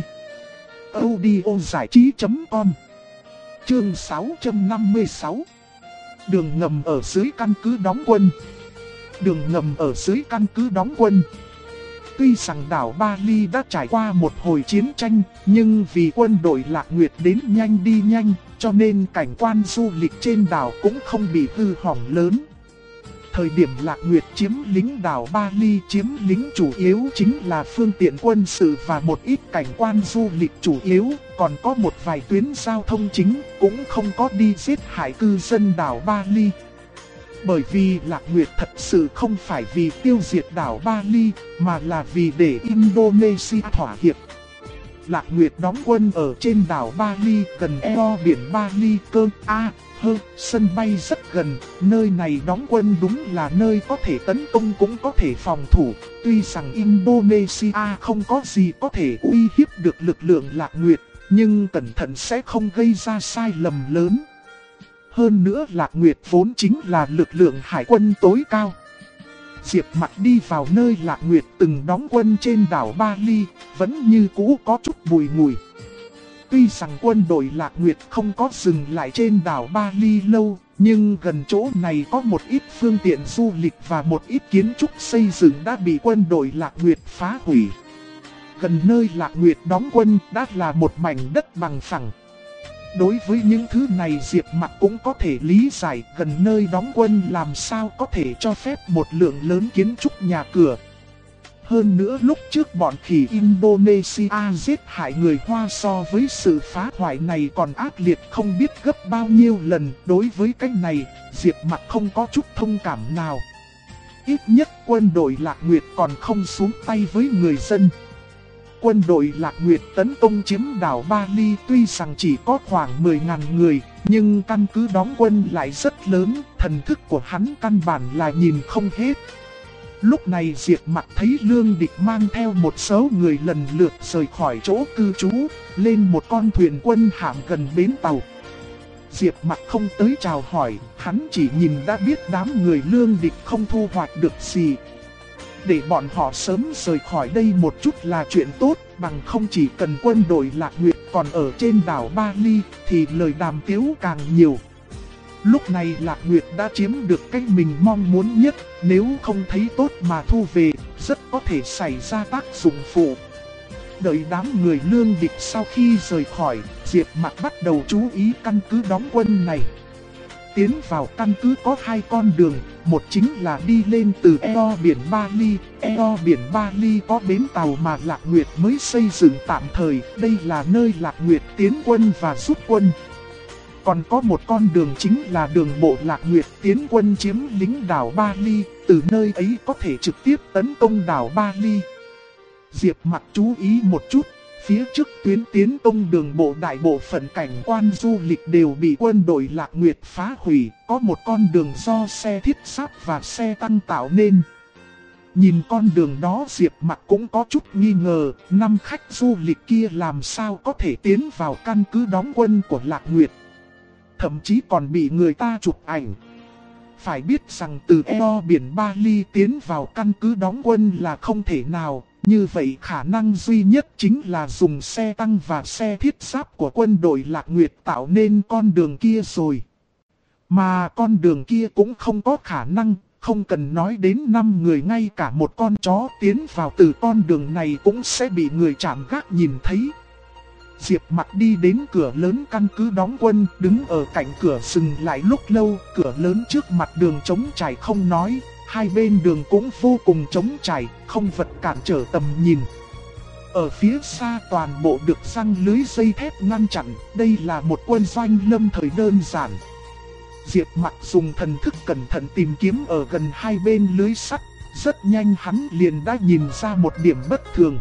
audiozảichí.com. Chương 656. Đường ngầm ở dưới căn cứ đóng quân. Đường ngầm ở dưới căn cứ đóng quân. Tuy rằng đảo Ba Ly đã trải qua một hồi chiến tranh, nhưng vì quân đội Lạc Nguyệt đến nhanh đi nhanh, cho nên cảnh quan du lịch trên đảo cũng không bị hư hỏng lớn. Thời điểm Lạc Nguyệt chiếm lĩnh đảo Ba Ly, chiếm lĩnh chủ yếu chính là phương tiện quân sự và một ít cảnh quan du lịch chủ yếu, còn có một vài tuyến giao thông chính, cũng không có đi giết hại cư dân đảo Ba Ly. Bởi vì Lạc Nguyệt thật sự không phải vì tiêu diệt đảo Ba Ly, mà là vì để Indonesia thỏa hiệp. Lạc Nguyệt đóng quân ở trên đảo Ba Ly, gần eo biển Ba Ly cơ. Sân bay rất gần, nơi này đóng quân đúng là nơi có thể tấn công cũng có thể phòng thủ. Tuy rằng Indonesia không có gì có thể uy hiếp được lực lượng Lạc Nguyệt, nhưng cẩn thận sẽ không gây ra sai lầm lớn. Hơn nữa Lạc Nguyệt vốn chính là lực lượng hải quân tối cao. Diệp Mặc đi vào nơi Lạc Nguyệt từng đóng quân trên đảo Ba Ly, vẫn như cũ có chút bùi ngùi. Tuy rằng quân đội Lạc Nguyệt không có dừng lại trên đảo Ba Ly lâu, nhưng gần chỗ này có một ít phương tiện du lịch và một ít kiến trúc xây dựng đã bị quân đội Lạc Nguyệt phá hủy. Gần nơi Lạc Nguyệt đóng quân đã là một mảnh đất bằng phẳng. Đối với những thứ này Diệp Mặc cũng có thể lý giải, gần nơi đóng quân làm sao có thể cho phép một lượng lớn kiến trúc nhà cửa. Hơn nữa lúc trước bọn khỉ Indonesia giết hại người Hoa so với sự phá hoại này còn ác liệt không biết gấp bao nhiêu lần. Đối với cái này, Diệp Mặc không có chút thông cảm nào. Ít nhất quân đội Lạc Nguyệt còn không xuống tay với người dân. Quân đội Lạc Nguyệt tấn công chiếm đảo Ba Ly tuy rằng chỉ có khoảng 10.000 người, nhưng căn cứ đóng quân lại rất lớn, thần thức của hắn căn bản là nhìn không hết. Lúc này Diệp Mặc thấy Lương Địch mang theo một số người lần lượt rời khỏi chỗ cư trú, lên một con thuyền quân hạm gần bến tàu. Diệp Mặc không tới chào hỏi, hắn chỉ nhìn đã biết đám người Lương Địch không thu hoạch được gì. Để bọn họ sớm rời khỏi đây một chút là chuyện tốt, bằng không chỉ cần quân đội Lạc Nguyệt còn ở trên đảo Ba Ly thì lời đàm tiếu càng nhiều. Lúc này Lạc Nguyệt đã chiếm được cái mình mong muốn nhất, nếu không thấy tốt mà thu về, rất có thể xảy ra tác dụng phụ. Đợi đám người Lương Địch sau khi rời khỏi, Diệp Mặc bắt đầu chú ý căn cứ đóng quân này. Tiến vào căn cứ có hai con đường, một chính là đi lên từ eo biển Ba Ly. Eo biển Ba Ly có bến tàu mà Lạc Nguyệt mới xây dựng tạm thời, đây là nơi Lạc Nguyệt tiến quân và rút quân. Còn có một con đường chính là đường bộ Lạc Nguyệt tiến quân chiếm lĩnh đảo Ba Ly, từ nơi ấy có thể trực tiếp tấn công đảo Ba Ly. Diệp Mặc chú ý một chút, phía trước tuyến tiến công đường bộ đại bộ phận cảnh quan du lịch đều bị quân đội Lạc Nguyệt phá hủy, có một con đường do xe thiết giáp và xe tăng tạo nên. Nhìn con đường đó Diệp Mặc cũng có chút nghi ngờ, năm khách du lịch kia làm sao có thể tiến vào căn cứ đóng quân của Lạc Nguyệt. Thậm chí còn bị người ta chụp ảnh. Phải biết rằng từ eo biển Ba Ly tiến vào căn cứ đóng quân là không thể nào. Như vậy khả năng duy nhất chính là dùng xe tăng và xe thiết giáp của quân đội Lạc Nguyệt tạo nên con đường kia rồi. Mà con đường kia cũng không có khả năng, không cần nói đến 5 người, ngay cả một con chó tiến vào từ con đường này cũng sẽ bị người chạm gác nhìn thấy. Diệp Mặc đi đến cửa lớn căn cứ đóng quân, đứng ở cạnh cửa dừng lại lúc lâu, cửa lớn trước mặt đường trống trải không nói, hai bên đường cũng vô cùng trống trải, không vật cản trở tầm nhìn. Ở phía xa toàn bộ được răng lưới dây thép ngăn chặn, đây là một quân doanh lâm thời đơn giản. Diệp Mặc dùng thần thức cẩn thận tìm kiếm ở gần hai bên lưới sắt, rất nhanh hắn liền đã nhìn ra một điểm bất thường.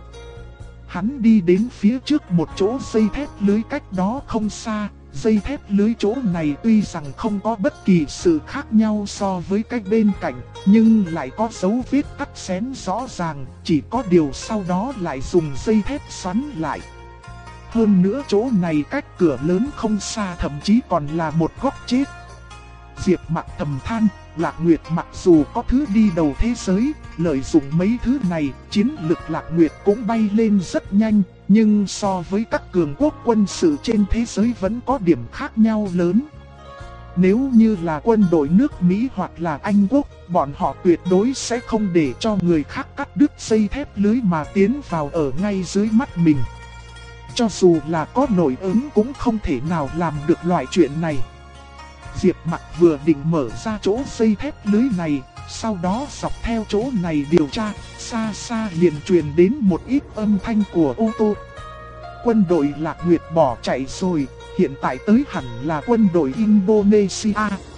Hắn đi đến phía trước một chỗ dây thép lưới cách đó không xa, dây thép lưới chỗ này tuy rằng không có bất kỳ sự khác nhau so với cái bên cạnh, nhưng lại có dấu vết cắt xén rõ ràng, chỉ có điều sau đó lại dùng dây thép xoắn lại. Hơn nữa chỗ này cách cửa lớn không xa, thậm chí còn là một góc chết. Diệp Mặc thầm than, Lạc Nguyệt mặc dù có thứ đi đầu thế giới, lợi dụng mấy thứ này, chiến lực Lạc Nguyệt cũng bay lên rất nhanh, nhưng so với các cường quốc quân sự trên thế giới vẫn có điểm khác nhau lớn. Nếu như là quân đội nước Mỹ hoặc là Anh Quốc, bọn họ tuyệt đối sẽ không để cho người khác cắt đứt dây thép lưới mà tiến vào ở ngay dưới mắt mình. Cho dù là có nội ứng cũng không thể nào làm được loại chuyện này. Diệp Mặc vừa định mở ra chỗ dây thép lưới này, sau đó dọc theo chỗ này điều tra, xa xa liền truyền đến một ít âm thanh của ô tô. Quân đội Lạc Nguyệt bỏ chạy rồi, hiện tại tới hẳn là quân đội Indonesia.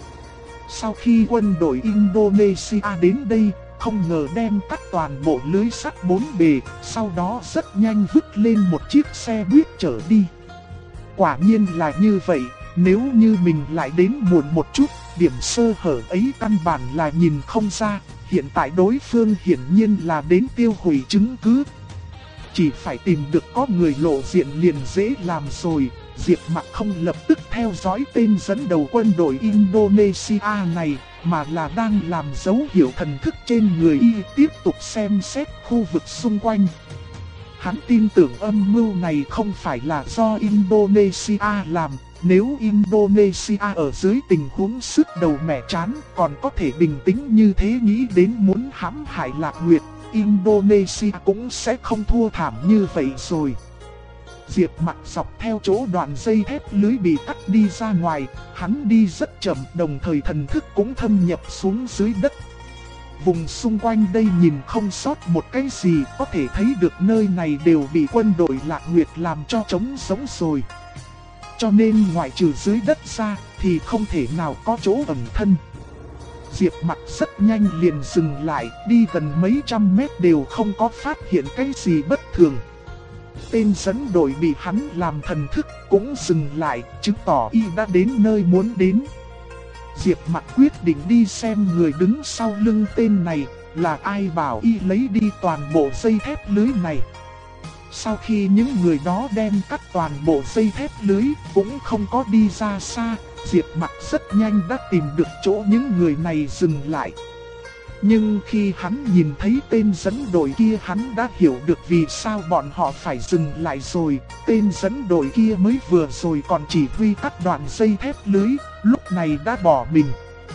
Sau khi quân đội Indonesia đến đây, không ngờ đem cắt toàn bộ lưới sắt bốn bề, sau đó rất nhanh vứt lên một chiếc xe buýt chở đi. Quả nhiên là như vậy. Nếu như mình lại đến muộn một chút, điểm sơ hở ấy căn bản là nhìn không ra, hiện tại đối phương hiển nhiên là đến tiêu hủy chứng cứ. Chỉ phải tìm được có người lộ diện liền dễ làm rồi, Diệp Mặc không lập tức theo dõi tên dẫn đầu quân đội Indonesia này, mà là đang làm dấu hiệu thần thức trên người y, tiếp tục xem xét khu vực xung quanh. Hắn tin tưởng âm mưu này không phải là do Indonesia làm. Nếu Indonesia ở dưới tình huống sứt đầu mẻ chán còn có thể bình tĩnh như thế nghĩ đến muốn hãm hại Lạc Nguyệt, Indonesia cũng sẽ không thua thảm như vậy rồi. Diệp Mặc dọc theo chỗ đoạn dây thép lưới bị cắt đi ra ngoài, hắn đi rất chậm, đồng thời thần thức cũng thâm nhập xuống dưới đất. Vùng xung quanh đây nhìn không sót một cái gì, có thể thấy được nơi này đều bị quân đội Lạc Nguyệt làm cho trống rỗng rồi. Cho nên ngoại trừ dưới đất ra thì không thể nào có chỗ ẩn thân. Diệp Mặc rất nhanh liền dừng lại, đi gần mấy trăm mét đều không có phát hiện cái gì bất thường. Tên dẫn đội bị hắn làm thần thức cũng dừng lại, chứng tỏ y đã đến nơi muốn đến. Diệp Mặc quyết định đi xem người đứng sau lưng tên này là ai, bảo y lấy đi toàn bộ dây thép lưới này. Sau khi những người đó đem cắt toàn bộ dây thép lưới cũng không có đi ra xa, Diệp Mặc rất nhanh đã tìm được chỗ những người này dừng lại. Nhưng khi hắn nhìn thấy tên dẫn đội kia, hắn đã hiểu được vì sao bọn họ phải dừng lại rồi. Tên dẫn đội kia mới vừa rồi còn chỉ huy cắt đoạn dây thép lưới, lúc này đã bỏ mình.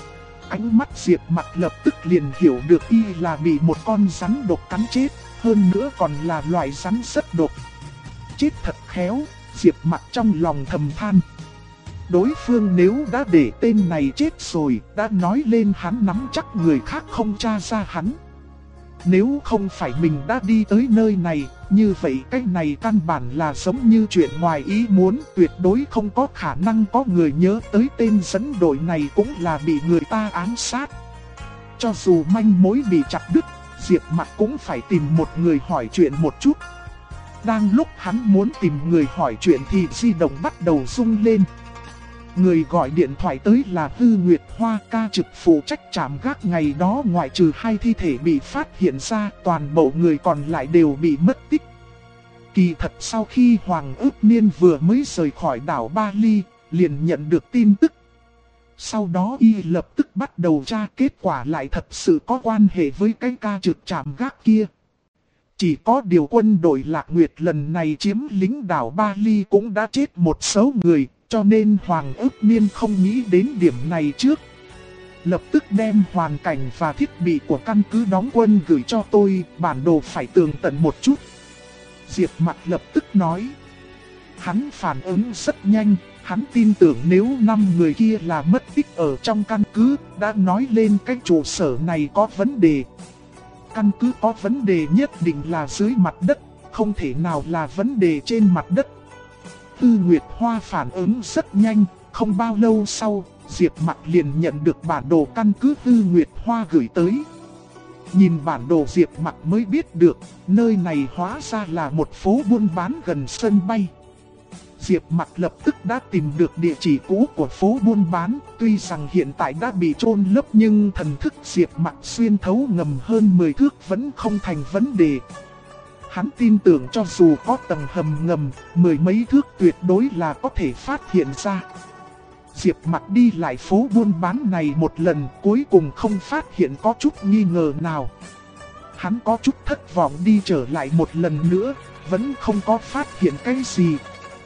Ánh mắt Diệp Mặc lập tức liền hiểu được y là bị một con rắn độc cắn chết, hơn nữa còn là loại rắn rất độc. Chết thật khéo, Diệp Mặc trong lòng thầm than. Đối phương nếu đã để tên này chết rồi, đã nói lên hắn nắm chắc người khác không tra ra hắn. Nếu không phải mình đã đi tới nơi này, như vậy cái này căn bản là giống như chuyện ngoài ý muốn, tuyệt đối không có khả năng có người nhớ tới tên dẫn đội này cũng là bị người ta ám sát. Cho dù manh mối bị chặt đứt, Diệp Mặc cũng phải tìm một người hỏi chuyện một chút. Đang lúc hắn muốn tìm người hỏi chuyện thì di động bắt đầu rung lên. Người gọi điện thoại tới là Hư Nguyệt Hoa, ca trực phụ trách trạm gác ngày đó. Ngoại trừ 2 thi thể bị phát hiện ra, toàn bộ người còn lại đều bị mất tích. Kỳ thật sau khi Hoàng Ước Niên vừa mới rời khỏi đảo Bali, liền nhận được tin tức. Sau đó y lập tức bắt đầu tra, kết quả lại thật sự có quan hệ với cái ca trực trạm gác kia. Chỉ có điều quân đội Lạc Nguyệt lần này chiếm lĩnh đảo Bali cũng đã chết một số người, cho nên Hoàng Ước Niên không nghĩ đến điểm này trước. Lập tức đem hoàn cảnh và thiết bị của căn cứ đóng quân gửi cho tôi, bản đồ phải tường tận một chút. Diệp Mặc lập tức nói. Hắn phản ứng rất nhanh, hắn tin tưởng nếu 5 người kia là mất tích ở trong căn cứ, đã nói lên cái trụ sở này có vấn đề. Căn cứ có vấn đề nhất định là dưới mặt đất, không thể nào là vấn đề trên mặt đất. Tư Nguyệt Hoa phản ứng rất nhanh, không bao lâu sau, Diệp Mặc liền nhận được bản đồ căn cứ Tư Nguyệt Hoa gửi tới. Nhìn bản đồ Diệp Mặc mới biết được, nơi này hóa ra là một phố buôn bán gần sân bay. Diệp Mặc lập tức đã tìm được địa chỉ cũ của phố buôn bán, tuy rằng hiện tại đã bị chôn lấp nhưng thần thức Diệp Mặc xuyên thấu ngầm hơn 10 thước vẫn không thành vấn đề. Hắn tin tưởng cho dù có tầng hầm ngầm, 10 mấy thước tuyệt đối là có thể phát hiện ra. Diệp Mặc đi lại phố buôn bán này một lần, cuối cùng không phát hiện có chút nghi ngờ nào. Hắn có chút thất vọng đi trở lại một lần nữa, vẫn không có phát hiện cái gì.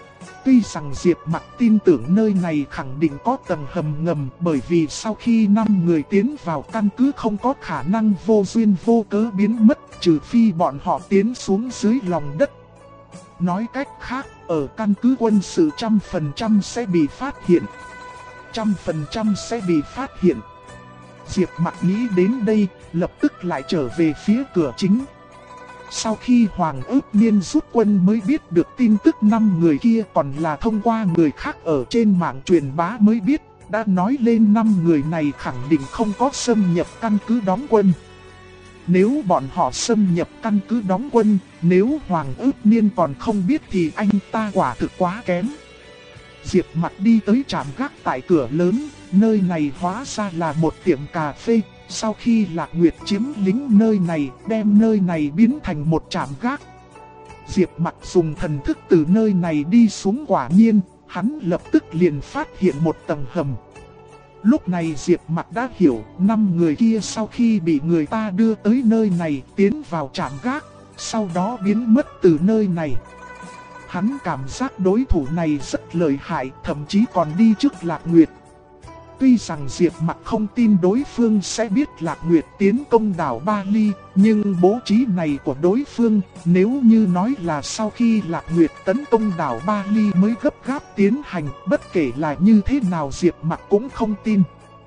Tuy rằng Diệp Mặc tin tưởng nơi này khẳng định có tầng hầm ngầm, bởi vì sau khi 5 người tiến vào căn cứ không có khả năng vô duyên vô cớ biến mất, trừ phi bọn họ tiến xuống dưới lòng đất. Nói cách khác, ở căn cứ quân sự 100% sẽ bị phát hiện. 100% sẽ bị phát hiện. Diệp Mặc nghĩ đến đây, lập tức lại trở về phía cửa chính. Sau khi Hoàng Ước Niên rút quân mới biết được tin tức 5 người kia còn là thông qua người khác ở trên mạng truyền bá mới biết, đã nói lên 5 người này khẳng định không có xâm nhập căn cứ đóng quân. Nếu bọn họ xâm nhập căn cứ đóng quân, nếu Hoàng Ước Niên còn không biết thì anh ta quả thực quá kém. Diệp Mặc đi tới trạm gác tại cửa lớn, nơi này hóa ra là một tiệm cà phê. Sau khi Lạc Nguyệt chiếm lĩnh nơi này, đem nơi này biến thành một trạm gác. Diệp Mặc dùng thần thức từ nơi này đi xuống, quả nhiên, hắn lập tức liền phát hiện một tầng hầm. Lúc này Diệp Mặc đã hiểu, 5 người kia sau khi bị người ta đưa tới nơi này tiến vào trạm gác, sau đó biến mất từ nơi này. Hắn cảm giác đối thủ này rất lợi hại, thậm chí còn đi trước Lạc Nguyệt. Tuy rằng Diệp Mặc không tin đối phương sẽ biết Lạc Nguyệt tiến công đảo Ba Ly, nhưng bố trí này của đối phương, nếu như nói là sau khi Lạc Nguyệt tấn công đảo Ba Ly mới gấp gáp tiến hành, bất kể là như thế nào Diệp Mặc cũng không tin.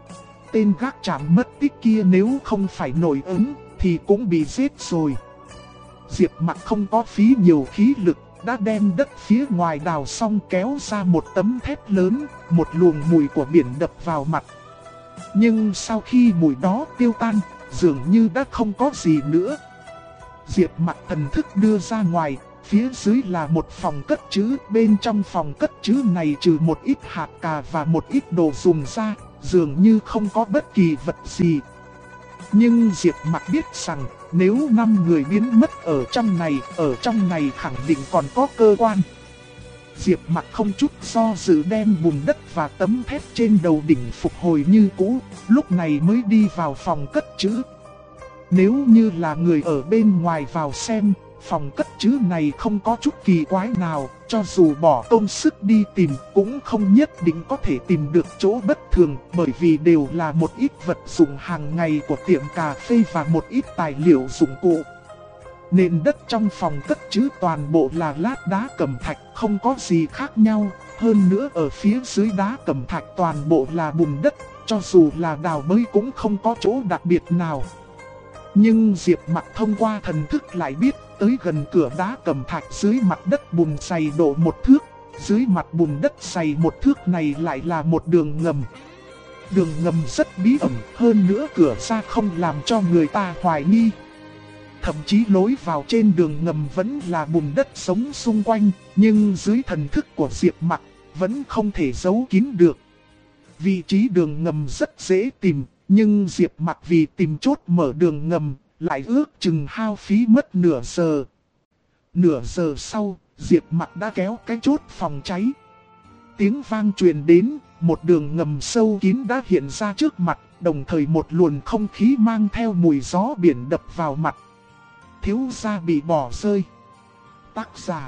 Tên gác trạm mất tích kia nếu không phải nổi ứng, thì cũng bị giết rồi. Diệp Mặc không có phí nhiều khí lực, đã đem đất phía ngoài đào xong kéo ra một tấm thép lớn, một luồng mùi của biển đập vào mặt. Nhưng sau khi mùi đó tiêu tan, dường như đã không có gì nữa. Diệp Mặc thần thức đưa ra ngoài, phía dưới là một phòng cất trữ, bên trong phòng cất trữ này trừ một ít hạt cà và một ít đồ dùng ra, dường như không có bất kỳ vật gì. Nhưng Diệp Mặc biết rằng, nếu 5 người biến mất ở trong này khẳng định còn có cơ quan. Diệp Mặc không chút do dự đem bùn đất và tấm thép trên đầu đỉnh phục hồi như cũ, lúc này mới đi vào phòng cất trữ. Nếu như là người ở bên ngoài vào xem, phòng cất trữ này không có chút kỳ quái nào, cho dù bỏ công sức đi tìm cũng không nhất định có thể tìm được chỗ bất thường, bởi vì đều là một ít vật dụng hàng ngày của tiệm cà phê và một ít tài liệu dụng cụ. Nền đất trong phòng cất trữ toàn bộ là lát đá cẩm thạch, không có gì khác nhau, hơn nữa ở phía dưới đá cẩm thạch toàn bộ là bùn đất, cho dù là đào bới cũng không có chỗ đặc biệt nào. Nhưng Diệp Mặc thông qua thần thức lại biết, tới gần cửa đá cẩm thạch dưới mặt đất bùn dày độ 1 thước, dưới mặt bùn đất dày 1 thước này lại là một đường ngầm. Đường ngầm rất bí ẩn, hơn nữa cửa ra không làm cho người ta hoài nghi. Thậm chí lối vào trên đường ngầm vẫn là bùn đất sống xung quanh, nhưng dưới thần thức của Diệp Mặc vẫn không thể giấu kín được. Vị trí đường ngầm rất dễ tìm, nhưng Diệp Mặc vì tìm chốt mở đường ngầm, lại ước chừng hao phí mất nửa giờ. Nửa giờ sau, Diệp Mặc đã kéo cái chốt phòng cháy. Tiếng vang truyền đến, một đường ngầm sâu kín đã hiện ra trước mặt, đồng thời một luồng không khí mang theo mùi gió biển đập vào mặt. Thiếu gia bị bỏ rơi. Tác giả: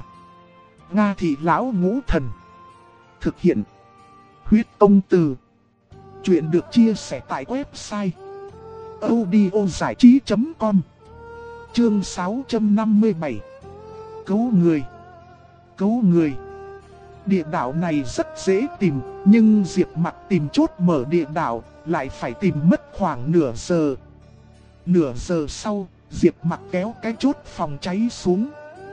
Nga Thị Lão Ngũ Thần. Thực hiện: Huyết Công Từ. Chuyện được chia sẻ tại website audiozảichí.com. Chương 657. Cứu người. Cứu người. Địa đạo này rất dễ tìm, nhưng Diệp Mặc tìm chốt mở địa đạo lại phải tìm mất khoảng nửa giờ. Nửa giờ sau, Diệp Mặc kéo cái chốt phòng cháy xuống.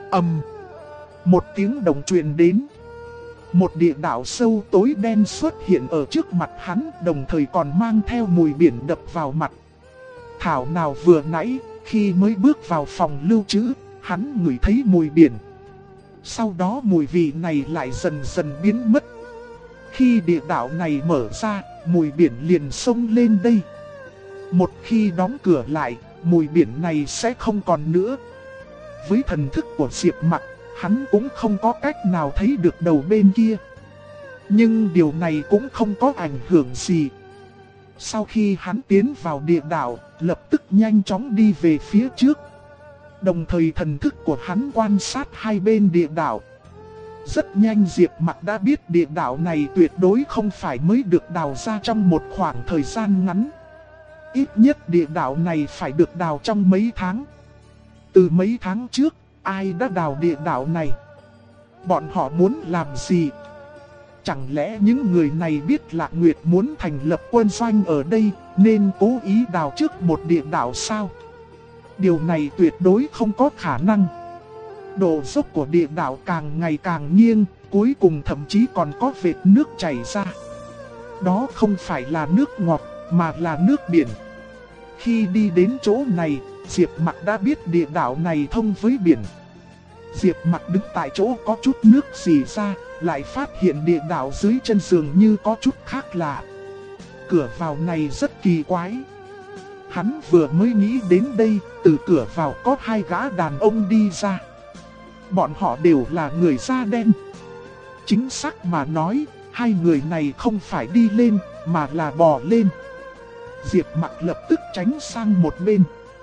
Một tiếng động truyền đến. Một địa đạo sâu tối đen xuất hiện ở trước mặt hắn, đồng thời còn mang theo mùi biển đập vào mặt. Thảo nào vừa nãy, khi mới bước vào phòng lưu trữ, hắn ngửi thấy mùi biển. Sau đó mùi vị này lại dần dần biến mất. Khi địa đạo này mở ra, mùi biển liền xông lên đây. Một khi đóng cửa lại, mùi biển này sẽ không còn nữa. Với thần thức của Diệp Mặc, hắn cũng không có cách nào thấy được đầu bên kia. Nhưng điều này cũng không có ảnh hưởng gì. Sau khi hắn tiến vào địa đạo, lập tức nhanh chóng đi về phía trước. Đồng thời thần thức của hắn quan sát hai bên địa đạo. Rất nhanh Diệp Mặc đã biết địa đạo này tuyệt đối không phải mới được đào ra trong một khoảng thời gian ngắn. Ít nhất địa đạo này phải được đào trong mấy tháng. Từ mấy tháng trước, ai đã đào địa đạo này? Bọn họ muốn làm gì? Chẳng lẽ những người này biết Lạc Nguyệt muốn thành lập quân doanh ở đây, nên cố ý đào trước một địa đạo sao? Điều này tuyệt đối không có khả năng. Độ dốc của địa đạo càng ngày càng nghiêng, cuối cùng thậm chí còn có vệt nước chảy ra. Đó không phải là nước ngọt, mà là nước biển. Khi đi đến chỗ này, Diệp Mặc đã biết địa đạo này thông với biển. Diệp Mặc đứng tại chỗ có chút nước rỉ ra, lại phát hiện địa đạo dưới chân dường như có chút khác lạ. Cửa vào này rất kỳ quái. Hắn vừa mới nghĩ đến đây, từ cửa vào có hai gã đàn ông đi ra. Bọn họ đều là người da đen. Chính xác mà nói, hai người này không phải đi lên, mà là bò lên. Diệp Mặc lập tức tránh sang một bên.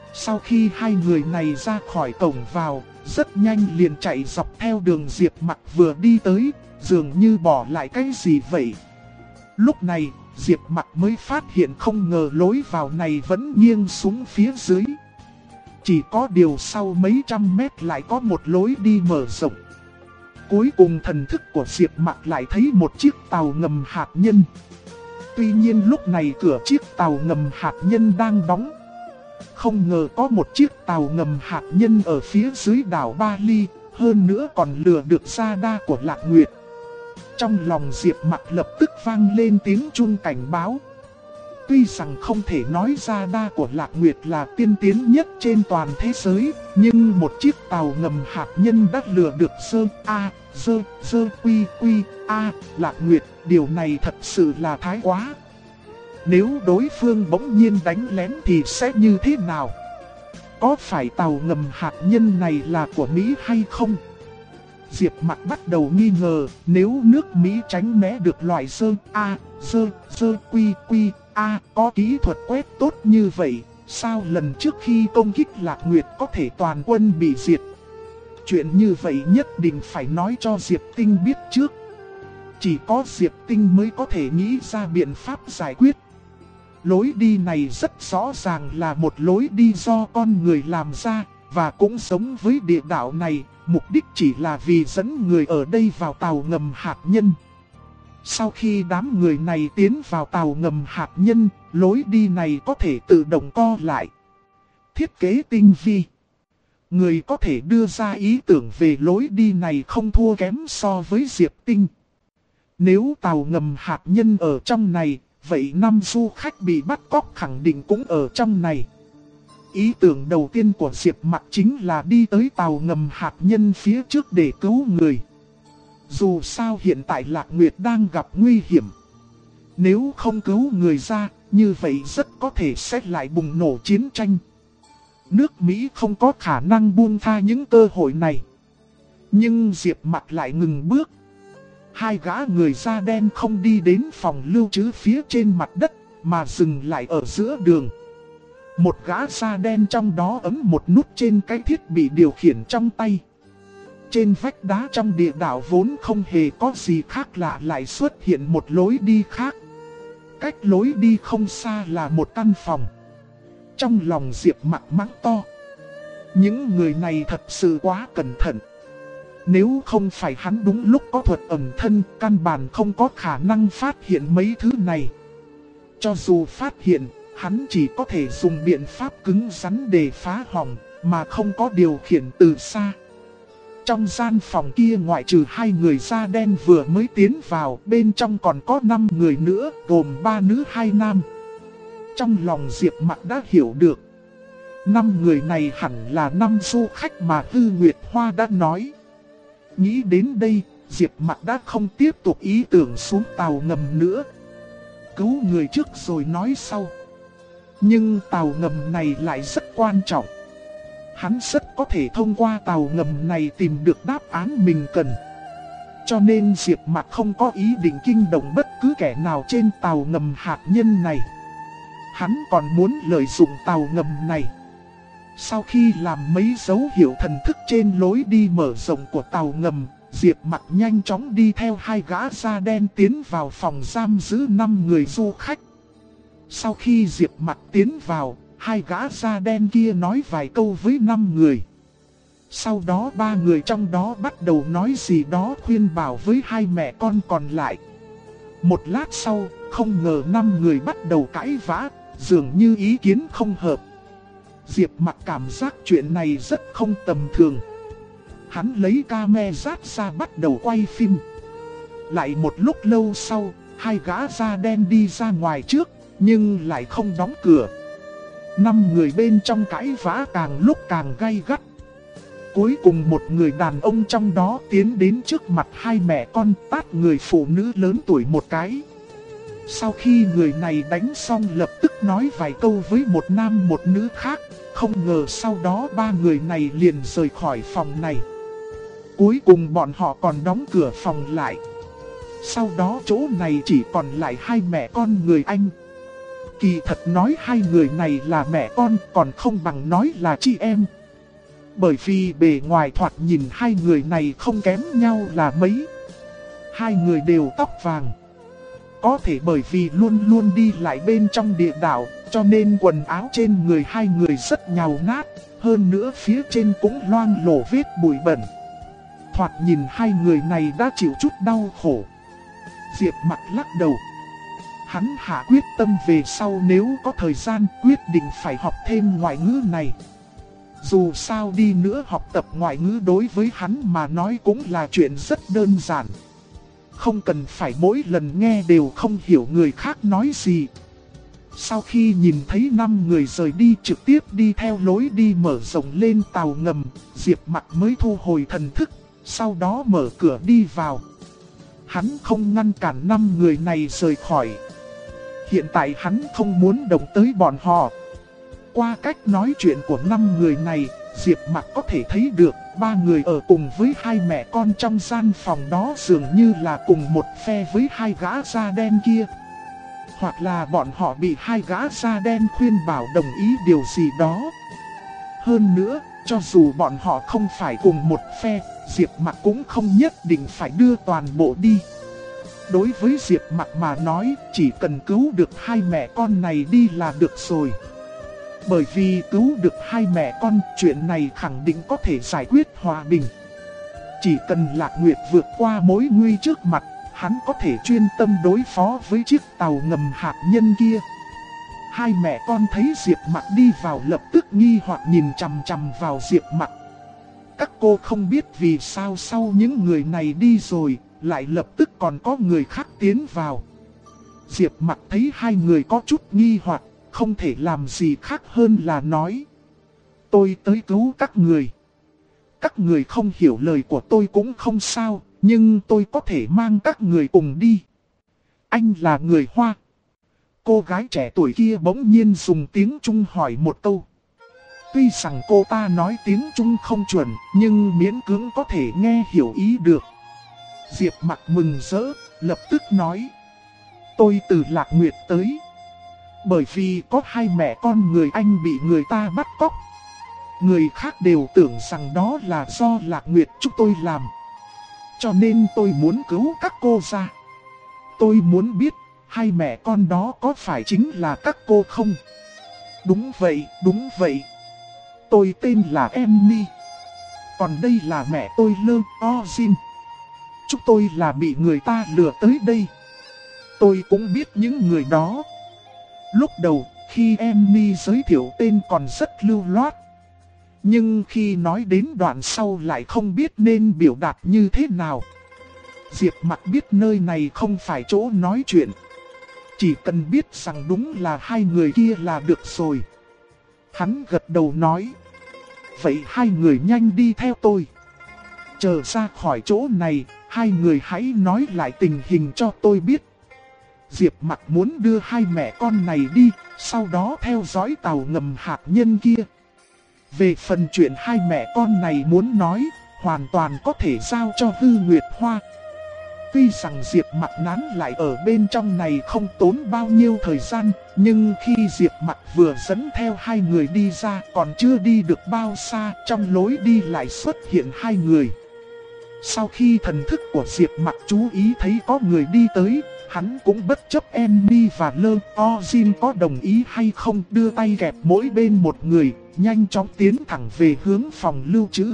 Sau khi hai người này ra khỏi cổng vào, rất nhanh liền chạy dọc theo đường Diệp Mặc vừa đi tới, dường như bỏ lại cái gì vậy. Lúc này, Diệp Mặc mới phát hiện không ngờ lối vào này vẫn nghiêng xuống phía dưới. Chỉ có điều sau mấy trăm mét lại có một lối đi mở rộng. Cuối cùng thần thức của Diệp Mặc lại thấy một chiếc tàu ngầm hạt nhân. Tuy nhiên lúc này cửa chiếc tàu ngầm hạt nhân đang đóng. Không ngờ có một chiếc tàu ngầm hạt nhân ở phía dưới đảo Ba Ly, hơn nữa còn lừa được Radar của Lạc Nguyệt. Trong lòng Diệp Mặc lập tức vang lên tiếng chuông cảnh báo. Tuy rằng không thể nói Radar của Lạc Nguyệt là tiên tiến nhất trên toàn thế giới, nhưng một chiếc tàu ngầm hạt nhân đã lừa được Lạc Nguyệt, điều này thật sự là thái quá. Nếu đối phương bỗng nhiên đánh lén thì sẽ như thế nào? Có phải tàu ngầm hạt nhân này là của Mỹ hay không? Diệp Mặc bắt đầu nghi ngờ, nếu nước Mỹ tránh né được loại có kỹ thuật quét tốt như vậy, sao lần trước khi công kích Lạc Nguyệt có thể toàn quân bị diệt? Chuyện như vậy nhất định phải nói cho Diệp Tinh biết trước. Chỉ có Diệp Tinh mới có thể nghĩ ra biện pháp giải quyết. Lối đi này rất rõ ràng là một lối đi do con người làm ra, và cũng giống với địa đạo này, mục đích chỉ là vì dẫn người ở đây vào tàu ngầm hạt nhân. Sau khi đám người này tiến vào tàu ngầm hạt nhân, lối đi này có thể tự động co lại. Thiết kế tinh vi. Người có thể đưa ra ý tưởng về lối đi này không thua kém so với Diệp Tinh. Nếu tàu ngầm hạt nhân ở trong này, vậy 5 du khách bị bắt cóc khẳng định cũng ở trong này. Ý tưởng đầu tiên của Diệp Mặc chính là đi tới tàu ngầm hạt nhân phía trước để cứu người. Dù sao hiện tại Lạc Nguyệt đang gặp nguy hiểm. Nếu không cứu người ra, như vậy rất có thể sẽ lại bùng nổ chiến tranh. Nước Mỹ không có khả năng buông tha những cơ hội này. Nhưng Diệp Mặc lại ngừng bước. Hai gã người da đen không đi đến phòng lưu trữ phía trên mặt đất, mà dừng lại ở giữa đường. Một gã da đen trong đó ấn một nút trên cái thiết bị điều khiển trong tay. Trên vách đá trong địa đảo vốn không hề có gì khác lạ lại xuất hiện một lối đi khác. Cách lối đi không xa là một căn phòng. Trong lòng Diệp Mặc mắng to. Những người này thật sự quá cẩn thận. Nếu không phải hắn đúng lúc có thuật ẩn thân, căn bản không có khả năng phát hiện mấy thứ này. Cho dù phát hiện, hắn chỉ có thể dùng biện pháp cứng rắn để phá hỏng, mà không có điều khiển từ xa. Trong gian phòng kia ngoại trừ hai người da đen vừa mới tiến vào, bên trong còn có 5 người nữa, gồm 3 nữ 2 nam. Trong lòng Diệp Mặc đã hiểu được, 5 người này hẳn là 5 du khách mà Hư Nguyệt Hoa đã nói. Nghĩ đến đây, Diệp Mặc đã không tiếp tục ý tưởng xuống tàu ngầm nữa. Cứu người trước rồi nói sau. Nhưng tàu ngầm này lại rất quan trọng. Hắn rất có thể thông qua tàu ngầm này tìm được đáp án mình cần. Cho nên Diệp Mặc không có ý định kinh động bất cứ kẻ nào trên tàu ngầm hạt nhân này. Hắn còn muốn lợi dụng tàu ngầm này. Sau khi làm mấy dấu hiệu thần thức trên lối đi mở rộng của tàu ngầm, Diệp Mặc nhanh chóng đi theo hai gã da đen tiến vào phòng giam giữ 5 người du khách. Sau khi Diệp Mặc tiến vào, hai gã da đen kia nói vài câu với 5 người. Sau đó 3 người trong đó bắt đầu nói gì đó khuyên bảo với hai mẹ con còn lại. Một lát sau, không ngờ 5 người bắt đầu cãi vã, dường như ý kiến không hợp. Diệp Mặc cảm giác chuyện này rất không tầm thường. Hắn lấy camera ra bắt đầu quay phim. Lại một lúc lâu sau, hai gã da đen đi ra ngoài trước, nhưng lại không đóng cửa. 5 người bên trong cãi vã càng lúc càng gay gắt. Cuối cùng một người đàn ông trong đó tiến đến trước mặt hai mẹ con tát người phụ nữ lớn tuổi một cái. Sau khi người này đánh xong lập tức nói vài câu với một nam một nữ khác. Không ngờ sau đó 3 người này liền rời khỏi phòng này. Cuối cùng bọn họ còn đóng cửa phòng lại. Sau đó chỗ này chỉ còn lại hai mẹ con người Anh. Kỳ thật nói hai người này là mẹ con còn không bằng nói là chị em. Bởi vì bề ngoài thoạt nhìn hai người này không kém nhau là mấy. Hai người đều tóc vàng. Có thể bởi vì luôn luôn đi lại bên trong địa đạo, cho nên quần áo trên người hai người rất nhàu nát. Hơn nữa phía trên cũng loang lổ vết bụi bẩn. Thoạt nhìn hai người này đã chịu chút đau khổ. Diệp Mặc lắc đầu. Hắn hạ quyết tâm về sau nếu có thời gian quyết định phải học thêm ngoại ngữ này. Dù sao đi nữa học tập ngoại ngữ đối với hắn mà nói cũng là chuyện rất đơn giản. Không cần phải mỗi lần nghe đều không hiểu người khác nói gì. Sau khi nhìn thấy 5 người rời đi trực tiếp đi theo lối đi mở rộng lên tàu ngầm, Diệp Mặc mới thu hồi thần thức, sau đó mở cửa đi vào. Hắn không ngăn cản 5 người này rời khỏi. Hiện tại hắn không muốn động tới bọn họ. Qua cách nói chuyện của 5 người này, Diệp Mặc có thể thấy được 3 người ở cùng với hai mẹ con trong gian phòng đó dường như là cùng một phe với hai gã da đen kia. Hoặc là bọn họ bị hai gã da đen khuyên bảo đồng ý điều gì đó. Hơn nữa, cho dù bọn họ không phải cùng một phe, Diệp Mặc cũng không nhất định phải đưa toàn bộ đi. Đối với Diệp Mặc mà nói, chỉ cần cứu được hai mẹ con này đi là được rồi. Bởi vì cứu được hai mẹ con, chuyện này khẳng định có thể giải quyết hòa bình. Chỉ cần Lạc Nguyệt vượt qua mối nguy trước mặt, hắn có thể chuyên tâm đối phó với chiếc tàu ngầm hạt nhân kia. Hai mẹ con thấy Diệp Mặc đi vào lập tức nghi hoặc nhìn chằm chằm vào Diệp Mặc. Các cô không biết vì sao sau những người này đi rồi, lại lập tức còn có người khác tiến vào. Diệp Mặc thấy hai người có chút nghi hoặc, không thể làm gì khác hơn là nói: tôi tới cứu các người. Các người không hiểu lời của tôi cũng không sao, nhưng tôi có thể mang các người cùng đi. Anh là người Hoa. Cô gái trẻ tuổi kia bỗng nhiên dùng tiếng Trung hỏi một câu. Tuy rằng cô ta nói tiếng Trung không chuẩn, nhưng miễn cưỡng có thể nghe hiểu ý được. Diệp Mặc mừng rỡ, lập tức nói: tôi từ Lạc Nguyệt tới. Bởi vì có hai mẹ con người Anh bị người ta bắt cóc. Người khác đều tưởng rằng đó là do Lạc Nguyệt chúng tôi làm. Cho nên tôi muốn cứu các cô ra. Tôi muốn biết hai mẹ con đó có phải chính là các cô không? Đúng vậy, đúng vậy. Tôi tên là Emmy. Còn đây là mẹ tôi Lơ Ozin. Chúng tôi là bị người ta lừa tới đây. Tôi cũng biết những người đó. Lúc đầu, khi Emmy giới thiệu tên còn rất lưu loát. Nhưng khi nói đến đoạn sau lại không biết nên biểu đạt như thế nào. Diệp Mặc biết nơi này không phải chỗ nói chuyện. Chỉ cần biết rằng đúng là hai người kia là được rồi. Hắn gật đầu nói: vậy hai người nhanh đi theo tôi. Chờ ra khỏi chỗ này, hai người hãy nói lại tình hình cho tôi biết. Diệp Mặc muốn đưa hai mẹ con này đi, sau đó theo dõi tàu ngầm hạt nhân kia. Về phần chuyện hai mẹ con này muốn nói, hoàn toàn có thể giao cho Hư Nguyệt Hoa. Tuy rằng Diệp Mặc nán lại ở bên trong này không tốn bao nhiêu thời gian, nhưng khi Diệp Mặc vừa dẫn theo hai người đi ra còn chưa đi được bao xa, trong lối đi lại xuất hiện hai người. Sau khi thần thức của Diệp Mặc chú ý thấy có người đi tới, hắn cũng bất chấp Emmy và Lơ Ozin có đồng ý hay không, đưa tay kẹp mỗi bên một người, nhanh chóng tiến thẳng về hướng phòng lưu trữ.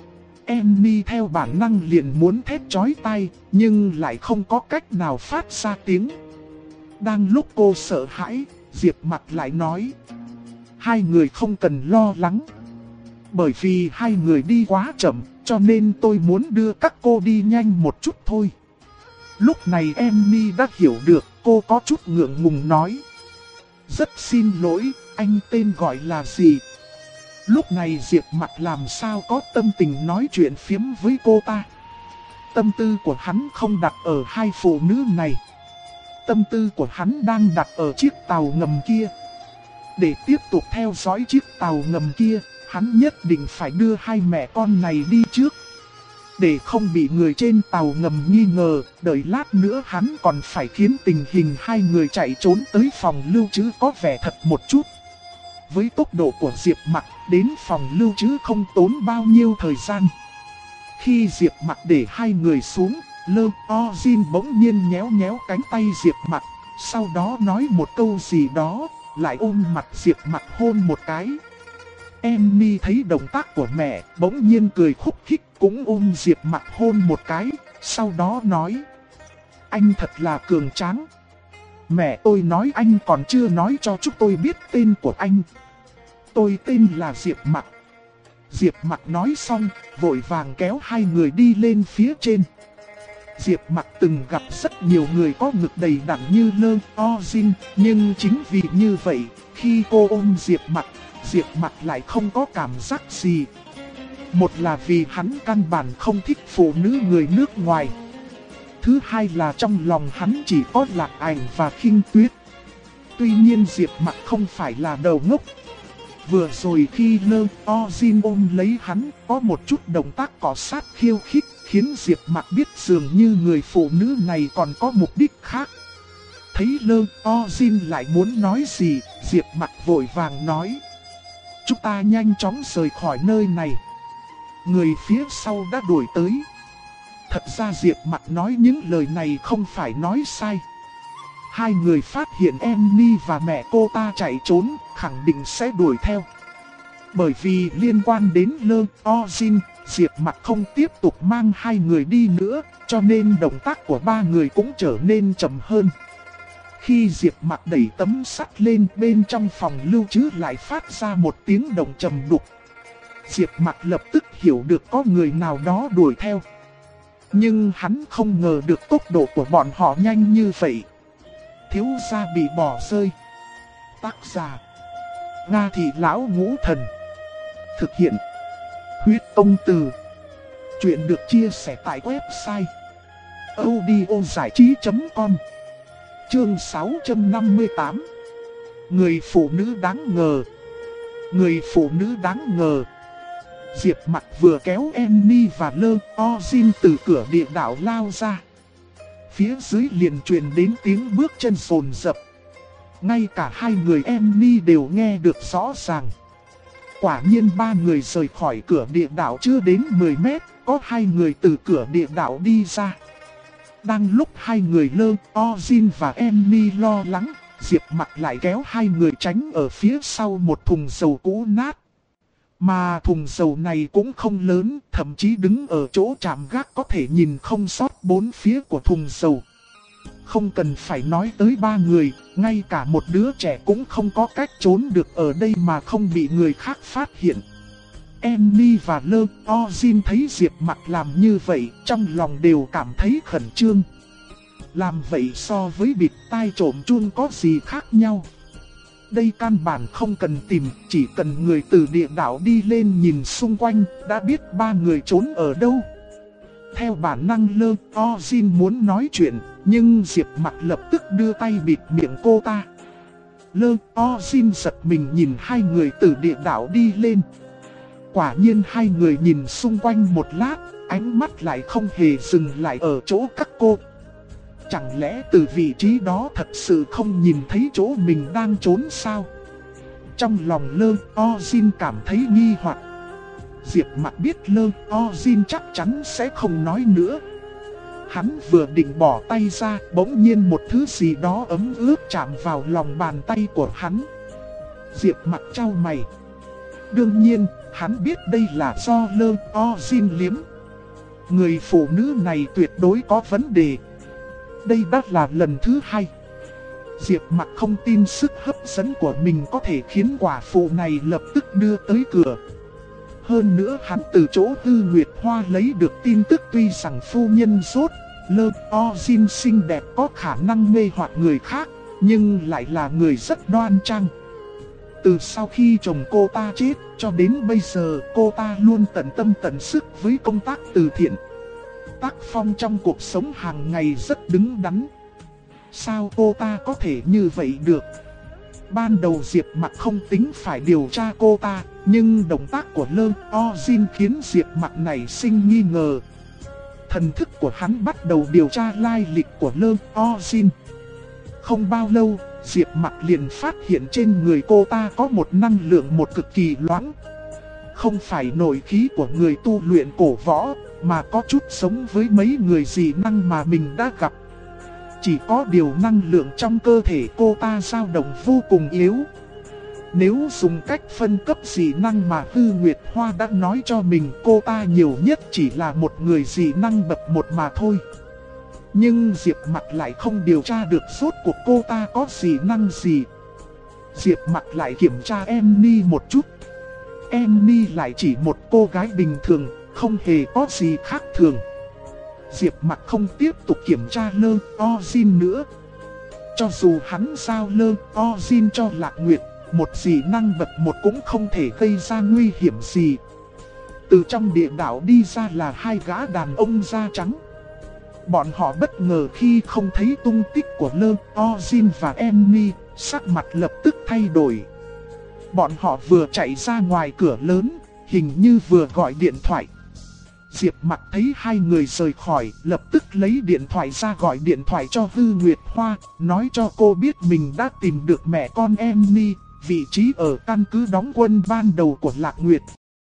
Emmy theo bản năng liền muốn thét chói tai, nhưng lại không có cách nào phát ra tiếng. Đang lúc cô sợ hãi, Diệp Mặc lại nói: hai người không cần lo lắng. Bởi vì hai người đi quá chậm, cho nên tôi muốn đưa các cô đi nhanh một chút thôi. Lúc này Emmy đã hiểu được, cô có chút ngượng ngùng nói: rất xin lỗi, anh tên gọi là gì? Lúc này Diệp Mặc làm sao có tâm tình nói chuyện phiếm với cô ta. Tâm tư của hắn không đặt ở hai phụ nữ này. Tâm tư của hắn đang đặt ở chiếc tàu ngầm kia. Để tiếp tục theo dõi chiếc tàu ngầm kia, hắn nhất định phải đưa hai mẹ con này đi trước. Để không bị người trên tàu ngầm nghi ngờ, đợi lát nữa hắn còn phải khiến tình hình hai người chạy trốn tới phòng lưu trữ có vẻ thật một chút. Với tốc độ của Diệp Mặc, đến phòng lưu trữ không tốn bao nhiêu thời gian. Khi Diệp Mặc để hai người xuống, Lơ O Jin bỗng nhiên nhéo nhéo cánh tay Diệp Mặc, sau đó nói một câu gì đó, lại ôm mặt Diệp Mặc hôn một cái. Annie thấy động tác của mẹ, bỗng nhiên cười khúc khích cũng ôm Diệp Mặc hôn một cái, sau đó nói: anh thật là cường tráng. Mẹ tôi nói anh còn chưa nói cho chúng tôi biết tên của anh. Tôi tên là Diệp Mặc. Diệp Mặc nói xong, vội vàng kéo hai người đi lên phía trên. Diệp Mặc từng gặp rất nhiều người có ngực đầy đặn như Lơ O Jin, nhưng chính vì như vậy, khi cô ôm Diệp Mặc lại không có cảm giác gì. Một là vì hắn căn bản không thích phụ nữ người nước ngoài. Thứ hai là trong lòng hắn chỉ có Lạc Ảnh và Khinh Tuyết. Tuy nhiên Diệp Mặc không phải là đầu ngốc. Vừa rồi khi Lơ O Jin ôm lấy hắn, có một chút động tác cọ sát khiêu khích, khiến Diệp Mặc biết dường như người phụ nữ này còn có mục đích khác. Thấy Lơ O Jin lại muốn nói gì, Diệp Mặc vội vàng nói: chúng ta nhanh chóng rời khỏi nơi này. Người phía sau đã đuổi tới. Thật ra Diệp Mặc nói những lời này không phải nói sai. Hai người phát hiện Annie và mẹ cô ta chạy trốn, khẳng định sẽ đuổi theo. Bởi vì liên quan đến Lơ O Jin, Diệp Mặc không tiếp tục mang hai người đi nữa, cho nên động tác của ba người cũng trở nên chậm hơn. Khi Diệp Mặc đẩy tấm sắt lên, bên trong phòng lưu trữ lại phát ra một tiếng động trầm đục. Diệp Mặc lập tức hiểu được có người nào đó đuổi theo. Nhưng hắn không ngờ được tốc độ của bọn họ nhanh như vậy. Thiếu gia bị bỏ rơi. Tác giả: Nga Thị Lão Ngũ Thần. Thực hiện: Huyết Công Từ. Chuyện được chia sẻ tại website audiozảichí.com. Chương 658. Người phụ nữ đáng ngờ. Người phụ nữ đáng ngờ. Diệp Mặc vừa kéo Annie và Lơ O Jin từ cửa địa đạo lao ra. Phía dưới liền truyền đến tiếng bước chân rồn rập. Ngay cả hai người Annie đều nghe được rõ ràng. Quả nhiên ba người rời khỏi cửa địa đạo chưa đến 10 mét, có hai người từ cửa địa đạo đi ra. Đang lúc hai người Lơ O Jin và Annie lo lắng, Diệp Mặc lại kéo hai người tránh ở phía sau một thùng dầu cũ nát. Mà thùng dầu này cũng không lớn, thậm chí đứng ở chỗ trạm gác có thể nhìn không sót bốn phía của thùng dầu. Không cần phải nói tới ba người, ngay cả một đứa trẻ cũng không có cách trốn được ở đây mà không bị người khác phát hiện. Annie và Lơ O Jin thấy Diệp Mặc làm như vậy, trong lòng đều cảm thấy khẩn trương. Làm vậy so với bịt tai trộm chuông có gì khác nhau? Đây căn bản không cần tìm, chỉ cần người từ địa đạo đi lên nhìn xung quanh, đã biết ba người trốn ở đâu. Theo bản năng Lơ O Jin muốn nói chuyện, nhưng Diệp Mặc lập tức đưa tay bịt miệng cô ta. Lơ O Jin giật mình nhìn hai người từ địa đạo đi lên. Quả nhiên hai người nhìn xung quanh một lát, ánh mắt lại không hề dừng lại ở chỗ các cô. Chẳng lẽ từ vị trí đó thật sự không nhìn thấy chỗ mình đang trốn sao? Trong lòng Lơ O Jin cảm thấy nghi hoặc. Diệp Mặc biết Lơ O Jin chắc chắn sẽ không nói nữa. Hắn vừa định bỏ tay ra, bỗng nhiên một thứ gì đó ấm ướt chạm vào lòng bàn tay của hắn. Diệp Mặc chau mày. Đương nhiên, hắn biết đây là do Lơ O Jin liếm. Người phụ nữ này tuyệt đối có vấn đề. Đây đã là lần thứ hai. Diệp Mặc không tin sức hấp dẫn của mình có thể khiến quả phụ này lập tức đưa tới cửa. Hơn nữa hắn từ chỗ Tư Nguyệt Hoa lấy được tin tức, tuy rằng phu nhân sốt, Lơ O Jin xinh đẹp có khả năng mê hoặc người khác, nhưng lại là người rất đoan trang. Từ sau khi chồng cô ta chết cho đến bây giờ, cô ta luôn tận tâm tận sức với công tác từ thiện. Tác phong trong cuộc sống hàng ngày rất đứng đắn. Sao cô ta có thể như vậy được? Ban đầu Diệp Mặc không tính phải điều tra cô ta, nhưng động tác của Lơ O Jin khiến Diệp Mặc nảy sinh nghi ngờ. Thần thức của hắn bắt đầu điều tra lai lịch của Lơ O Jin. Không bao lâu, Diệp Mặc liền phát hiện trên người cô ta có một năng lượng một cực kỳ loãng. Không phải nội khí của người tu luyện cổ võ, mà có chút giống với mấy người dị năng mà mình đã gặp. Chỉ có điều năng lượng trong cơ thể cô ta dao động vô cùng yếu. Nếu dùng cách phân cấp dị năng mà Hư Nguyệt Hoa đã nói cho mình, cô ta nhiều nhất chỉ là một người dị năng bậc 1 mà thôi. Nhưng Diệp Mặc lại không điều tra được rốt cuộc cô ta có dị năng gì. Diệp Mặc lại kiểm tra Annie một chút. Annie lại chỉ một cô gái bình thường, không hề có gì khác thường. Diệp Mặc không tiếp tục kiểm tra Lơ O Jin nữa. Cho dù hắn giao Lơ O Jin cho Lạc Nguyệt, một dị năng bậc 1 cũng không thể gây ra nguy hiểm gì. Từ trong địa đảo đi ra là hai gã đàn ông da trắng. Bọn họ bất ngờ khi không thấy tung tích của Lơ O Jin và Annie, sắc mặt lập tức thay đổi. Bọn họ vừa chạy ra ngoài cửa lớn, hình như vừa gọi điện thoại. Diệp Mặc thấy hai người rời khỏi, lập tức lấy điện thoại ra gọi điện thoại cho Hư Nguyệt Hoa, nói cho cô biết mình đã tìm được mẹ con Annie, vị trí ở căn cứ đóng quân ban đầu của Lạc Nguyệt.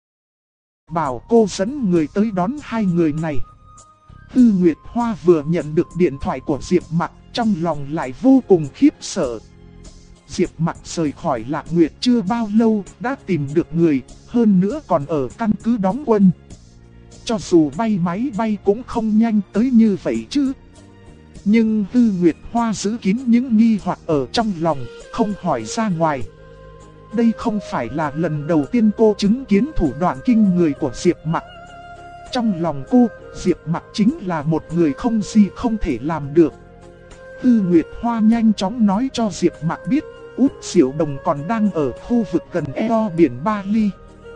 Bảo cô dẫn người tới đón hai người này. Hư Nguyệt Hoa vừa nhận được điện thoại của Diệp Mặc, trong lòng lại vô cùng khiếp sợ. Diệp Mặc rời khỏi Lạc Nguyệt chưa bao lâu, đã tìm được người, hơn nữa còn ở căn cứ đóng quân. Cho dù bay máy bay cũng không nhanh tới như vậy chứ. Nhưng Hư Nguyệt Hoa giữ kín những nghi hoặc ở trong lòng, không hỏi ra ngoài. Đây không phải là lần đầu tiên cô chứng kiến thủ đoạn kinh người của Diệp Mặc. Trong lòng cô, Diệp Mặc chính là một người không gì không thể làm được. Hư Nguyệt Hoa nhanh chóng nói cho Diệp Mặc biết, Út Diệu Đồng còn đang ở khu vực gần eo biển Ba Ly.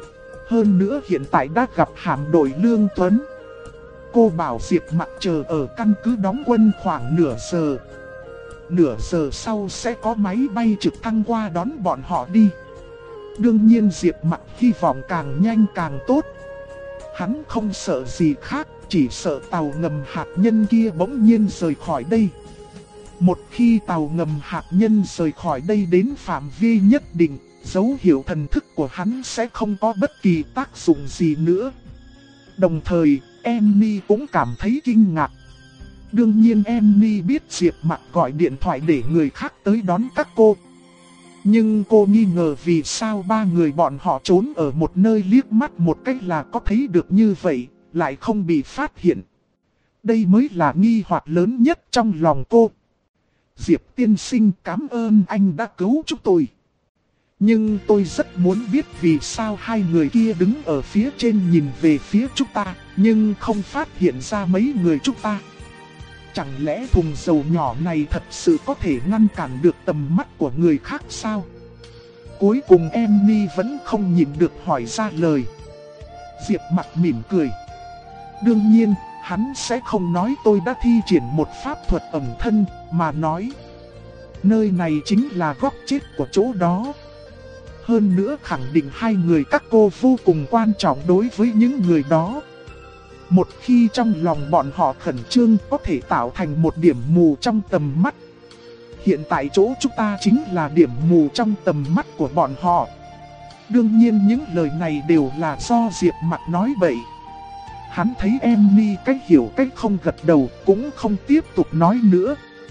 Hơn nữa hiện tại đã gặp hạm đội Lương Tuấn. Cô bảo Diệp Mặc chờ ở căn cứ đóng quân khoảng nửa giờ. Nửa giờ sau sẽ có máy bay trực thăng qua đón bọn họ đi. Đương nhiên Diệp Mặc hy vọng càng nhanh càng tốt. Hắn không sợ gì khác, chỉ sợ tàu ngầm hạt nhân kia bỗng nhiên rời khỏi đây. Một khi tàu ngầm hạt nhân rời khỏi đây đến phạm vi nhất định, dấu hiệu thần thức của hắn sẽ không có bất kỳ tác dụng gì nữa. Đồng thời, Annie cũng cảm thấy kinh ngạc. Đương nhiên Annie biết Diệp Mặc gọi điện thoại để người khác tới đón các cô. Nhưng cô nghi ngờ vì sao ba người bọn họ trốn ở một nơi liếc mắt một cách là có thấy được như vậy, lại không bị phát hiện. Đây mới là nghi hoặc lớn nhất trong lòng cô. Diệp tiên sinh, cảm ơn anh đã cứu chúng tôi. Nhưng tôi rất muốn biết vì sao hai người kia đứng ở phía trên nhìn về phía chúng ta, nhưng không phát hiện ra mấy người chúng ta. Chẳng lẽ thùng dầu nhỏ này thật sự có thể ngăn cản được tầm mắt của người khác sao? Cuối cùng Annie vẫn không nhịn được hỏi ra lời. Diệp Mặc mỉm cười. Đương nhiên, hắn sẽ không nói tôi đã thi triển một pháp thuật ẩn thân, mà nói nơi này chính là góc chết của chỗ đó. Hơn nữa khẳng định hai người các cô vô cùng quan trọng đối với những người đó. Một khi trong lòng bọn họ khẩn trương có thể tạo thành một điểm mù trong tầm mắt. Hiện tại chỗ chúng ta chính là điểm mù trong tầm mắt của bọn họ. Đương nhiên những lời này đều là do Diệp Mặc nói bậy. Hắn thấy Annie cách hiểu cách không gật đầu, cũng không tiếp tục nói nữa.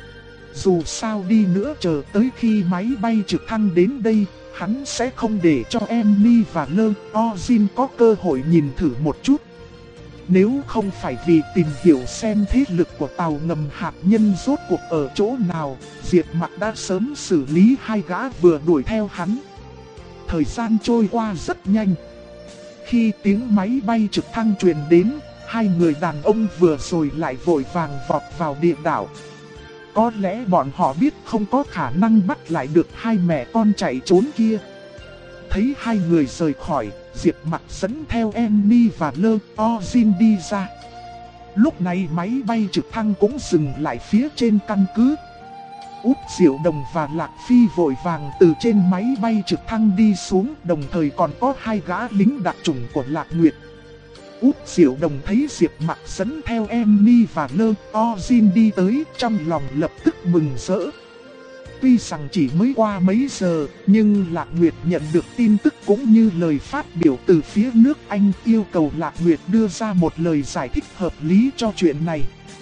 Dù sao đi nữa chờ tới khi máy bay trực thăng đến đây, hắn sẽ không để cho Annie và Lơ O Jin có cơ hội nhìn thử một chút. Nếu không phải vì tìm hiểu xem thế lực của tàu ngầm hạt nhân rốt cuộc ở chỗ nào, Diệp Mặc đã sớm xử lý hai gã vừa đuổi theo hắn. Thời gian trôi qua rất nhanh. Khi tiếng máy bay trực thăng truyền đến, hai người đàn ông vừa rồi lại vội vàng vọt vào địa đảo. Có lẽ bọn họ biết không có khả năng bắt lại được hai mẹ con chạy trốn kia. Thấy hai người rời khỏi, Diệp Mặc dẫn theo Annie và Lơ O Jin đi ra. Lúc này máy bay trực thăng cũng dừng lại phía trên căn cứ. Út Diệu Đồng và Lạc Phi vội vàng từ trên máy bay trực thăng đi xuống, đồng thời còn có hai gã lính đặc chủng của Lạc Nguyệt. Út Diệu Đồng thấy Diệp Mặc dẫn theo Emmy và Lơ O Jin đi tới, trong lòng lập tức mừng rỡ. Tuy rằng chỉ mới qua mấy giờ, nhưng Lạc Nguyệt nhận được tin tức cũng như lời phát biểu từ phía nước Anh yêu cầu Lạc Nguyệt đưa ra một lời giải thích hợp lý cho chuyện này.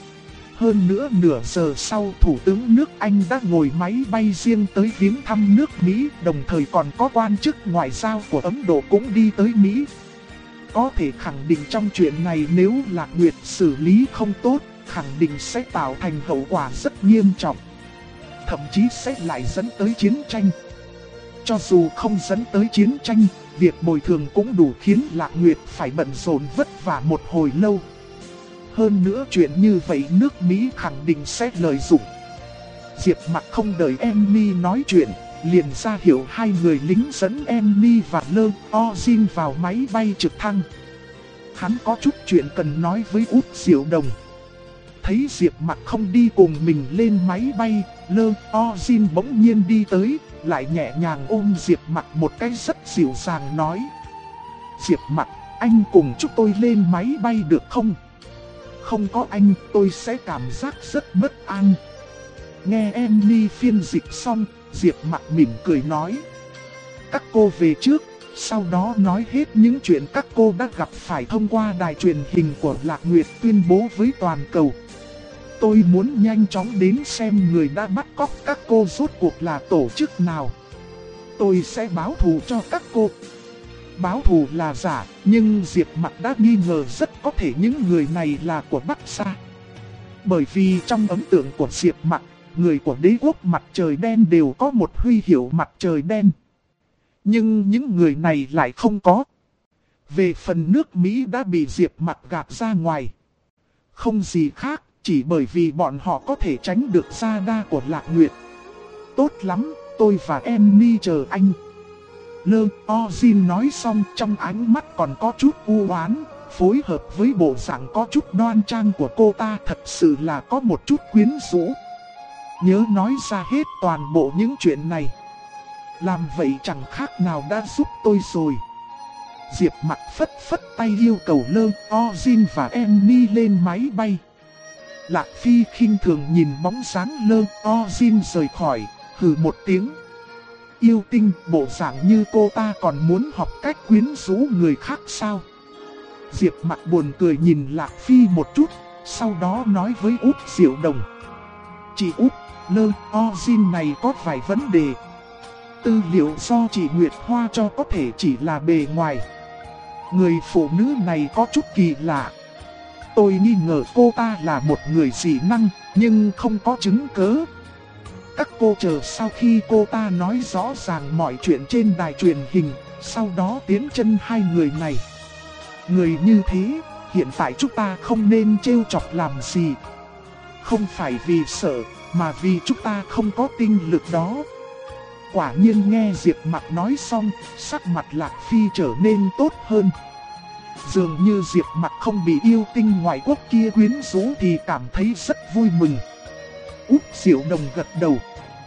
Hơn nữa nửa giờ sau, Thủ tướng nước Anh đã ngồi máy bay riêng tới viếng thăm nước Mỹ, đồng thời còn có quan chức ngoại giao của Ấn Độ cũng đi tới Mỹ. Có thể khẳng định trong chuyện này nếu Lạc Nguyệt xử lý không tốt, khẳng định sẽ tạo thành hậu quả rất nghiêm trọng. Thậm chí sẽ lại dẫn tới chiến tranh. Cho dù không dẫn tới chiến tranh, việc bồi thường cũng đủ khiến Lạc Nguyệt phải bận rộn vất vả một hồi lâu. Hơn nữa chuyện như vậy nước Mỹ khẳng định sẽ lợi dụng. Diệp Mặc không đợi Emmy nói chuyện, liền ra hiệu hai người lính dẫn Emmy và Lơ O Jin vào máy bay trực thăng. Hắn có chút chuyện cần nói với Út Diệu Đồng. Thấy Diệp Mặc không đi cùng mình lên máy bay, Lơ O Jin bỗng nhiên đi tới, lại nhẹ nhàng ôm Diệp Mặc một cái rất dịu dàng nói: Diệp Mặc, anh cùng chúng tôi lên máy bay được không? Không có anh tôi sẽ cảm giác rất bất an. Nghe Emmy phiên dịch xong, Diệp Mặc mỉm cười nói: các cô về trước, sau đó nói hết những chuyện các cô đã gặp phải thông qua đài truyền hình của Lạc Nguyệt tuyên bố với toàn cầu. Tôi muốn nhanh chóng đến xem người đã bắt cóc các cô rốt cuộc là tổ chức nào. Tôi sẽ báo thù cho các cô. Báo thù là giả, nhưng Diệp Mặc đã nghi ngờ rất có thể những người này là của Bắc Sa. Bởi vì trong ấn tượng của Diệp Mặc, người của đế quốc mặt trời đen đều có một huy hiệu mặt trời đen. Nhưng những người này lại không có. Về phần nước Mỹ đã bị Diệp Mặc gạt ra ngoài. Không gì khác, chỉ bởi vì bọn họ có thể tránh được radar của Lạc Nguyệt. Tốt lắm, tôi và Emmy chờ anh. Lơ O Jin nói xong, trong ánh mắt còn có chút u oán, phối hợp với bộ dạng có chút đoan trang của cô ta, thật sự là có một chút quyến rũ. Nhớ nói ra hết toàn bộ những chuyện này. Làm vậy chẳng khác nào đã giúp tôi rồi. Diệp Mặc phất phất tay yêu cầu Lơ O Jin và Emmy lên máy bay. Lạc Phi khinh thường nhìn bóng dáng Lơ O Jin rời khỏi, hừ một tiếng. Yêu tinh, bộ dạng như cô ta còn muốn học cách quyến rũ người khác sao? Diệp Mặc buồn cười nhìn Lạc Phi một chút, sau đó nói với Út Diệu Đồng: chị Út, Lơ O Jin này có vài vấn đề. Tư liệu do chị Nguyệt Hoa cho có thể chỉ là bề ngoài. Người phụ nữ này có chút kỳ lạ. Tôi nghi ngờ cô ta là một người dị năng, nhưng không có chứng cứ. Các cô chờ sau khi cô ta nói rõ ràng mọi chuyện trên đài truyền hình, sau đó tiến chân hai người này. Người như thế, hiện tại chúng ta không nên trêu chọc làm gì. Không phải vì sợ, mà vì chúng ta không có tinh lực đó. Quả nhiên nghe Diệp Mặc nói xong, sắc mặt Lạc Phi trở nên tốt hơn. Dường như Diệp Mặc không bị yêu tinh ngoại quốc kia quyến rũ thì cảm thấy rất vui mừng. Út Diệu Đồng gật đầu.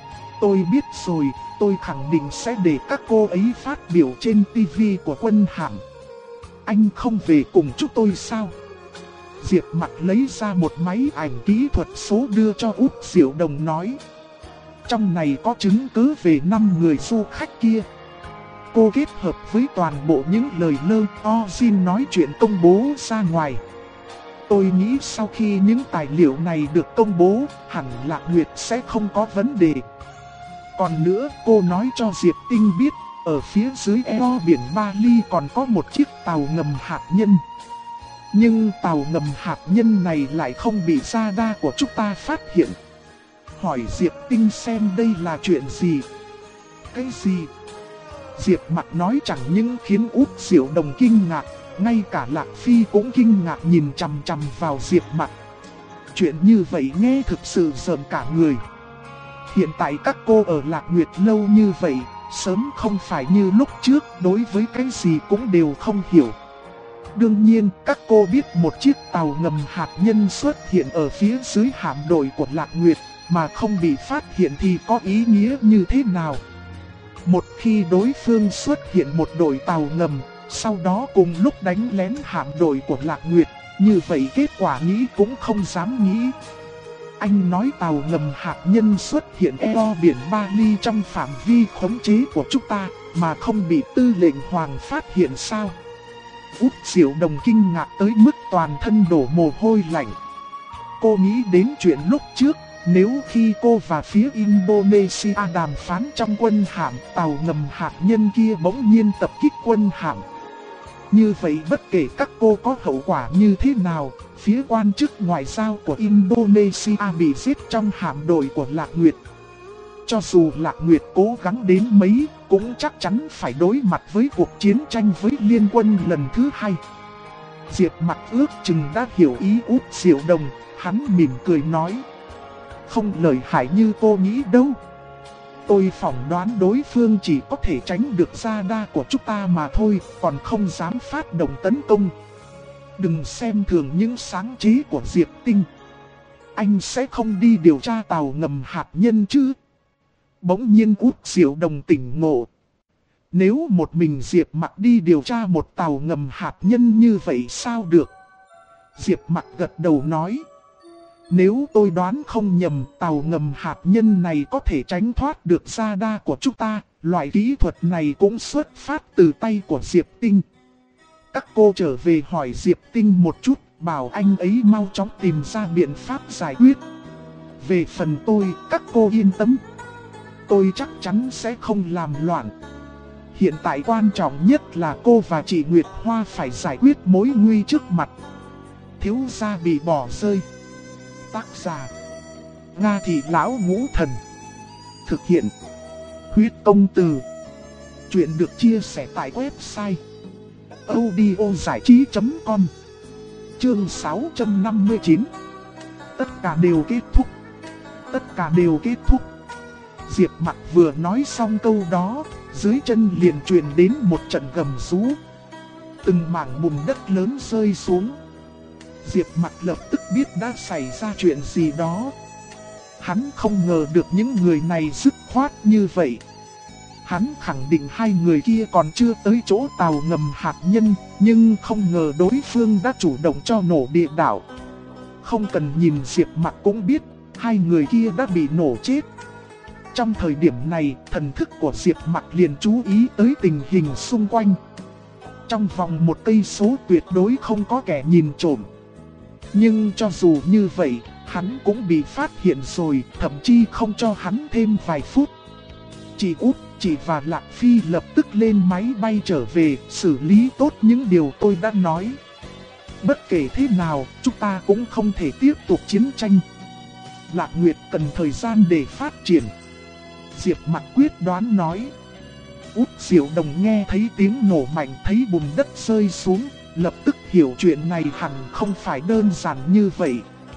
Tôi biết rồi, tôi khẳng định sẽ để các cô ấy phát biểu trên TV của Quân Hàm. Anh không về cùng chúng tôi sao? Diệp Mặc lấy ra một máy ảnh kỹ thuật số đưa cho Út Diệu Đồng nói. Trong này có chứng cứ về 5 người du khách kia. Cô kết hợp với toàn bộ những lời Lơ O Jin nói chuyện công bố ra ngoài. Tôi nghĩ sau khi những tài liệu này được công bố, hẳn Lạc Nguyệt sẽ không có vấn đề. Còn nữa, cô nói cho Diệp Tinh biết, ở phía dưới eo biển Bali còn có một chiếc tàu ngầm hạt nhân. Nhưng tàu ngầm hạt nhân này lại không bị radar của chúng ta phát hiện. Hỏi Diệp Tinh xem đây là chuyện gì? Cái gì? Diệp Mặc nói chẳng những khiến Út Diệu Đồng kinh ngạc, ngay cả Lạc Phi cũng kinh ngạc nhìn chằm chằm vào Diệp Mặc. Chuyện như vậy nghe thực sự rợn cả người. Hiện tại các cô ở Lạc Nguyệt lâu như vậy, sớm không phải như lúc trước, đối với cái gì cũng đều không hiểu. Đương nhiên, các cô biết một chiếc tàu ngầm hạt nhân xuất hiện ở phía dưới hạm đội của Lạc Nguyệt, mà không bị phát hiện thì có ý nghĩa như thế nào? Một khi đối phương xuất hiện một đội tàu ngầm, sau đó cùng lúc đánh lén hạm đội của Lạc Nguyệt, như vậy kết quả nghĩ cũng không dám nghĩ. Anh nói tàu ngầm hạt nhân xuất hiện eo biển Ba Ly trong phạm vi khống chế của chúng ta, mà không bị tư lệnh Hoàng phát hiện sao? Út Diệu Đồng kinh ngạc tới mức toàn thân đổ mồ hôi lạnh. Cô nghĩ đến chuyện lúc trước, nếu khi cô và phía Indonesia đàm phán trong quân hạm, tàu ngầm hạt nhân kia bỗng nhiên tập kích quân hạm. Như vậy bất kể các cô có hậu quả như thế nào, phía quan chức ngoại giao của Indonesia bị giết trong hạm đội của Lạc Nguyệt. Cho dù Lạc Nguyệt cố gắng đến mấy, cũng chắc chắn phải đối mặt với cuộc chiến tranh với liên quân lần thứ hai. Diệp Mặc ước chừng đã hiểu ý Út Diệu Đồng, hắn mỉm cười nói. Không lợi hại như cô nghĩ đâu. Tôi phỏng đoán đối phương chỉ có thể tránh được radar của chúng ta mà thôi, còn không dám phát động tấn công. Đừng xem thường những sáng chế của Diệp Tinh. Anh sẽ không đi điều tra tàu ngầm hạt nhân chứ? Bỗng nhiên Út Diệu Đồng tỉnh ngộ. Nếu một mình Diệp Mặc đi điều tra một tàu ngầm hạt nhân như vậy sao được? Diệp Mặc gật đầu nói. Nếu tôi đoán không nhầm, tàu ngầm hạt nhân này có thể tránh thoát được radar của chúng ta. Loại kỹ thuật này cũng xuất phát từ tay của Diệp Tinh. Các cô trở về hỏi Diệp Tinh một chút, bảo anh ấy mau chóng tìm ra biện pháp giải quyết. Về phần tôi, các cô yên tâm. Tôi chắc chắn sẽ không làm loạn. Hiện tại quan trọng nhất là cô và chị Nguyệt Hoa phải giải quyết mối nguy trước mặt. Thiếu gia bị bỏ rơi. Tác giả Nga Thị Lão Ngũ Thần. Thực hiện Huyết Công Từ. Chuyện được chia sẻ tại website audiozảichí.com. Chương 659. Tất cả đều kết thúc. Tất cả đều kết thúc. Diệp Mặc vừa nói xong câu đó, dưới chân liền truyền đến một trận gầm rú. Từng mảng bùn đất lớn rơi xuống. Diệp Mặc lập tức biết đã xảy ra chuyện gì đó. Hắn không ngờ được những người này dứt khoát như vậy. Hắn khẳng định hai người kia còn chưa tới chỗ tàu ngầm hạt nhân, nhưng không ngờ đối phương đã chủ động cho nổ địa đạo. Không cần nhìn Diệp Mặc cũng biết, hai người kia đã bị nổ chết. Trong thời điểm này, thần thức của Diệp Mặc liền chú ý tới tình hình xung quanh. Trong vòng 1 cây số tuyệt đối không có kẻ nhìn trộm. Nhưng cho dù như vậy, hắn cũng bị phát hiện rồi, thậm chí không cho hắn thêm vài phút. Chị Út, chị và Lạc Phi lập tức lên máy bay trở về, xử lý tốt những điều tôi đã nói. Bất kể thế nào, chúng ta cũng không thể tiếp tục chiến tranh. Lạc Nguyệt cần thời gian để phát triển. Diệp Mặc quyết đoán nói. Út Diệu Đồng nghe thấy tiếng nổ mạnh, thấy bùn đất rơi xuống, lập tức hiểu chuyện này hẳn không phải đơn giản như vậy.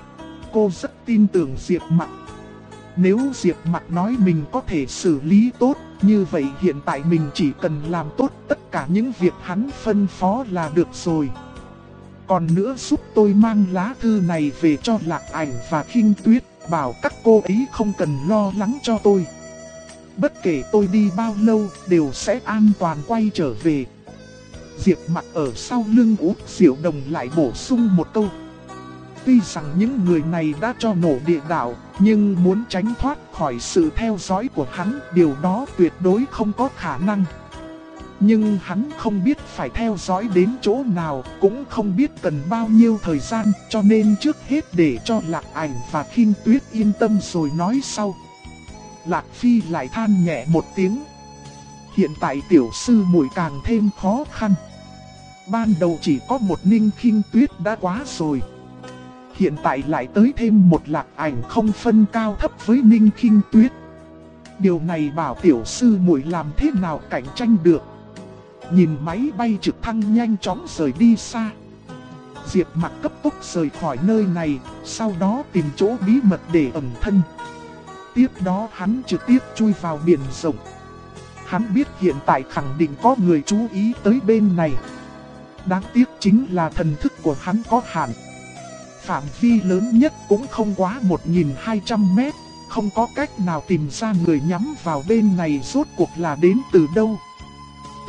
Cô rất tin tưởng Diệp Mặc. Nếu Diệp Mặc nói mình có thể xử lý tốt, như vậy hiện tại mình chỉ cần làm tốt tất cả những việc hắn phân phó là được rồi. Còn nữa giúp tôi mang lá thư này về cho Lạc Ảnh và Khinh Tuyết, bảo các cô ấy không cần lo lắng cho tôi. Bất kể tôi đi bao lâu, đều sẽ an toàn quay trở về. Diệp Mặc ở sau lưng Út Diệu Đồng lại bổ sung một câu. Tuy rằng những người này đã cho nổ địa đạo, nhưng muốn tránh thoát khỏi sự theo dõi của hắn, điều đó tuyệt đối không có khả năng. Nhưng hắn không biết phải theo dõi đến chỗ nào, cũng không biết cần bao nhiêu thời gian, cho nên trước hết để cho Lạc Ảnh và Khinh Tuyết yên tâm rồi nói sau. Lạc Phi lại than nhẹ một tiếng. Hiện tại tiểu sư muội càng thêm khó khăn. Ban đầu chỉ có một Ninh Khinh Tuyết đã quá rồi. Hiện tại lại tới thêm một Lạc Ảnh không phân cao thấp với Ninh Khinh Tuyết. Điều này bảo tiểu sư muội làm thế nào cạnh tranh được. Nhìn máy bay trực thăng nhanh chóng rời đi xa, Diệp Mặc cấp tốc rời khỏi nơi này, sau đó tìm chỗ bí mật để ẩn thân. Tiếp đó hắn trực tiếp chui vào biển rộng. Hắn biết hiện tại khẳng định có người chú ý tới bên này. Đáng tiếc chính là thần thức của hắn có hạn. Phạm vi lớn nhất cũng không quá 1200 mét, không có cách nào tìm ra người nhắm vào bên này rốt cuộc là đến từ đâu.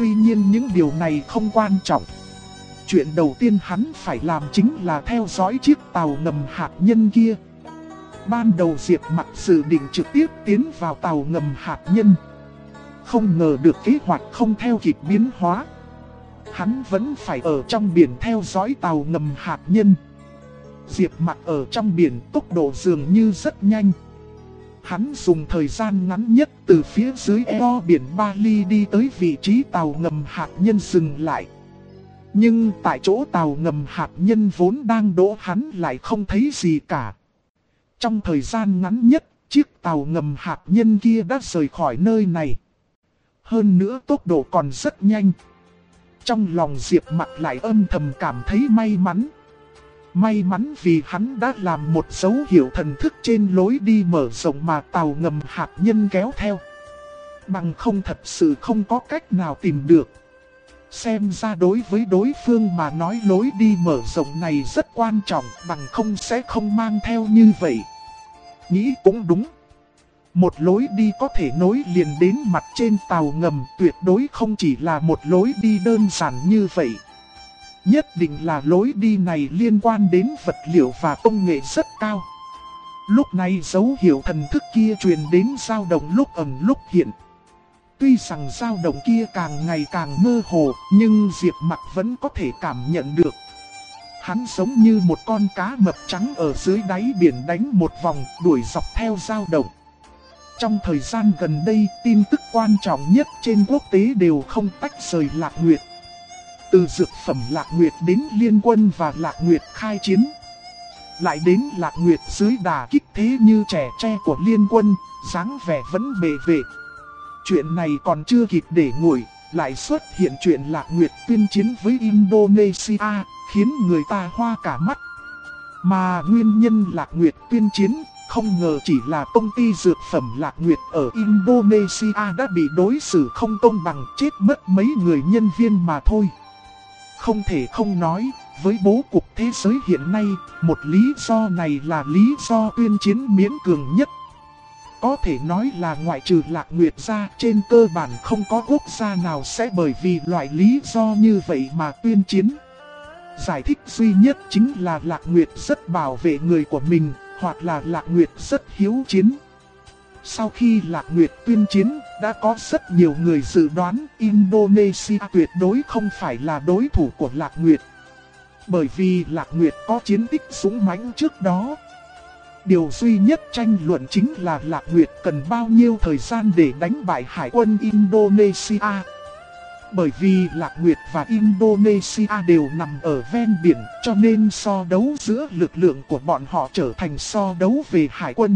tuy nhiên những điều này không quan trọng. Chuyện đầu tiên hắn phải làm chính là theo dõi chiếc tàu ngầm hạt nhân kia. Ban đầu Diệp Mặc dự định trực tiếp tiến vào tàu ngầm hạt nhân. Không ngờ được kế hoạch không theo kịp biến hóa. Hắn vẫn phải ở trong biển theo dõi tàu ngầm hạt nhân. Diệp Mặc ở trong biển tốc độ dường như rất nhanh. Hắn dùng thời gian ngắn nhất từ phía dưới eo biển Bali đi tới vị trí tàu ngầm hạt nhân dừng lại. Nhưng tại chỗ tàu ngầm hạt nhân vốn đang đỗ hắn lại không thấy gì cả. Trong thời gian ngắn nhất, chiếc tàu ngầm hạt nhân kia đã rời khỏi nơi này. Hơn nữa tốc độ còn rất nhanh. Trong lòng Diệp Mặc lại âm thầm cảm thấy may mắn. May mắn vì hắn đã làm một dấu hiệu thần thức trên lối đi mở rộng mà tàu ngầm hạt nhân kéo theo. Bằng không thật sự không có cách nào tìm được. Xem ra đối với đối phương mà nói lối đi mở rộng này rất quan trọng, bằng không sẽ không mang theo như vậy. Nghĩ cũng đúng. Một lối đi có thể nối liền đến mặt trên tàu ngầm, tuyệt đối không chỉ là một lối đi đơn giản như vậy. Nhất định là lối đi này liên quan đến vật liệu và công nghệ rất cao. Lúc này dấu hiệu thần thức kia truyền đến dao động lúc ẩn lúc hiện. Tuy rằng dao động kia càng ngày càng mơ hồ, nhưng Diệp Mặc vẫn có thể cảm nhận được. Hắn giống như một con cá mập trắng ở dưới đáy biển đánh một vòng, đuổi dọc theo dao động. Trong thời gian gần đây, tin tức quan trọng nhất trên quốc tế đều không tách rời Lạc Nguyệt. Từ dược phẩm Lạc Nguyệt đến Liên Quân và Lạc Nguyệt khai chiến. Lại đến Lạc Nguyệt dưới đà kích thế như trẻ tre của Liên Quân, dáng vẻ vẫn bề vệ. Chuyện này còn chưa kịp để nguội, lại xuất hiện chuyện Lạc Nguyệt tuyên chiến với Indonesia, khiến người ta hoa cả mắt. Mà nguyên nhân Lạc Nguyệt tuyên chiến, không ngờ chỉ là công ty dược phẩm Lạc Nguyệt ở Indonesia đã bị đối xử không công bằng, chết mất mấy người nhân viên mà thôi. Không thể không nói, với bố cục thế giới hiện nay, một lý do này là lý do tuyên chiến miễn cường nhất. Có thể nói là ngoại trừ Lạc Nguyệt ra, trên cơ bản không có quốc gia nào sẽ bởi vì loại lý do như vậy mà tuyên chiến. Giải thích duy nhất chính là Lạc Nguyệt rất bảo vệ người của mình, hoặc là Lạc Nguyệt rất hiếu chiến. Sau khi Lạc Nguyệt tuyên chiến, đã có rất nhiều người dự đoán Indonesia tuyệt đối không phải là đối thủ của Lạc Nguyệt. Bởi vì Lạc Nguyệt có chiến tích dũng mãnh trước đó. Điều duy nhất tranh luận chính là Lạc Nguyệt cần bao nhiêu thời gian để đánh bại hải quân Indonesia. Bởi vì Lạc Nguyệt và Indonesia đều nằm ở ven biển, cho nên so đấu giữa lực lượng của bọn họ trở thành so đấu về hải quân.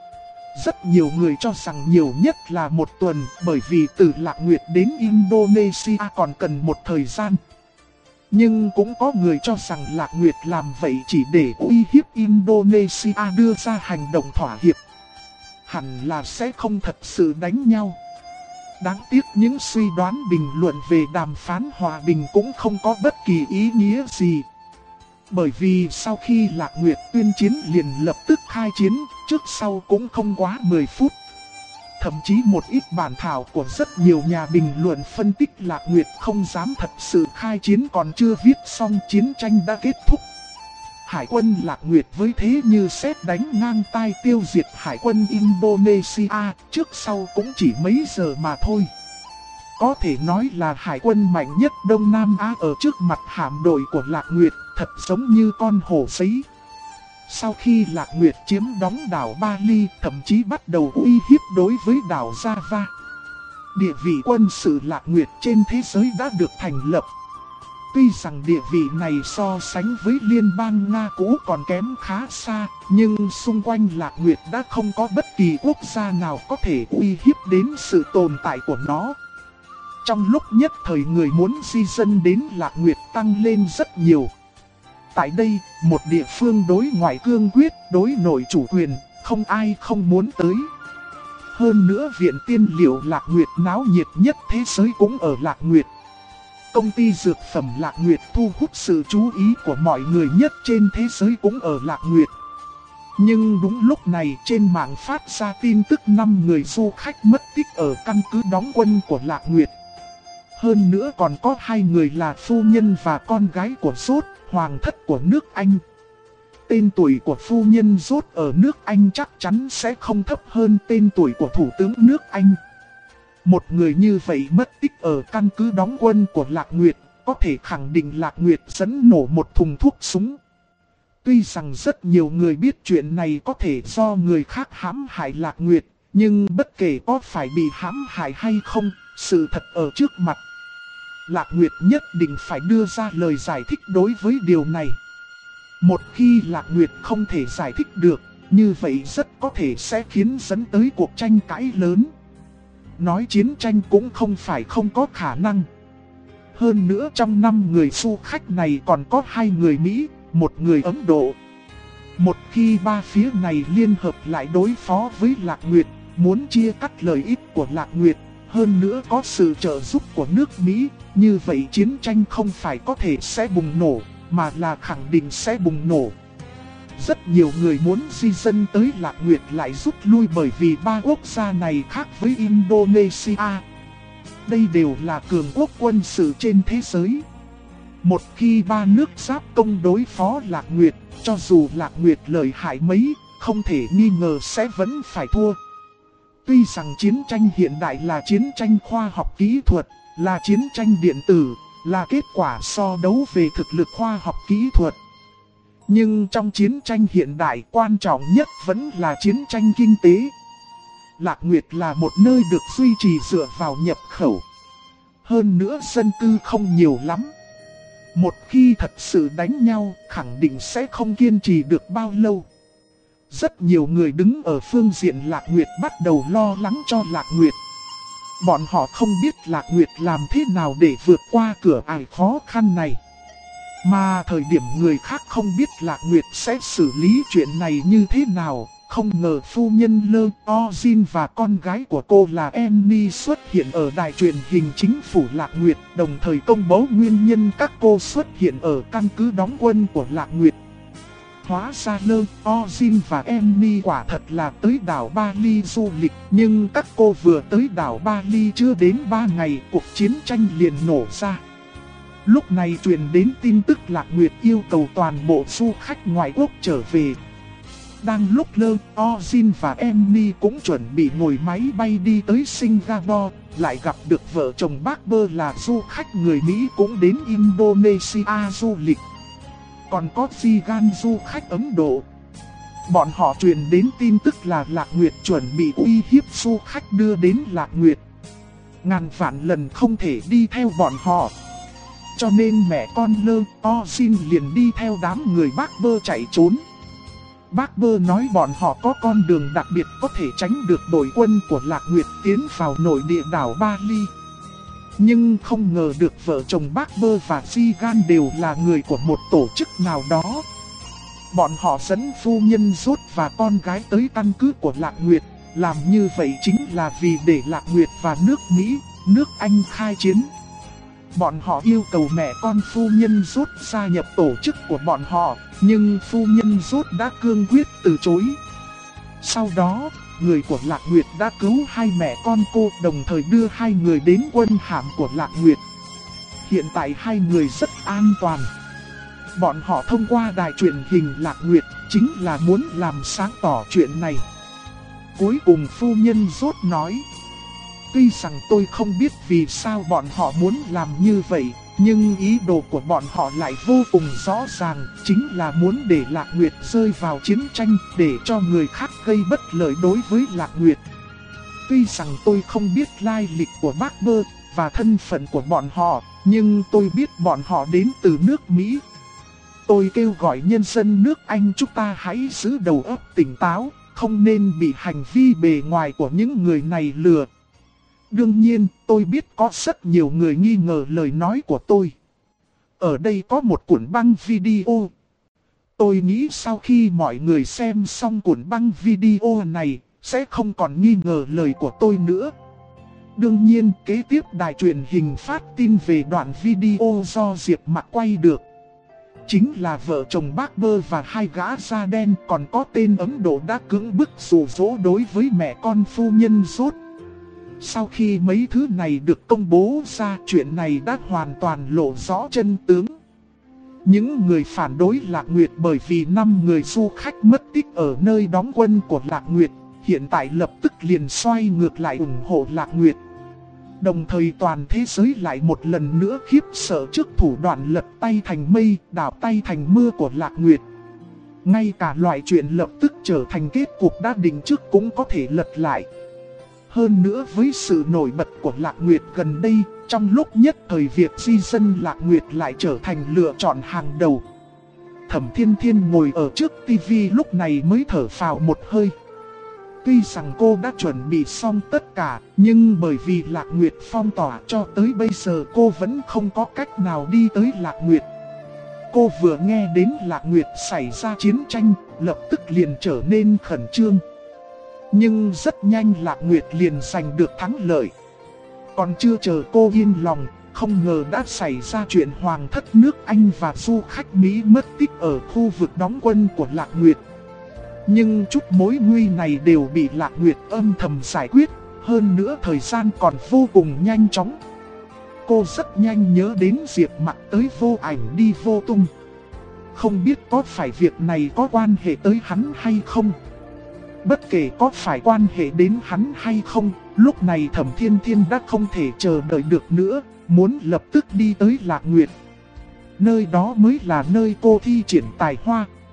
Rất nhiều người cho rằng nhiều nhất là một tuần, bởi vì từ Lạc Nguyệt đến Indonesia còn cần một thời gian. Nhưng cũng có người cho rằng Lạc Nguyệt làm vậy chỉ để uy hiếp Indonesia đưa ra hành động thỏa hiệp. Hẳn là sẽ không thật sự đánh nhau. Đáng tiếc những suy đoán bình luận về đàm phán hòa bình cũng không có bất kỳ ý nghĩa gì. Bởi vì sau khi Lạc Nguyệt tuyên chiến liền lập tức khai chiến, trước sau cũng không quá 10 phút. Thậm chí một ít bản thảo của rất nhiều nhà bình luận phân tích Lạc Nguyệt không dám thật sự khai chiến còn chưa viết xong chiến tranh đã kết thúc. Hải quân Lạc Nguyệt với thế như sét đánh ngang tai tiêu diệt hải quân Indonesia, trước sau cũng chỉ mấy giờ mà thôi. Có thể nói là hải quân mạnh nhất Đông Nam Á ở trước mặt hạm đội của Lạc Nguyệt, thật giống như con hổ giấy. Sau khi Lạc Nguyệt chiếm đóng đảo Bali, thậm chí bắt đầu uy hiếp đối với đảo Java. Địa vị quân sự Lạc Nguyệt trên thế giới đã được thành lập. Tuy rằng địa vị này so sánh với liên bang Nga cũ còn kém khá xa, nhưng xung quanh Lạc Nguyệt đã không có bất kỳ quốc gia nào có thể uy hiếp đến sự tồn tại của nó. Trong lúc nhất thời người muốn di dân đến Lạc Nguyệt tăng lên rất nhiều. Tại đây, một địa phương đối ngoại cương quyết, đối nội chủ quyền, không ai không muốn tới. Hơn nữa viện tiên liệu Lạc Nguyệt náo nhiệt nhất thế giới cũng ở Lạc Nguyệt. Công ty dược phẩm Lạc Nguyệt thu hút sự chú ý của mọi người nhất trên thế giới cũng ở Lạc Nguyệt. Nhưng đúng lúc này trên mạng phát ra tin tức 5 người du khách mất tích ở căn cứ đóng quân của Lạc Nguyệt. Hơn nữa còn có hai người là phu nhân và con gái của Rốt, hoàng thất của nước Anh. Tên tuổi của phu nhân Rốt ở nước Anh chắc chắn sẽ không thấp hơn tên tuổi của thủ tướng nước Anh. Một người như vậy mất tích ở căn cứ đóng quân của Lạc Nguyệt, có thể khẳng định Lạc Nguyệt dẫn nổ một thùng thuốc súng. Tuy rằng rất nhiều người biết chuyện này có thể do người khác hãm hại Lạc Nguyệt, nhưng bất kể có phải bị hãm hại hay không, sự thật ở trước mặt. Lạc Nguyệt nhất định phải đưa ra lời giải thích đối với điều này. Một khi Lạc Nguyệt không thể giải thích được, như vậy rất có thể sẽ khiến dẫn tới cuộc tranh cãi lớn. Nói chiến tranh cũng không phải không có khả năng. Hơn nữa trong 5 người du khách này còn có 2 người Mỹ, 1 người Ấn Độ. Một khi ba phía này liên hợp lại đối phó với Lạc Nguyệt, muốn chia cắt lợi ích của Lạc Nguyệt, hơn nữa có sự trợ giúp của nước Mỹ, như vậy chiến tranh không phải có thể sẽ bùng nổ, mà là khẳng định sẽ bùng nổ. Rất nhiều người muốn di dân tới Lạc Nguyệt lại rút lui bởi vì ba quốc gia này khác với Indonesia. Đây đều là cường quốc quân sự trên thế giới. Một khi ba nước giáp công đối phó Lạc Nguyệt, cho dù Lạc Nguyệt lợi hại mấy, không thể nghi ngờ sẽ vẫn phải thua. Tuy rằng chiến tranh hiện đại là chiến tranh khoa học kỹ thuật, là chiến tranh điện tử, là kết quả so đấu về thực lực khoa học kỹ thuật. Nhưng trong chiến tranh hiện đại quan trọng nhất vẫn là chiến tranh kinh tế. Lạc Nguyệt là một nơi được duy trì dựa vào nhập khẩu. Hơn nữa dân cư không nhiều lắm. Một khi thật sự đánh nhau, khẳng định sẽ không kiên trì được bao lâu. Rất nhiều người đứng ở phương diện Lạc Nguyệt bắt đầu lo lắng cho Lạc Nguyệt. Bọn họ không biết Lạc Nguyệt làm thế nào để vượt qua cửa ải khó khăn này. Mà thời điểm người khác không biết Lạc Nguyệt sẽ xử lý chuyện này như thế nào, không ngờ phu nhân Lơ O-Jin và con gái của cô là Annie xuất hiện ở đài truyền hình chính phủ Lạc Nguyệt, đồng thời công bố nguyên nhân các cô xuất hiện ở căn cứ đóng quân của Lạc Nguyệt. Hóa ra Lơ O-Jin và Annie quả thật là tới đảo Bali du lịch, nhưng các cô vừa tới đảo Bali chưa đến 3 ngày, cuộc chiến tranh liền nổ ra. Lúc này truyền đến tin tức Lạc Nguyệt yêu cầu toàn bộ du khách ngoại quốc trở về. Đang lúc Lơ O-Jin và Annie cũng chuẩn bị ngồi máy bay đi tới Singapore, lại gặp được vợ chồng bác Bơ là du khách người Mỹ cũng đến Indonesia du lịch. Còn có Zigan du khách Ấn Độ. Bọn họ truyền đến tin tức là Lạc Nguyệt chuẩn bị uy hiếp du khách đưa đến Lạc Nguyệt. Ngàn vạn lần không thể đi theo bọn họ. Cho nên mẹ con Lơ O-Jin liền đi theo đám người bác Bơ chạy trốn. Bác Bơ nói bọn họ có con đường đặc biệt có thể tránh được đội quân của Lạc Nguyệt tiến vào nội địa đảo Bali. Nhưng không ngờ được vợ chồng bác Bơ và Zigan đều là người của một tổ chức nào đó. Bọn họ dẫn phu nhân Rốt và con gái tới căn cứ của Lạc Nguyệt. Làm như vậy chính là vì để Lạc Nguyệt và nước Mỹ, nước Anh khai chiến. Bọn họ yêu cầu mẹ con phu nhân Rốt gia nhập tổ chức của bọn họ, nhưng phu nhân Rốt đã cương quyết từ chối. Sau đó, người của Lạc Nguyệt đã cứu hai mẹ con cô, đồng thời đưa hai người đến quân hàm của Lạc Nguyệt. Hiện tại hai người rất an toàn. Bọn họ thông qua đài truyền hình Lạc Nguyệt chính là muốn làm sáng tỏ chuyện này. Cuối cùng phu nhân Rốt nói: tuy rằng tôi không biết vì sao bọn họ muốn làm như vậy, nhưng ý đồ của bọn họ lại vô cùng rõ ràng, chính là muốn để Lạc Nguyệt rơi vào chiến tranh, để cho người khác gây bất lợi đối với Lạc Nguyệt. Tuy rằng tôi không biết lai lịch của bác Bơ và thân phận của bọn họ, nhưng tôi biết bọn họ đến từ nước Mỹ. Tôi kêu gọi nhân dân nước Anh chúng ta hãy giữ đầu óc tỉnh táo, không nên bị hành vi bề ngoài của những người này lừa. Đương nhiên, tôi biết có rất nhiều người nghi ngờ lời nói của tôi. Ở đây có một cuộn băng video. Tôi nghĩ sau khi mọi người xem xong cuộn băng video này, sẽ không còn nghi ngờ lời của tôi nữa. Đương nhiên, kế tiếp đài truyền hình phát tin về đoạn video do Diệp Mạc quay được. Chính là vợ chồng bác Bơ và hai gã da đen, còn có tên Ấn Độ đã cưỡng bức dụ dỗ đối với mẹ con phu nhân Rốt. Sau khi mấy thứ này được công bố ra, chuyện này đã hoàn toàn lộ rõ chân tướng. Những người phản đối Lạc Nguyệt bởi vì 5 người du khách mất tích ở nơi đóng quân của Lạc Nguyệt, hiện tại lập tức liền xoay ngược lại ủng hộ Lạc Nguyệt. Đồng thời toàn thế giới lại một lần nữa khiếp sợ trước thủ đoạn lật tay thành mây, đảo tay thành mưa của Lạc Nguyệt. Ngay cả loại chuyện lập tức trở thành kết cục đã định trước cũng có thể lật lại. Hơn nữa với sự nổi bật của Lạc Nguyệt gần đây, trong lúc nhất thời việc di dân Lạc Nguyệt lại trở thành lựa chọn hàng đầu. Thẩm Thiên Thiên ngồi ở trước tivi lúc này mới thở phào một hơi. Tuy rằng cô đã chuẩn bị xong tất cả, nhưng bởi vì Lạc Nguyệt phong tỏa cho tới bây giờ cô vẫn không có cách nào đi tới Lạc Nguyệt. Cô vừa nghe đến Lạc Nguyệt xảy ra chiến tranh, lập tức liền trở nên khẩn trương. Nhưng rất nhanh Lạc Nguyệt liền giành được thắng lợi. Còn chưa chờ cô yên lòng, không ngờ đã xảy ra chuyện hoàng thất nước Anh và du khách Mỹ mất tích ở khu vực đóng quân của Lạc Nguyệt. Nhưng chút mối nguy này đều bị Lạc Nguyệt âm thầm giải quyết, hơn nữa thời gian còn vô cùng nhanh chóng. Cô rất nhanh nhớ đến Diệp Mặc tới vô ảnh đi vô tung. Không biết có phải việc này có quan hệ tới hắn hay không? Bất kể có phải quan hệ đến hắn hay không, lúc này Thẩm Thiên Thiên đã không thể chờ đợi được nữa, muốn lập tức đi tới Lạc Nguyệt. Nơi đó mới là nơi cô thi triển tài hoa.